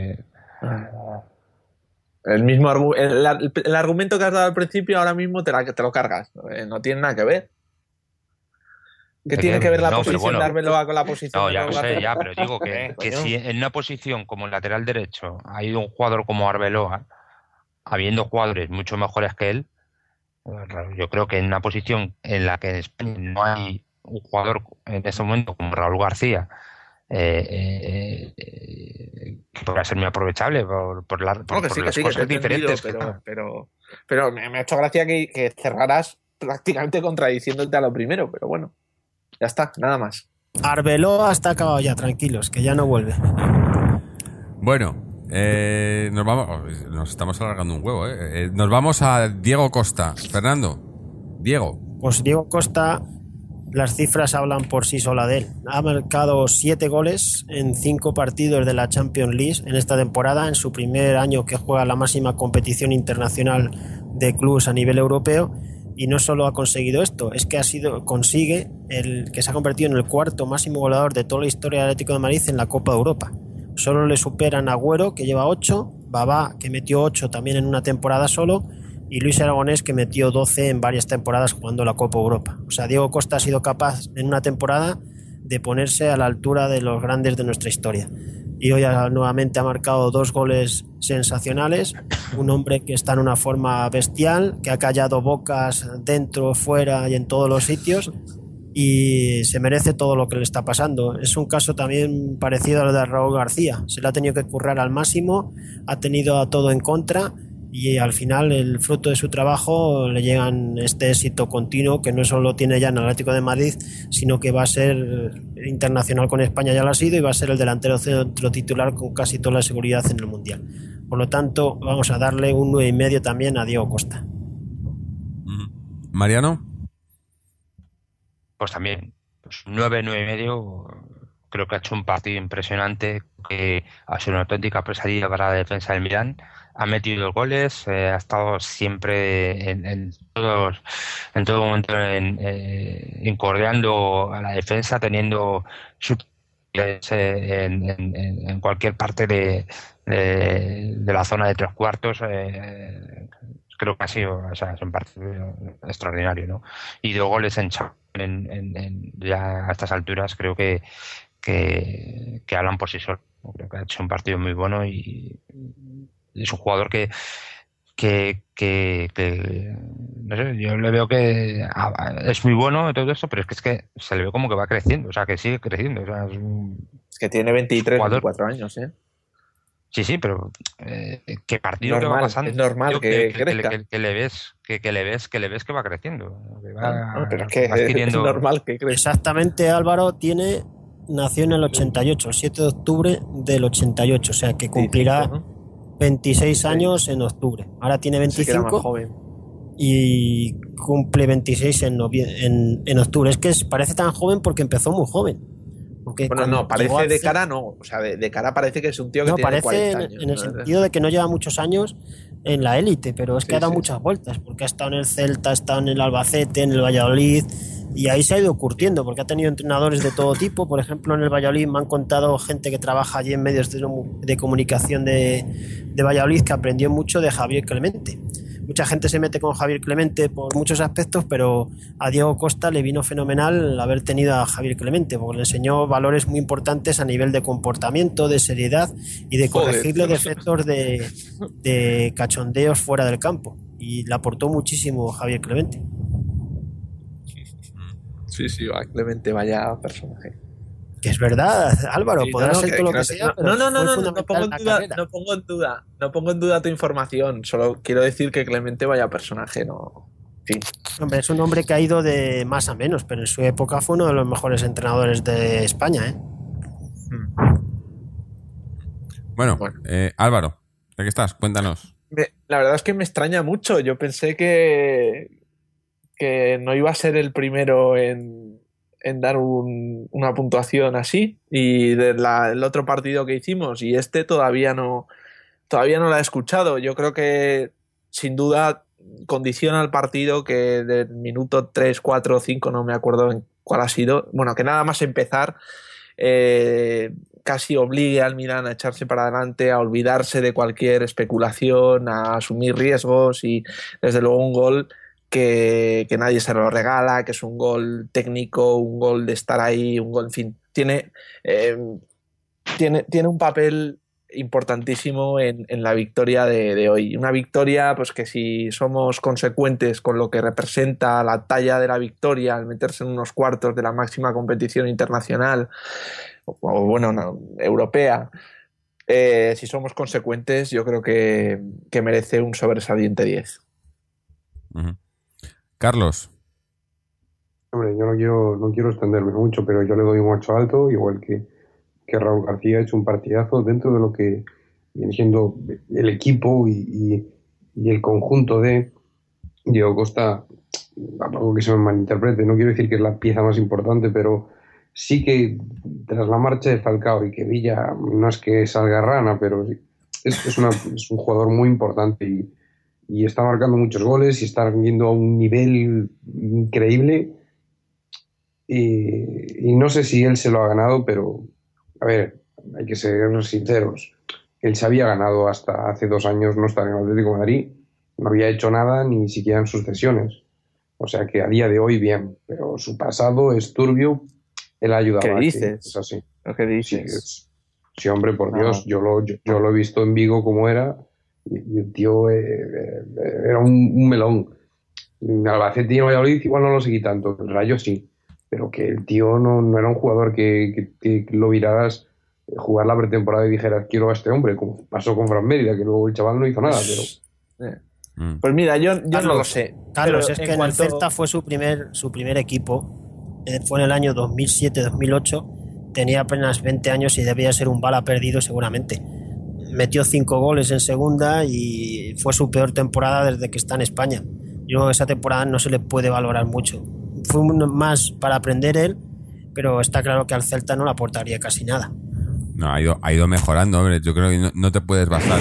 El argumento que has dado al principio ahora mismo te lo cargas. No tiene nada que ver. ¿Qué tiene que ver la posición de Arbeloa con la posición no, de ya Raúl lo sé, García? ya, pero digo que si en una posición como el lateral derecho ha ido un jugador como Arbeloa, habiendo jugadores mucho mejores que él, yo creo que en una posición en la que en España no hay un jugador en ese momento como Raúl García, que podría ser muy aprovechable por las cosas diferentes. Pero me ha hecho gracia que cerraras prácticamente contradiciéndote a lo primero, pero bueno, ya está, nada más. Arbeloa está acabado ya, tranquilos, que ya no vuelve. Bueno, nos estamos alargando un huevo, ¿eh? Nos vamos a Diego Costa. Fernando, Diego. Pues Diego Costa, las cifras hablan por sí sola de él. Ha marcado 7 goles en 5 partidos de la Champions League en esta temporada, en su primer año que juega la máxima competición internacional de clubes a nivel europeo. Y no solo ha conseguido esto, es que consigue el que se ha convertido en el cuarto máximo goleador de toda la historia del Atlético de Madrid en la Copa de Europa. Solo le superan Agüero, que lleva 8, Babá, que metió 8 también en una temporada solo, y Luis Aragonés, que metió 12 en varias temporadas jugando la Copa Europa. O sea, Diego Costa ha sido capaz en una temporada de ponerse a la altura de los grandes de nuestra historia. y hoy nuevamente ha marcado 2 goles sensacionales. Un hombre que está en una forma bestial, que ha callado bocas dentro, fuera y en todos los sitios, y se merece todo lo que le está pasando. Es un caso también parecido al de Raúl García. Se le ha tenido que currar al máximo, ha tenido a todo en contra, y al final el fruto de su trabajo le llegan este éxito continuo que no solo tiene ya en el Atlético de Madrid, sino que va a ser internacional con España, ya lo ha sido, y va a ser el delantero centro titular con casi toda la seguridad en el Mundial. Por lo tanto, vamos a darle un 9,5 también a Diego Costa. Mariano. Pues también, pues 9,5. Creo que ha hecho un partido impresionante, que ha sido una auténtica pesadilla para la defensa del Milán. Ha metido goles, ha estado siempre en todo momento encordeando a la defensa, teniendo su en cualquier parte de la zona de 3/4. Creo que ha sido, o sea, es un partido extraordinario, ¿no? Y 2 goles ya a estas alturas creo que hablan por sí solos. Creo que ha hecho un partido muy bueno y es un jugador que no sé, yo le veo que es muy bueno de todo esto, pero es que se le ve como que va creciendo, o sea, que sigue creciendo. O sea, es que tiene 23, jugador, 24 años, ¿eh? Sí, pero ¿qué partido normal, que va pasando? es normal que le ves que va creciendo. Que va, no, pero es que es normal que crezca. Exactamente, Álvaro nació en el 88, el 7 de octubre del 88, o sea que cumplirá 26 años en octubre. Ahora tiene 25 más joven. Y cumple 26 en octubre. Es que parece tan joven porque empezó muy joven. Porque bueno, no, parece de cara no. O sea, de cara parece que es un tío que tiene 40 años. En el sentido de que no lleva muchos años en la élite, pero es que ha dado muchas vueltas, porque ha estado en el Celta, ha estado en el Albacete, en el Valladolid, y ahí se ha ido curtiendo, porque ha tenido entrenadores de todo tipo. Por ejemplo, en el Valladolid me han contado gente que trabaja allí en medios de comunicación de Valladolid, que aprendió mucho de Javier Clemente. Mucha gente se mete con Javier Clemente por muchos aspectos, pero a Diego Costa le vino fenomenal haber tenido a Javier Clemente, porque le enseñó valores muy importantes a nivel de comportamiento, de seriedad y de corregirle defectos de cachondeos fuera del campo. Y le aportó muchísimo Javier Clemente. Sí, va, Clemente, vaya personaje. Que es verdad, Álvaro, sí, podrá ser todo lo que sea. No pongo en duda tu información. Solo quiero decir que Clemente vaya personaje, no. Sí. Hombre, es un hombre que ha ido de más a menos, pero en su época fue uno de los mejores entrenadores de España, ¿eh? Bueno. Álvaro, ¿de qué estás? Cuéntanos. La verdad es que me extraña mucho. Yo pensé que no iba a ser el primero en dar una puntuación así, y el otro partido que hicimos y todavía no la he escuchado. Yo creo que sin duda condiciona el partido, que del minuto 3, 4 o 5, no me acuerdo en cuál ha sido, bueno, que nada más empezar casi obligue al Milan a echarse para adelante, a olvidarse de cualquier especulación, a asumir riesgos, y desde luego un gol que nadie se lo regala, que es un gol técnico, un gol de estar ahí, un gol, en fin, tiene un papel importantísimo en la victoria de hoy. Una victoria, pues, que si somos consecuentes con lo que representa la talla de la victoria al meterse en unos cuartos de la máxima competición internacional, o bueno, europea, si somos consecuentes, yo creo que merece un sobresaliente 10. Uh-huh. Carlos. Hombre, yo no quiero extenderme mucho, pero yo le doy un 8 alto, igual que Raúl García ha hecho un partidazo dentro de lo que viene siendo el equipo y el conjunto de Diego Costa. Tampoco que se me malinterprete, no quiero decir que es la pieza más importante, pero sí que tras la marcha de Falcao y que Villa no es que salga rana, pero es un jugador muy importante y está marcando muchos goles y está yendo a un nivel increíble, y no sé si él se lo ha ganado, pero a ver, hay que ser sinceros. Él se había ganado hasta hace 2 años no estar en el Atlético de Madrid, no había hecho nada ni siquiera en sus cesiones, o sea que a día de hoy bien, pero su pasado es turbio. Él ha ayudado. ¿Qué dices? Es así. ¿Lo que dices? Sí, Sí, hombre, por Dios, yo lo he visto en Vigo como era, y el tío era un melón. Albacete y Valladolid igual no lo seguí tanto, el Rayo sí, pero que el tío no era un jugador que lo viraras jugar la pretemporada y dijeras quiero a este hombre, como pasó con Fran Mérida, que luego el chaval no hizo nada, pero... Pues mira, yo no Carlos, lo sé. Carlos, pero es que en el Celta fue su primer equipo. Fue en el año 2007-2008. Tenía apenas 20 años y debía ser un bala perdido seguramente. Metió 5 goles en segunda y fue su peor temporada desde que está en España. Yo creo que esa temporada no se le puede valorar mucho. Fue más para aprender él, pero está claro que al Celta no le aportaría casi nada. No, ha ido mejorando, hombre. Yo creo que no te puedes basar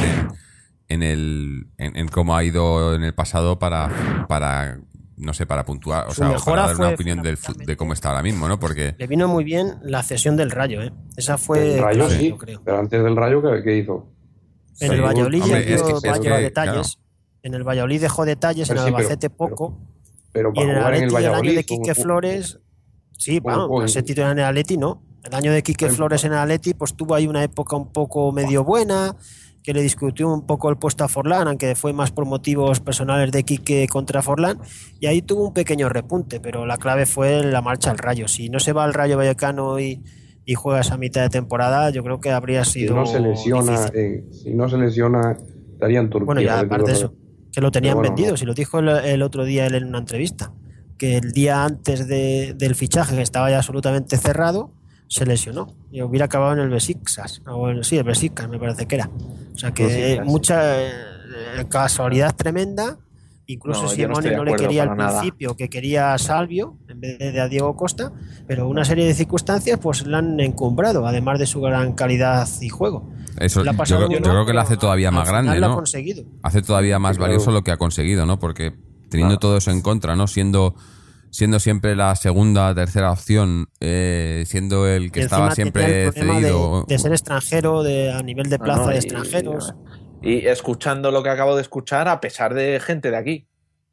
en cómo ha ido en el pasado para no sé, para puntuar, o Su sea, o mejora para dar una fue opinión de cómo está ahora mismo, ¿no? Porque le vino muy bien la cesión del Rayo, ¿eh? Esa fue El Rayo clave, sí, yo creo. pero antes del Rayo, ¿qué hizo? En Sí, el Valladolid hombre, dio es que varios claro. detalles. En el Valladolid dejó detalles, en Pero el sí, Albacete poco. pero Y en para el jugar en el Atleti el año Valladolid... de Quique Flores, sí, bueno, un- ese título en el Atleti no. El año de Quique Bueno, Flores en el Atleti, pues tuvo ahí una época un poco medio buena, que le discutió un poco el puesto a Forlán, aunque fue más por motivos personales de Quique contra Forlán, y ahí tuvo un pequeño repunte, pero la clave fue la marcha al Rayo. Si no se va al Rayo Vallecano y juega esa mitad de temporada, yo creo que habría si sido no se lesiona, difícil. si no se lesiona, estaría en Turquía. Bueno, y vete tú aparte a de saber. eso, que lo tenían Pero bueno, vendido, no. si lo dijo el otro día él en una entrevista, que el día antes del fichaje, que estaba ya absolutamente cerrado, se lesionó y hubiera acabado en el Besiktas, sí, el Besiktas me parece que era. O sea que Besiktas, mucha casualidad tremenda. Incluso No, yo no Simeone estoy de no le acuerdo quería al para nada. principio, que quería a Salvio en vez de a Diego Costa, pero una serie de circunstancias pues le han encumbrado, además de su gran calidad y juego. eso, Le ha yo, pasado yo uno, creo que pero lo hace todavía al más final grande, lo ha ¿no? conseguido. Hace todavía más Claro. valioso lo que ha conseguido, ¿no? Porque teniendo todo eso en contra, ¿no? Siendo siempre la segunda, tercera opción, siendo el que Y estaba encima tenía siempre el problema cedido. de ser extranjero, a nivel de No, plaza no, de extranjeros. y escuchando lo que acabo de escuchar, a pesar de gente de aquí.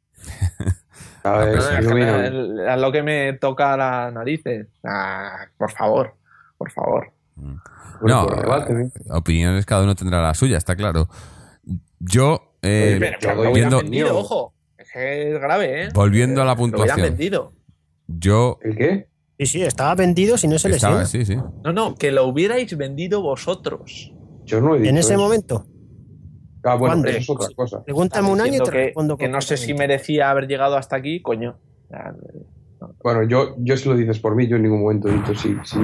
A Ah, ver, pues No, sí. es que ilumina. es lo que me toca las narices. Por favor, por favor. Bueno, No, pues debate, opiniones cada uno tendrá la suya, está claro. Yo, Oye, Pero yo lo doy hubieran viendo- vendido, ojo. Es que es grave, ¿eh? volviendo a la Lo hubieran puntuación, vendido. yo ¿El qué? Sí, sí, estaba vendido si no se estaba, lesiona. sí, sí. No, que lo hubierais vendido vosotros. Yo no he dicho En ese eso. momento. Ah, bueno, ¿Cuándo? eso es otra cosa. Pregúntame un año y Diciendo te respondo que no sé si concretamente. merecía haber llegado hasta aquí, coño. Bueno, yo si lo dices por mí, yo en ningún momento he dicho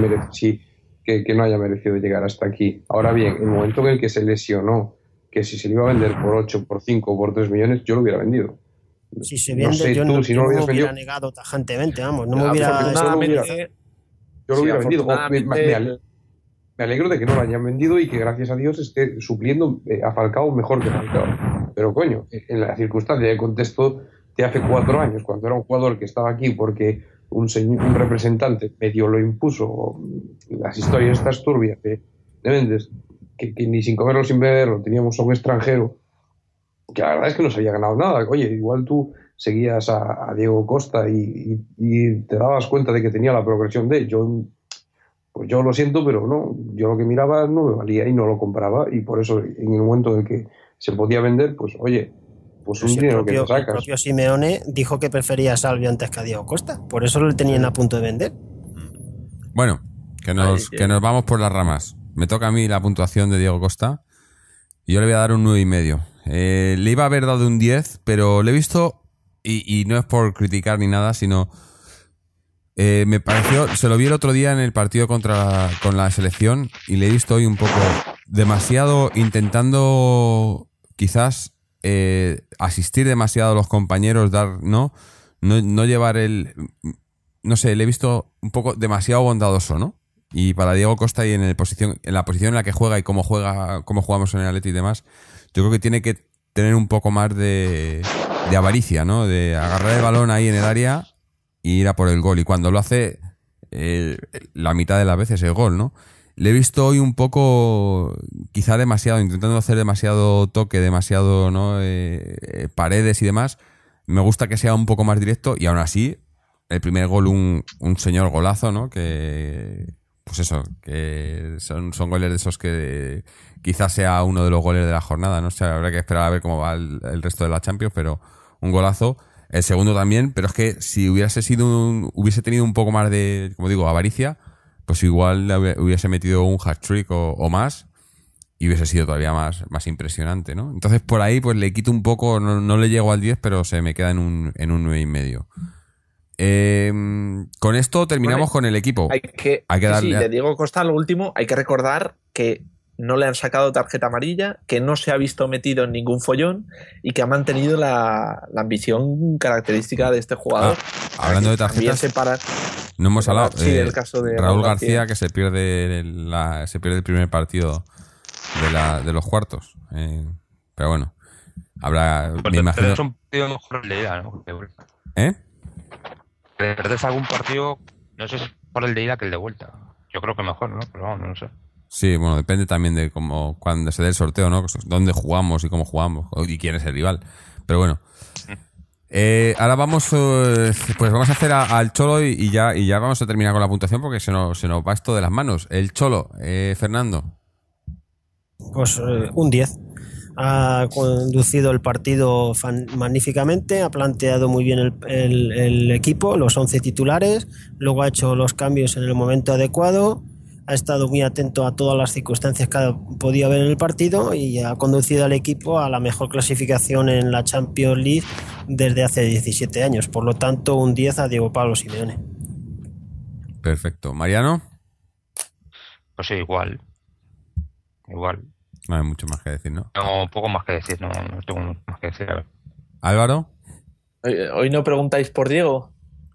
que no haya merecido llegar hasta aquí. Ahora bien, el momento en el que se lesionó, que si se le iba a vender por 8, por 5 o por 3 millones, yo lo hubiera vendido. Si se No vende, sé yo tú, no, si yo no lo no me hubieras hubiera vendido, negado tajantemente, vamos. No me hubiera... Afortunadamente, yo lo sí, hubiera vendido. afortunadamente, Me alegro de que no lo hayan vendido y que gracias a Dios esté supliendo a Falcao mejor que Falcao. Pero coño, en la circunstancia de contexto de hace 4 años, cuando era un jugador que estaba aquí porque un representante medio lo impuso, las historias estas turbias de Méndez, que ni sin comerlo sin beberlo teníamos a un extranjero, que la verdad es que no se había ganado nada. Oye, igual tú seguías a Diego Costa y te dabas cuenta de que tenía la progresión de él. Pues yo lo siento, pero no, yo lo que miraba no me valía y no lo compraba, y por eso en el momento en el que se podía vender, pues oye, pues un Si dinero que te el sacas. propio Simeone dijo que prefería a Salvio antes que a Diego Costa. Por eso lo tenían a punto de vender. Bueno, que nos vamos por las ramas. Me toca a mí la puntuación de Diego Costa y yo le voy a dar un 9,5. Le iba a haber dado un 10, pero le he visto, y no es por criticar ni nada, sino me pareció, se lo vi el otro día en el partido con la selección y le he visto hoy un poco demasiado intentando quizás asistir demasiado a los compañeros, no llevar no sé, le he visto un poco demasiado bondadoso, ¿no? Y para Diego Costa y en la posición en la que juega y cómo jugamos en el Atleti y demás, yo creo que tiene que tener un poco más de avaricia, ¿no? De agarrar el balón ahí en el área y ir a por el gol. Y cuando lo hace, la mitad de las veces el gol, ¿no? Le he visto hoy un poco, quizá demasiado, intentando hacer demasiado toque, demasiado, ¿no? Paredes y demás. Me gusta que sea un poco más directo y aún así, el primer gol, un señor golazo, ¿no? Que pues eso, que son goles de esos que quizás sea uno de los goles de la jornada, no sé, habrá que esperar a ver cómo va el resto de la Champions, pero un golazo. El segundo también, pero es que si hubiese tenido un poco más de, como digo, avaricia, pues igual hubiese metido un hat-trick o más y hubiese sido todavía más impresionante, ¿no? Entonces por ahí pues le quito un poco, no le llego al 10, pero se me queda en un 9,5. Con esto terminamos con el equipo. Hay que darle... Sí, de Diego Costa, lo último, hay que recordar que no le han sacado tarjeta amarilla, que no se ha visto metido en ningún follón y que ha mantenido la ambición característica de este jugador. Hablando de tarjetas, no hemos hablado. Sí, el caso de Raúl García, que se pierde el primer partido de los cuartos. Pero bueno, habrá. Pues me imagino. Es un partido mejor el de ida, ¿no? ¿Eh? Que perdes algún partido, no sé si es por el de ida que el de vuelta. Yo creo que mejor, ¿no? Pero vamos, no sé. Sí, bueno, depende también de cuando se dé el sorteo, ¿no? Dónde jugamos y cómo jugamos y quién es el rival. Pero bueno. Ahora vamos a hacer al Cholo y ya vamos a terminar con la puntuación porque se nos va esto de las manos. El Cholo, Fernando. Pues un 10. Ha conducido el partido magníficamente, ha planteado muy bien el equipo, los 11 titulares, luego ha hecho los cambios en el momento adecuado, ha estado muy atento a todas las circunstancias que podía haber en el partido y ha conducido al equipo a la mejor clasificación en la Champions League desde hace 17 años. Por lo tanto, un 10 a Diego Pablo Simeone. Perfecto. ¿Mariano? Pues sí, igual. No hay mucho más que decir, ¿no? No, poco más que decir, no tengo más que decir. A ver. ¿Álvaro? Hoy no preguntáis por Diego.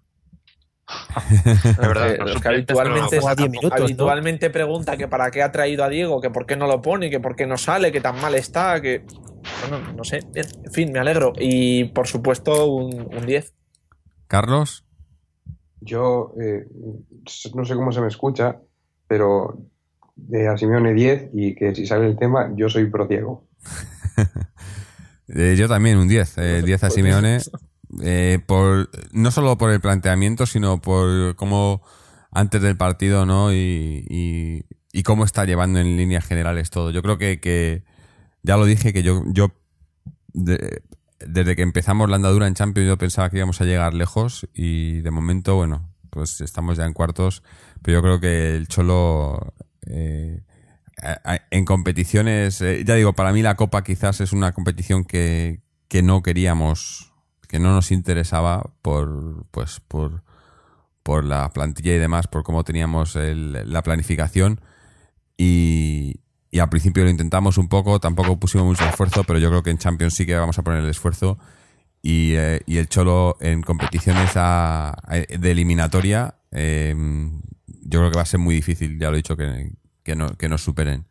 Es verdad, los que habitualmente, a 10 minutos, habitualmente pregunta que para qué ha traído a Diego, que por qué no lo pone, que por qué no sale, que tan mal está, que... Bueno, no sé. Bien, en fin, me alegro. Y por supuesto, un 10. ¿Carlos? Yo no sé cómo se me escucha, pero a Simeone 10 y que si sale el tema, yo soy pro Diego. Yo también, un 10. 10 a Simeone. No solo por el planteamiento, sino por cómo antes del partido, ¿no? Y cómo está llevando en líneas generales todo. Yo creo que ya lo dije, que yo desde que empezamos la andadura en Champions yo pensaba que íbamos a llegar lejos y de momento, bueno, pues estamos ya en cuartos, pero yo creo que el Cholo en competiciones, ya digo, para mí la Copa quizás es una competición que no queríamos, que no nos interesaba por la plantilla y demás, por cómo teníamos la planificación y al principio lo intentamos un poco, tampoco pusimos mucho esfuerzo, pero yo creo que en Champions sí que vamos a poner el esfuerzo y el Cholo en competiciones de eliminatoria yo creo que va a ser muy difícil, ya lo he dicho, que nos superen.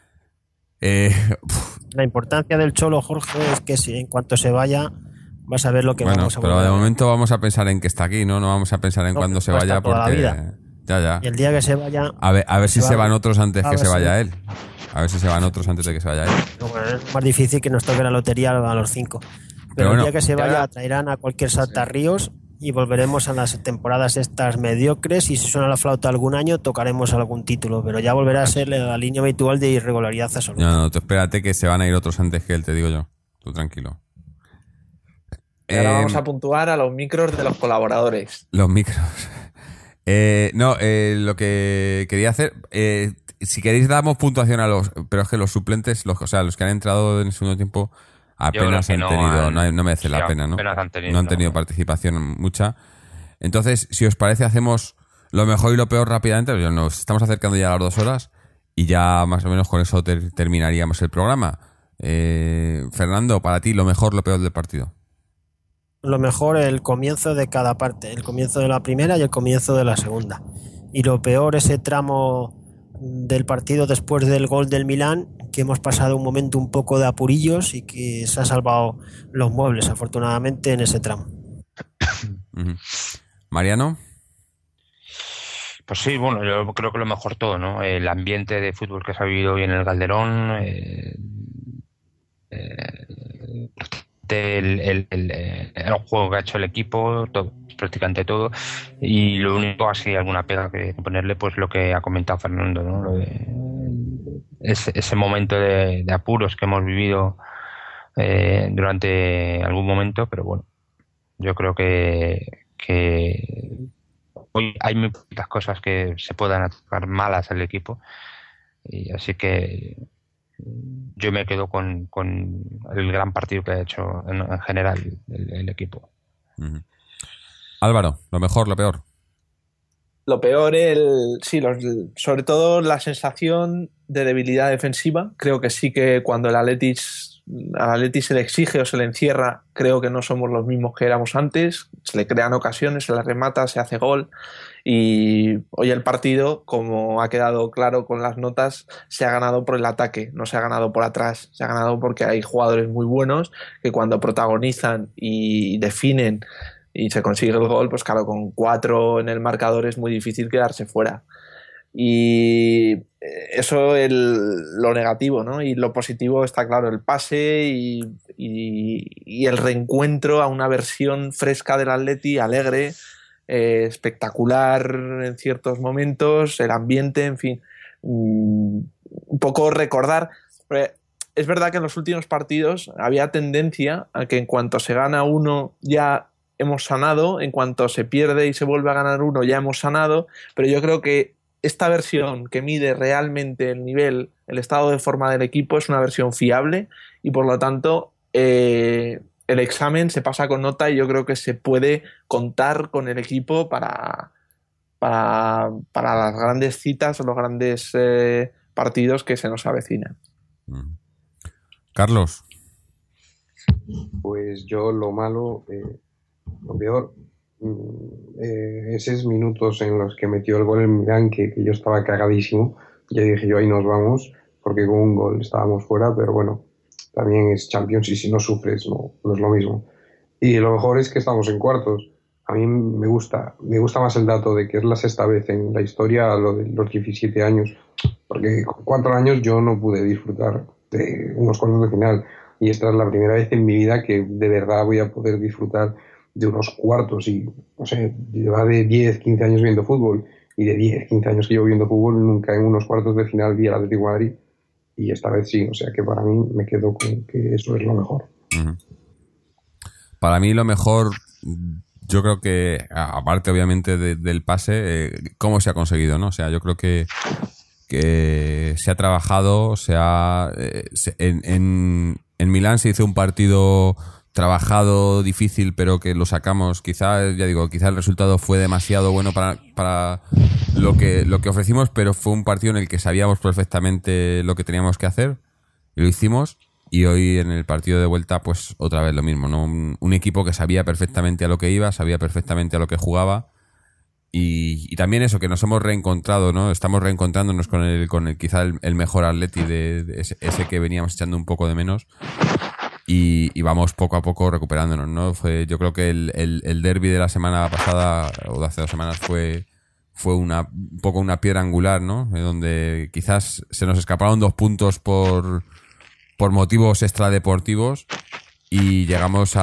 La importancia del Cholo, Jorge, es que si en cuanto se vaya vas a ver lo que vamos a ver. Pero de momento vamos a pensar en que está aquí, ¿no? No vamos a pensar en cuándo se vaya porque... Ya. Y el día que se vaya... A ver si se van otros antes que se vaya él. A ver si se van otros antes de que se vaya él. Bueno, es más difícil que nos toque la lotería a los 5. Pero bueno, el día que se vaya traerán a cualquier saltarríos y volveremos a las temporadas estas mediocres y si suena la flauta algún año tocaremos algún título, pero ya volverá a ser la línea habitual de irregularidad absoluta. No, tú espérate que se van a ir otros antes que él, te digo yo. Tú tranquilo. Y ahora vamos a puntuar a los micros de los colaboradores. Los micros. Lo que quería hacer, si queréis damos puntuación a pero es que los suplentes, los que han entrado en el segundo tiempo apenas han tenido, no merece la pena, ¿no? No han tenido participación mucha. Entonces, si os parece, hacemos lo mejor y lo peor rápidamente. Nos estamos acercando ya a las 2 horas y ya más o menos con eso terminaríamos el programa. Fernando, para ti, lo mejor, lo peor del partido. Lo mejor, el comienzo de cada parte, el comienzo de la primera y el comienzo de la segunda. Y lo peor, ese tramo del partido después del gol del Milán, que hemos pasado un momento un poco de apurillos y que se ha salvado los muebles, afortunadamente, en ese tramo. ¿Mariano? Pues sí, bueno, yo creo que lo mejor todo, ¿no? El ambiente de fútbol que se ha vivido hoy en el Calderón, sorprendente el juego que ha hecho el equipo, prácticamente todo, y lo único, así alguna pega que ponerle, pues lo que ha comentado Fernando, ¿no? Lo de ese momento de apuros que hemos vivido durante algún momento, pero bueno, yo creo que hoy hay muy pocas cosas que se puedan atacar malas al equipo, y así que yo me quedo con el gran partido que ha hecho en general el equipo. Uh-huh. Álvaro, lo mejor, lo peor. Lo peor, sobre todo la sensación de debilidad defensiva. Creo que sí que cuando al Atleti se le exige o se le encierra, creo que no somos los mismos que éramos antes. Se le crean ocasiones, se le remata, se hace gol. Y hoy el partido, como ha quedado claro con las notas, se ha ganado por el ataque, no se ha ganado por atrás. Se ha ganado porque hay jugadores muy buenos que cuando protagonizan y definen y se consigue el gol, pues claro, con 4 en el marcador es muy difícil quedarse fuera. Y eso es lo negativo, ¿no? Y lo positivo está claro, el pase y el reencuentro a una versión fresca del Atleti, alegre, espectacular en ciertos momentos, el ambiente, en fin, un poco recordar. Es verdad que en los últimos partidos había tendencia a que en cuanto se gana uno ya hemos sanado, en cuanto se pierde y se vuelve a ganar uno ya hemos sanado, pero yo creo que esta versión que mide realmente el nivel, el estado de forma del equipo es una versión fiable y por lo tanto el examen se pasa con nota y yo creo que se puede contar con el equipo para las grandes citas o los grandes partidos que se nos avecinan. Carlos. Pues yo lo malo, lo peor, esos minutos en los que metió el gol en Milán, que yo estaba cagadísimo, ya dije yo ahí nos vamos, porque con un gol estábamos fuera, pero bueno, también es Champions y si no sufres no es lo mismo. Y lo mejor es que estamos en cuartos. A mí me gusta más el dato de que es la 6ª vez en la historia lo de los 17 años, porque con 4 años yo no pude disfrutar de unos cuartos de final y esta es la primera vez en mi vida que de verdad voy a poder disfrutar de unos cuartos y, no sé, lleva de 10, 15 años viendo fútbol y de 10, 15 años que llevo viendo fútbol nunca en unos cuartos de final vi al Atlético de Madrid y esta vez sí, o sea que para mí me quedo con que eso es lo mejor. Uh-huh. Para mí lo mejor, yo creo que, aparte obviamente del pase, cómo se ha conseguido, ¿no? O sea, yo creo que se ha trabajado, en Milán se hizo un partido trabajado, difícil, pero que lo sacamos. Quizá el resultado fue demasiado bueno para lo que ofrecimos, pero fue un partido en el que sabíamos perfectamente lo que teníamos que hacer y lo hicimos. Y hoy en el partido de vuelta, pues otra vez lo mismo, ¿no? Un equipo que sabía perfectamente a lo que iba, sabía perfectamente a lo que jugaba. Y también eso, que nos hemos reencontrado, ¿no? Estamos reencontrándonos con el quizá el mejor Atleti de ese que veníamos echando un poco de menos. Y vamos poco a poco recuperándonos, ¿no? Yo creo que el derbi de la semana pasada, o de hace 2 semanas, fue un poco una piedra angular, ¿no? Donde quizás se nos escaparon 2 puntos por motivos extradeportivos y llegamos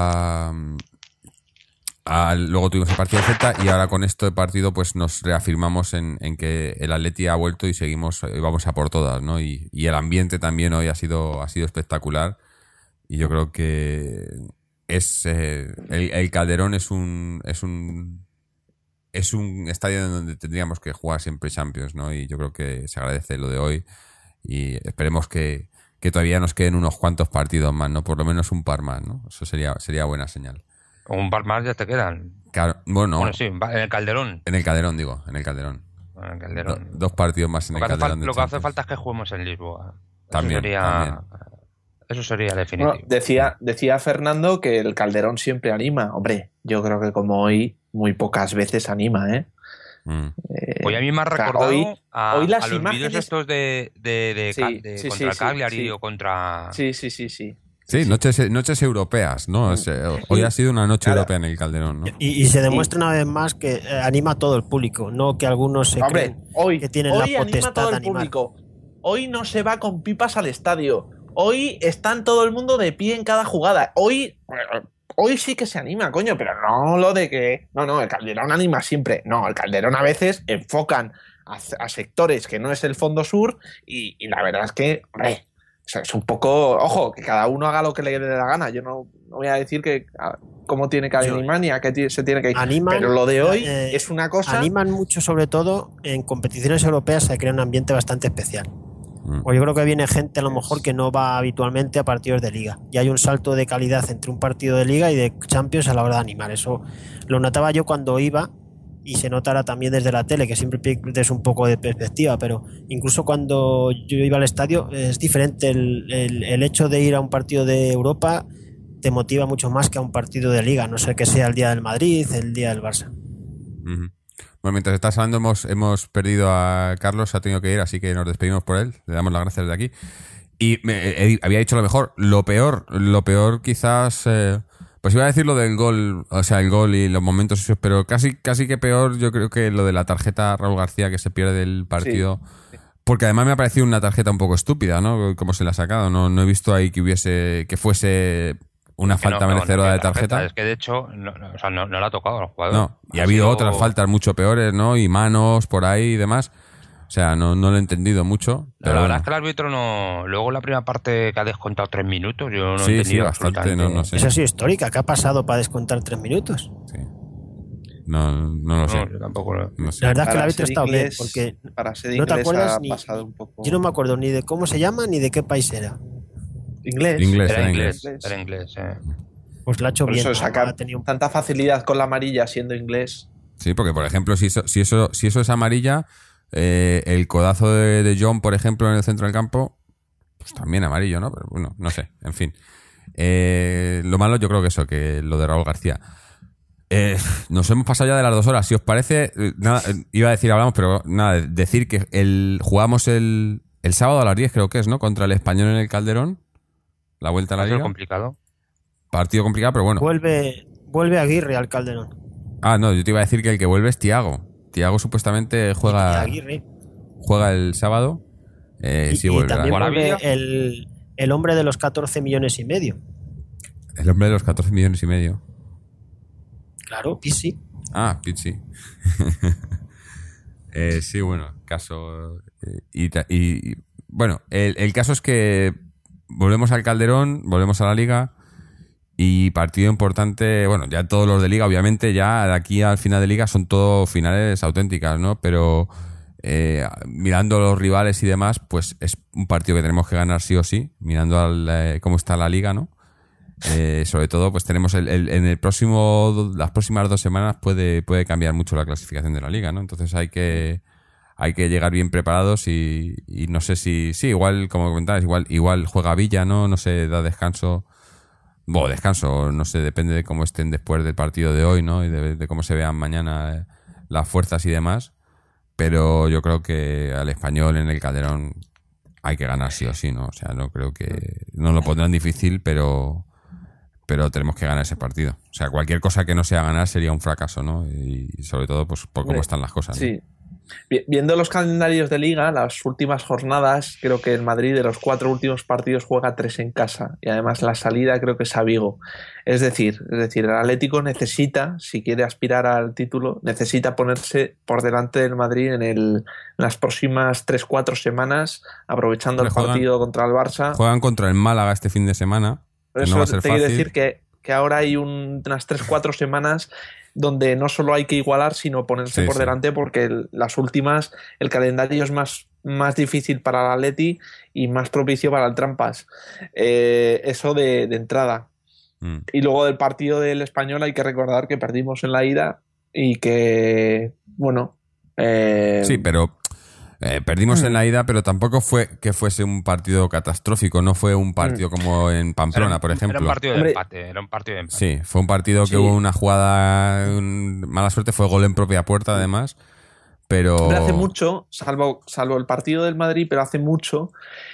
luego tuvimos el partido de Celta y ahora con este partido pues nos reafirmamos en que el Atleti ha vuelto y seguimos, vamos a por todas, ¿no? Y el ambiente también hoy ha sido espectacular y yo creo que el Calderón es un estadio en donde tendríamos que jugar siempre Champions, ¿no? Y yo creo que se agradece lo de hoy y esperemos que todavía nos queden unos cuantos partidos más, ¿no? Por lo menos un par más, ¿no? Eso sería buena señal. Un par más ya te quedan. Claro, bueno, sí, en el Calderón. En el Calderón, digo, en el Calderón. 2 partidos más en el Calderón. Lo que hace falta es que juguemos en Lisboa. También. Eso sería definitivo. Bueno, decía Fernando que el Calderón siempre anima. Hombre, yo creo que como hoy muy pocas veces anima, ¿eh? Hoy a mí me ha recordado hoy a las los imágenes... vídeos estos de contra Cagliari o contra... Sí. Sí, noches europeas, ¿no? Hoy ha sido una noche europea en el Calderón, ¿no? Y se demuestra una vez más que anima a todo el público, no que algunos se creen que tienen la potestad de animar. Hoy no se va con pipas al estadio. Hoy están todo el mundo de pie en cada jugada. Hoy sí que se anima, coño, pero no lo de que... No, el Calderón anima siempre. No, el Calderón a veces enfocan a sectores que no es el fondo sur y la verdad es que, hombre, o sea, es un poco... Ojo, que cada uno haga lo que le dé la gana. Yo no voy a decir cómo tiene que animar ni a qué se tiene que ir. Animan, pero lo de hoy es una cosa... Animan mucho, sobre todo, en competiciones europeas se crea un ambiente bastante especial. Pues yo creo que viene gente a lo mejor que no va habitualmente a partidos de liga. Y hay un salto de calidad entre un partido de liga y de Champions a la hora de animar. Eso lo notaba yo cuando iba y se notará también desde la tele, que siempre pierdes un poco de perspectiva, pero incluso cuando yo iba al estadio es diferente. El hecho de ir a un partido de Europa te motiva mucho más que a un partido de liga, no sé que sea el día del Madrid, el día del Barça. Uh-huh. Bueno, mientras estás hablando hemos perdido a Carlos, se ha tenido que ir, así que nos despedimos por él, le damos las gracias desde aquí. Y había dicho lo mejor, lo peor quizás, pues iba a decir lo del gol, o sea, el gol y los momentos esos, pero casi que peor yo creo que lo de la tarjeta a Raúl García que se pierde del partido, sí. Porque además me ha parecido una tarjeta un poco estúpida, ¿no? Como se la ha sacado, no he visto ahí que fuese una falta merecedora de tarjeta. Es que de hecho no la ha tocado al jugador. No, y ha habido otras faltas mucho peores, ¿no? Y manos por ahí y demás. O sea, no lo he entendido mucho. Pero la verdad es que el árbitro no... Luego la primera parte que ha descontado 3 minutos, yo no he entendido. Sí, bastante, no sé. Eso ha sido histórica. ¿Qué ha pasado para descontar 3 minutos? Sí. No lo sé. Yo tampoco no sé. La verdad es que el árbitro está bien, porque para ser no te acuerdas ni... Un poco... Yo no me acuerdo ni de cómo se llama ni de qué país era. Inglés. Era inglés. Pues la ha hecho por bien. Eso sacar tanta facilidad con la amarilla siendo inglés. Sí, porque por ejemplo, si eso es amarilla, el codazo de John, por ejemplo, en el centro del campo, pues también amarillo, ¿no? Pero bueno, no sé, en fin. Lo malo yo creo que eso, que lo de Raúl García. Nos hemos pasado ya de las 2 horas. Si os parece, nada, iba a decir hablamos, pero nada, decir que jugamos el sábado a las 10, creo que es, ¿no? Contra el Español en el Calderón. La vuelta a la liga. Partido complicado, pero bueno. Vuelve Aguirre al Calderón. Ah, no, yo te iba a decir que el que vuelve es Thiago. Thiago supuestamente juega el sábado. Sí, y también vuelve el hombre de los 14 millones y medio. El hombre de los 14 millones y medio. Claro, Pizzi. Ah, Pizzi. Sí, bueno, caso... Y bueno, el caso es que volvemos al Calderón, volvemos a la Liga y partido importante, bueno, ya todos los de Liga, obviamente, ya de aquí al final de Liga son todos finales auténticas, ¿no? Pero mirando los rivales y demás, pues es un partido que tenemos que ganar sí o sí, mirando cómo está la Liga, ¿no? Sobre todo, pues tenemos en las próximas 2 semanas puede cambiar mucho la clasificación de la Liga, ¿no? Entonces hay que llegar bien preparados y no sé si igual, como comentabas, igual juega Villa, no sé, da descanso. Bueno, descanso, no sé, depende de cómo estén después del partido de hoy, ¿no? Y de cómo se vean mañana las fuerzas y demás. Pero yo creo que al Español en el Calderón hay que ganar sí o sí, ¿no? O sea, no creo que... No lo pondrán difícil, pero tenemos que ganar ese partido. O sea, cualquier cosa que no sea ganar sería un fracaso, ¿no? Y sobre todo, pues, por cómo están las cosas, ¿no? Sí. Viendo los calendarios de Liga, las últimas jornadas, creo que el Madrid de los 4 últimos partidos juega 3 en casa y además la salida creo que es a Vigo. Es decir, el Atlético necesita, si quiere aspirar al título, necesita ponerse por delante del Madrid en las próximas 3-4 semanas, aprovechando el partido contra el Barça. Juegan contra el Málaga este fin de semana. Por eso no va a ser fácil. Quiero decir que ahora hay unas 3-4 semanas donde no solo hay que igualar, sino ponerse por delante, porque las últimas, el calendario es más difícil para el Atleti y más propicio para el Trampas. Eso de entrada. Y luego del partido del Español hay que recordar que perdimos en la ida y que, bueno... Sí, pero... perdimos en la ida, pero tampoco fue que fuese un partido catastrófico, no fue un partido como en Pamplona, por ejemplo. Era un partido de empate. Sí, fue un partido que hubo una jugada, mala suerte, fue gol en propia puerta además, pero hace mucho, salvo el partido del Madrid, pero hace mucho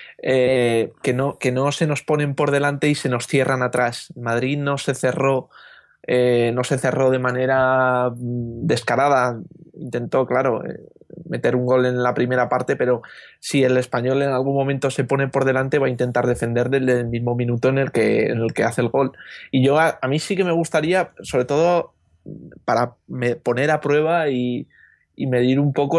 que no se nos ponen por delante y se nos cierran atrás. Madrid no se cerró de manera descarada, intentó, claro, meter un gol en la primera parte, pero si el Español en algún momento se pone por delante va a intentar defender desde el mismo minuto en el que hace el gol. Y yo a mí sí que me gustaría, sobre todo para poner a prueba y medir un poco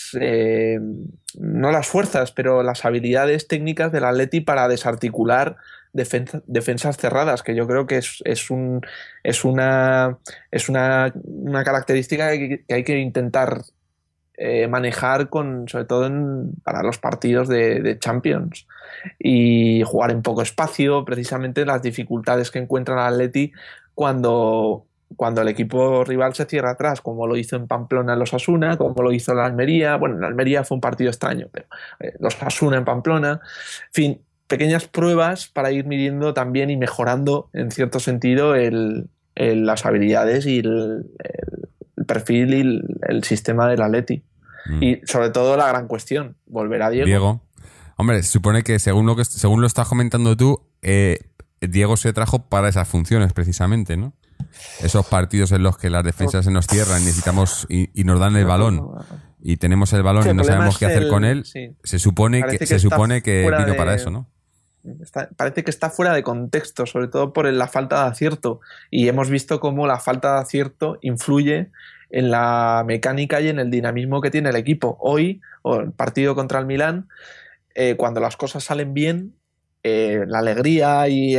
no las fuerzas, pero las habilidades técnicas del Atleti para desarticular defensas cerradas, que yo creo que es una característica que hay que intentar manejar sobre todo para los partidos de Champions, y jugar en poco espacio, precisamente las dificultades que encuentra el Atleti cuando el equipo rival se cierra atrás, como lo hizo en Pamplona en los Osasuna, como lo hizo en la Almería. Bueno, en la Almería fue un partido extraño, pero los Osasuna en Pamplona, en fin, pequeñas pruebas para ir midiendo también y mejorando en cierto sentido las habilidades y el perfil y el sistema del Atleti. Y sobre todo la gran cuestión, ¿volverá Diego? Hombre, se supone que según lo estás comentando tú, Diego se trajo para esas funciones precisamente, ¿no? Esos partidos en los que las defensas se nos cierran, necesitamos y nos dan el balón y tenemos el balón, sí, y no sabemos qué hacer con él. Sí. Se supone que vino para eso, ¿no? Parece que está fuera de contexto, sobre todo por la falta de acierto, y hemos visto cómo la falta de acierto influye en la mecánica y en el dinamismo que tiene el equipo. Hoy, o el partido contra el Milán, cuando las cosas salen bien, la alegría y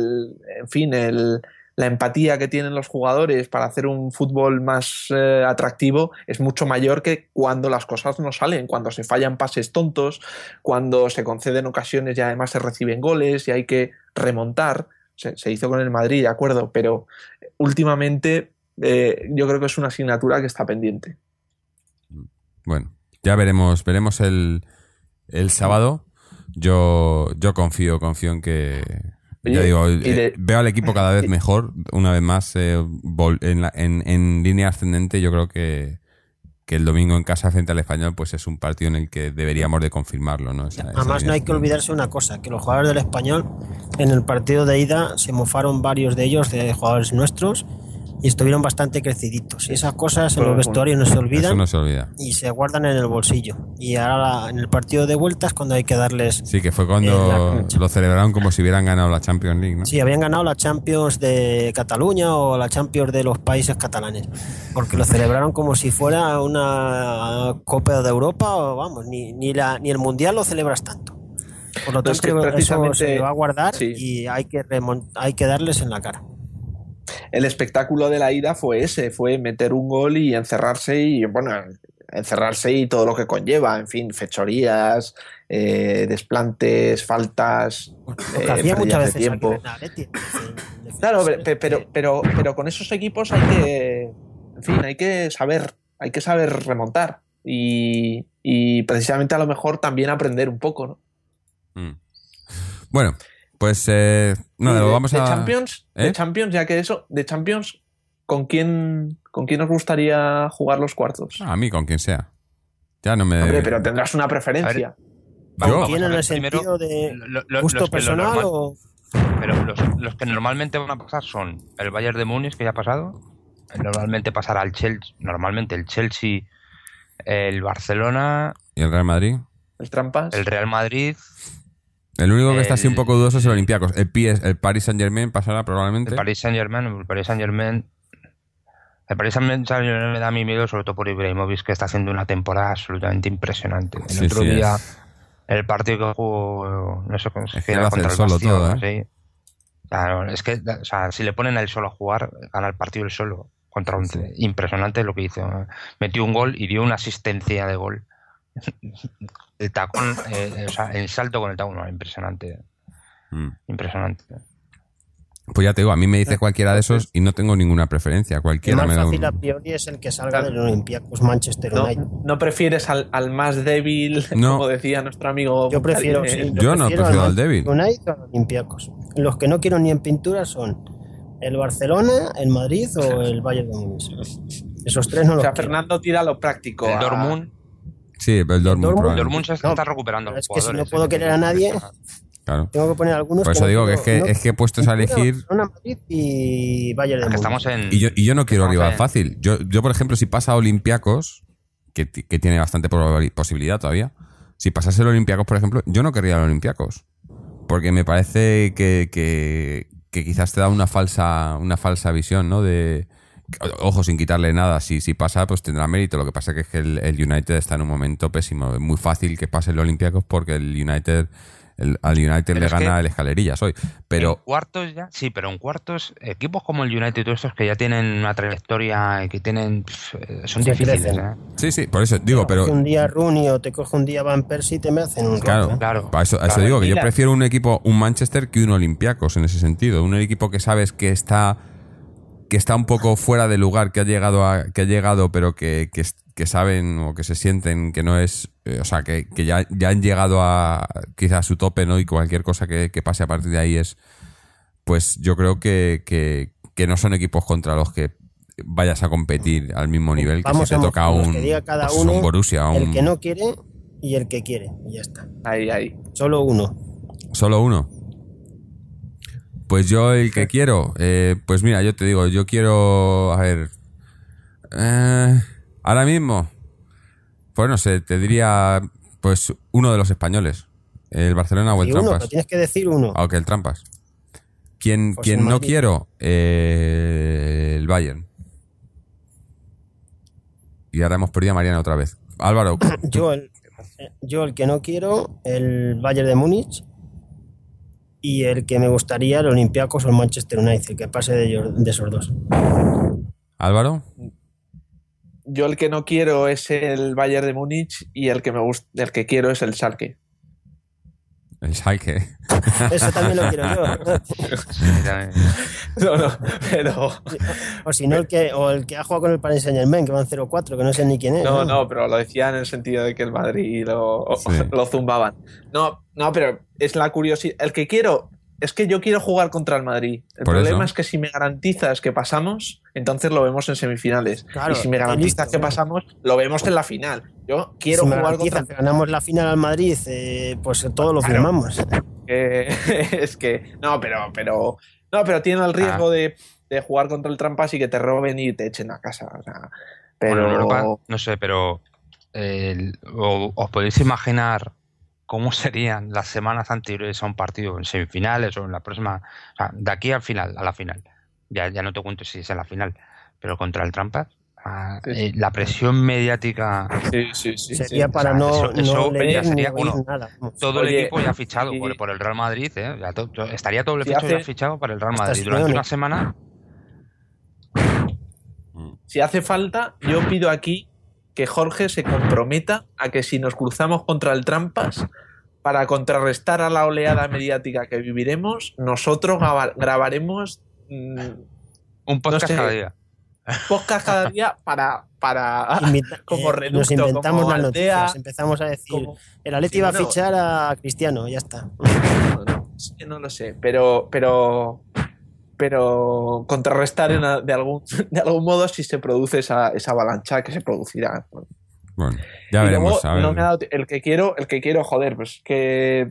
la empatía que tienen los jugadores para hacer un fútbol más atractivo es mucho mayor que cuando las cosas no salen, cuando se fallan pases tontos, cuando se conceden ocasiones y además se reciben goles y hay que remontar. Se hizo con el Madrid, de acuerdo, pero últimamente yo creo que es una asignatura que está pendiente. Bueno, ya veremos el sábado. Yo confío en que... Ya digo, veo al equipo cada vez mejor, una vez más, en línea ascendente. Yo creo que el domingo en casa frente al Español pues es un partido en el que deberíamos de confirmarlo, ¿no? Además no hay que olvidarse una cosa, que los jugadores del Español en el partido de ida se mofaron varios de ellos, de jugadores nuestros, y estuvieron bastante creciditos. Y esas cosas en los vestuarios no se olvidan. Eso no se olvida. Y se guardan en el bolsillo. Y ahora en el partido de vuelta es cuando hay que darles... Sí, que fue cuando lo celebraron como si hubieran ganado la Champions League, ¿no? Sí, habían ganado la Champions de Cataluña o la Champions de los países catalanes. Porque lo celebraron como si fuera una Copa de Europa, o vamos, ni el Mundial lo celebras tanto. Por lo tanto, eso se va a guardar, sí. Y hay que darles en la cara. El espectáculo de la ida fue meter un gol y encerrarse y todo lo que conlleva, en fin, fechorías, desplantes, faltas, hacía muchas veces tiempo. Claro, pero con esos equipos hay que saber remontar y precisamente a lo mejor también aprender un poco, ¿no? Bueno. Pues vamos a... De Champions, ya que eso, de Champions, ¿con quién os gustaría jugar los cuartos? A mí, con quien sea. Ya no me... Hombre, pero tendrás una preferencia. ¿Con quién en el sentido de gusto personal o...? Pero los que normalmente van a pasar son el Bayern de Múnich, que ya ha pasado, normalmente pasará el Chelsea, el Barcelona... ¿Y el Real Madrid? ¿El Trampas? El Real Madrid... El único que está así un poco dudoso es el Olympiacos. El Paris Saint-Germain pasará probablemente. El Paris Saint-Germain me da mi miedo, sobre todo por Ibrahimovic, que está haciendo una temporada absolutamente impresionante. El otro día, el partido que jugó, no sé cómo se llama, contra el solo Bastion, todo, ¿sí? Es que, si le ponen a él solo a jugar, gana el partido él solo. Impresionante lo que hizo. Metió un gol y dio una asistencia de gol. El tacón, el salto con el tacón, impresionante. Impresionante. Pues ya te digo, a mí me dice cualquiera de esos y no tengo ninguna preferencia. Cualquiera el más me fácil a priori es el que salga del Olympiacos Manchester United. ¿No prefieres al más débil, como decía nuestro amigo? Yo prefiero, no prefiero al débil. United o al Olympiacos. Los que no quiero ni en pintura son el Barcelona, el Madrid o el Bayern de Múnich. Esos tres no los quiero. Fernando tira lo práctico. El Dortmund. Sí, el Dortmund se está recuperando. Es que si no puedo querer a nadie, claro. Tengo que poner algunos. Por eso digo que es que puestos a elegir. Madrid y Bayern de Múnich. Y yo no quiero rival fácil. Yo, por ejemplo, si pasa a Olympiacos, que tiene bastante posibilidad todavía. Si pasase el Olympiacos, por ejemplo, yo no querría el Olympiacos. Porque me parece que quizás te da una falsa visión, ¿no? Ojo, sin quitarle nada. Si pasa, pues tendrá mérito. Lo que pasa es que el United está en un momento pésimo. Es muy fácil que pase el Olympiacos porque al United le gana el Escalerillas hoy. Pero en cuartos ya, sí, pero en cuartos, equipos como el United y todos estos que ya tienen una trayectoria y que tienen son difíciles, ¿eh? Sí, por eso digo, pero un día Rooney o te coge un día Van Persie y te me hacen un claro, roto, ¿eh? Claro. a eso digo que yo prefiero un equipo, un Manchester, que un Olympiacos en ese sentido. Un equipo que sabes que está un poco fuera de lugar, que ha llegado, pero que saben o que se sienten que no es, o sea, que ya han llegado a quizás a su tope, ¿no? Y cualquier cosa que pase a partir de ahí es, pues yo creo que no son equipos contra los que vayas a competir al mismo nivel, que si te toca un Borussia, el que no quiere y el que quiere, y ya está. Ahí. Solo uno. Pues yo el que quiero, pues mira, yo te digo, yo quiero, a ver, ahora mismo, pues no sé, te diría, pues uno de los españoles, el Barcelona o el Trampas. Uno, tienes que decir uno. Aunque el Trampas. ¿Quién Pues no quiero? El Bayern. Y ahora hemos perdido a Mariana otra vez. Álvaro. Yo el que no quiero, el Bayern de Múnich. Y el que me gustaría, el Olympiacos o el Manchester United, el que pase de esos dos. Álvaro. Yo el que no quiero es el Bayern de Múnich y el que quiero es el Schalke. El Schalke. Eso también lo quiero yo. No, pero... O si no, el que ha jugado con el Paris Saint-Germain, que van 0-4, que no sé ni quién es. No, pero lo decía en el sentido de que el Madrid lo zumbaban. No, pero es la curiosidad. El que quiero... Es que yo quiero jugar contra el Madrid. El problema es que si me garantizas que pasamos, entonces lo vemos en semifinales. Claro, y si me garantizas que pasamos, lo vemos en la final. Yo quiero jugar contra el... que ganamos la final al Madrid, pues todo lo firmamos. Es que... No, pero tiene el riesgo de jugar contra el Trampas y que te roben y te echen a casa. O sea, pero... Bueno, en Europa, no sé, pero ¿os podéis imaginar cómo serían las semanas anteriores a un partido en semifinales o en la próxima? O sea, de aquí al final, a la final. Ya no te cuento si es en la final, pero contra el Trampas. Sí. La presión mediática sí. Sería para no leer sería, ni oír nada. Todo el equipo ya fichado por el Real Madrid, ¿eh? Estaría todo el equipo ya fichado para el Real Madrid durante una semana. Si hace falta, yo pido aquí que Jorge se comprometa a que si nos cruzamos contra el Trampas, para contrarrestar a la oleada mediática que viviremos, nosotros grabaremos un podcast cada día. Podcast cada día para como reducto, nos inventamos como las aldea, noticias, empezamos a decir el Atleti va a fichar a Cristiano, ya está. No lo sé, pero contrarrestar de algún modo si se produce esa avalancha que se producirá. Bueno, ya veremos. Luego, no me ha dado el que quiero, joder, pues que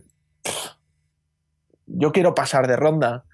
yo quiero pasar de ronda.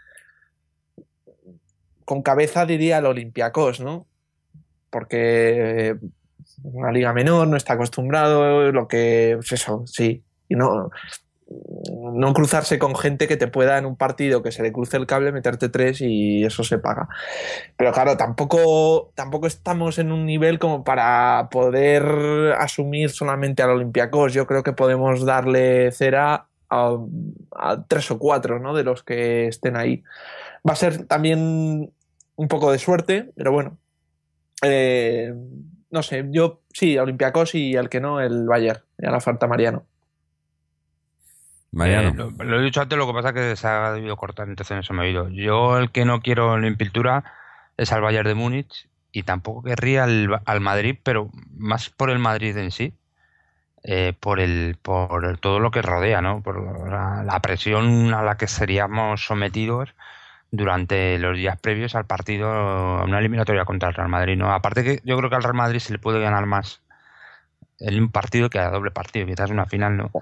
Con cabeza diría el Olympiacos, ¿no? Porque una liga menor, no está acostumbrado, pues eso, sí. Y no cruzarse con gente que te pueda en un partido que se le cruce el cable, meterte 3 y eso se paga. Pero claro, tampoco estamos en un nivel como para poder asumir solamente al Olympiacos. Yo creo que podemos darle cera a 3 o 4, ¿no? De los que estén ahí. Va a ser también un poco de suerte, pero bueno. No sé, yo sí, Olympiacos y el que no, el Bayern. Ya la falta Mariano. Lo he dicho antes, lo que pasa es que se ha debido cortar, entonces no se me ha oído. Yo el que no quiero en pintura es al Bayern de Múnich y tampoco querría al Madrid, pero más por el Madrid en sí, por todo lo que rodea, ¿no? Por la presión a la que seríamos sometidos durante los días previos al partido, a una eliminatoria contra el Real Madrid, ¿no? Aparte que yo creo que al Real Madrid se le puede ganar más en un partido que a doble partido, quizás una final, ¿no?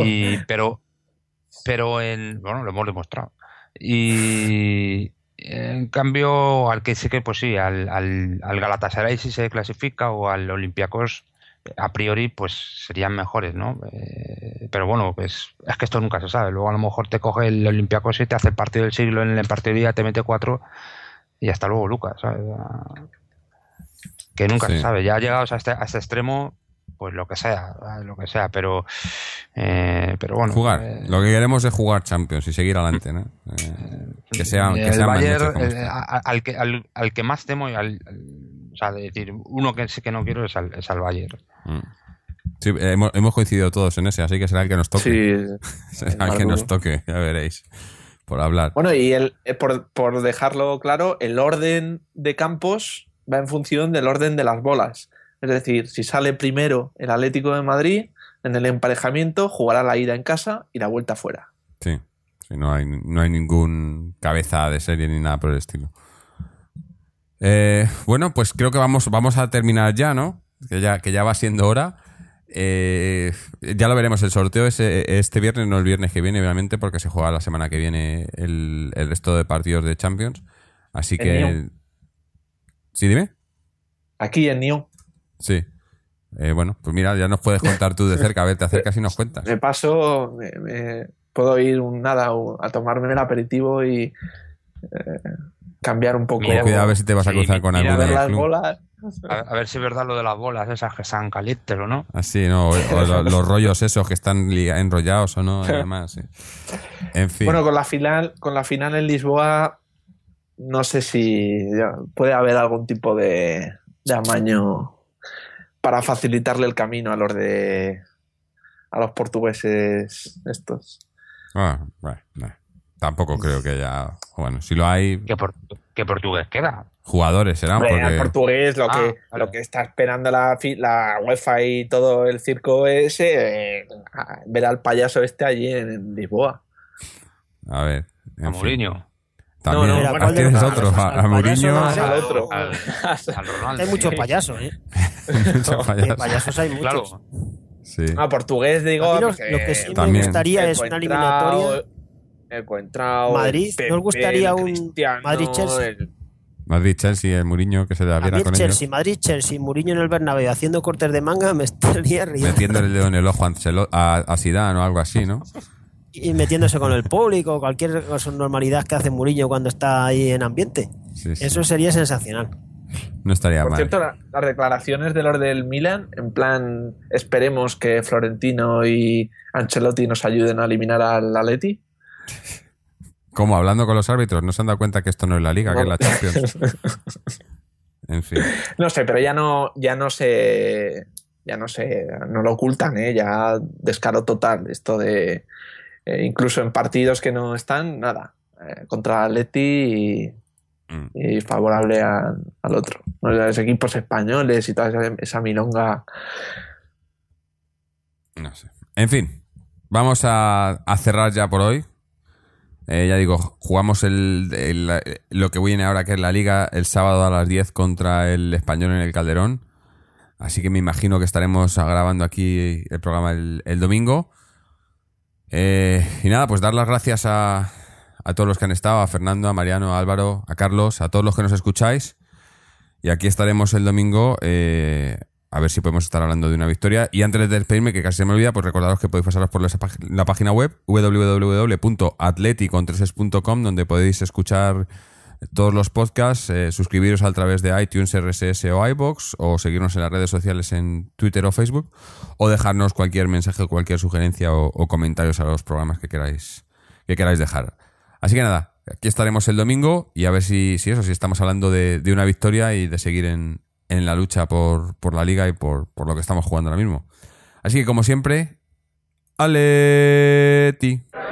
Pero bueno, lo hemos demostrado. Y En cambio, al que sí que, pues sí, al Galatasaray si se clasifica o al Olympiacos, a priori, pues serían mejores, ¿no? Pero bueno, pues es que esto nunca se sabe. Luego a lo mejor te coge el Olympiacos y te hace el partido del siglo en el partido del día, te mete 4 y hasta luego, Lucas, ¿sabes? Que nunca se sabe. Ya llegados a este extremo, pues lo que sea, pero bueno. Jugar. Lo que queremos es jugar Champions y seguir adelante, ¿no? Que sea el Bayern, magnífico. al que más temo, o sea, de decir, uno que sí que no quiero es al Bayern. Sí, hemos coincidido todos en ese, así que será el que nos toque. Sí, será el que nos toque, ya veréis. Por hablar. Bueno, y por dejarlo claro, el orden de campos va en función del orden de las bolas. Es decir, si sale primero el Atlético de Madrid, en el emparejamiento jugará la ida en casa y la vuelta fuera. Sí, no hay ningún cabeza de serie ni nada por el estilo. Bueno, pues creo que vamos a terminar ya, ¿no? Que ya va siendo hora. Ya lo veremos, el sorteo es este viernes, no el viernes que viene, obviamente, porque se juega la semana que viene el resto de partidos de Champions. Así que... Nyon. ¿Sí, dime? Aquí en Nyon. Sí. Bueno, pues mira, ya nos puedes contar tú de cerca, a ver, te acercas y nos cuentas. De paso, puedo ir a tomarme el aperitivo y cambiar un poco. Cuidado a ver si te vas a cruzar con alguna ver del las club. bolas. A ver si es verdad lo de las bolas esas que están calientes o no. Así, ¿no? O los rollos esos que están enrollados o no, y demás, sí. En fin. Bueno, con la final en Lisboa, no sé si puede haber algún tipo de amaño para facilitarle el camino a los portugueses estos. Bueno, tampoco creo que haya... Bueno, si lo hay... ¿Qué portugués queda? Jugadores serán, Hombre, porque... el portugués vale. lo que está esperando la UEFA y todo el circo es ver al payaso este allí en Lisboa. A ver, en A fin. Mourinho. También, No, bueno, tienes otro, a Mourinho. no, al otro. Al Ronaldo. Hay muchos payasos, ¿eh? Muchos Que payasos. payasos hay muchos. Claro. Sí. Portugués, digo. A mí lo porque que sí También. me gustaría es una eliminatoria. El Coentrao, Madrid, el ¿no os gustaría un Cristiano, Madrid-Chelsea? Madrid-Chelsea, el Mourinho que se la A viera mí con el ellos. Chelsea, Madrid-Chelsea, Mourinho en el Bernabéu haciendo cortes de manga me estaría riendo. Metiéndole el dedo en el ojo a Zidane o algo así, ¿no? Y metiéndose con el público, cualquier normalidad que hace Mourinho cuando está ahí en ambiente. Sí. Eso sería sensacional. No estaría Por mal. cierto, las declaraciones de los del Milan, en plan, esperemos que Florentino y Ancelotti nos ayuden a eliminar al Atleti. ¿Cómo? Hablando con los árbitros, ¿no se han dado cuenta que esto no es la Liga, que es la Champions? En fin. No sé, pero no lo ocultan, ya descaro total esto de incluso en partidos que no están, nada, contra Atleti y favorable al otro. Los equipos españoles y toda esa milonga. No sé. En fin, vamos a cerrar ya por hoy. Ya digo, jugamos lo que viene ahora, que es la Liga, el sábado a las 10 contra el Español en el Calderón. Así que me imagino que estaremos grabando aquí el programa el domingo. Y nada, pues dar las gracias a todos los que han estado, a Fernando, a Mariano, a Álvaro, a Carlos, a todos los que nos escucháis. Y aquí estaremos el domingo a ver si podemos estar hablando de una victoria. Y antes de despedirme, que casi se me olvida, pues recordaros que podéis pasaros por la página web www.atleticontreses.com, donde podéis escuchar todos los podcasts, suscribiros a través de iTunes, RSS o iVoox, o seguirnos en las redes sociales en Twitter o Facebook, o dejarnos cualquier mensaje o cualquier sugerencia o comentarios a los programas que queráis dejar. Así que nada, aquí estaremos el domingo y a ver si estamos hablando de una victoria y de seguir en la lucha por la Liga y por lo que estamos jugando ahora mismo. Así que, como siempre, ¡Atleti!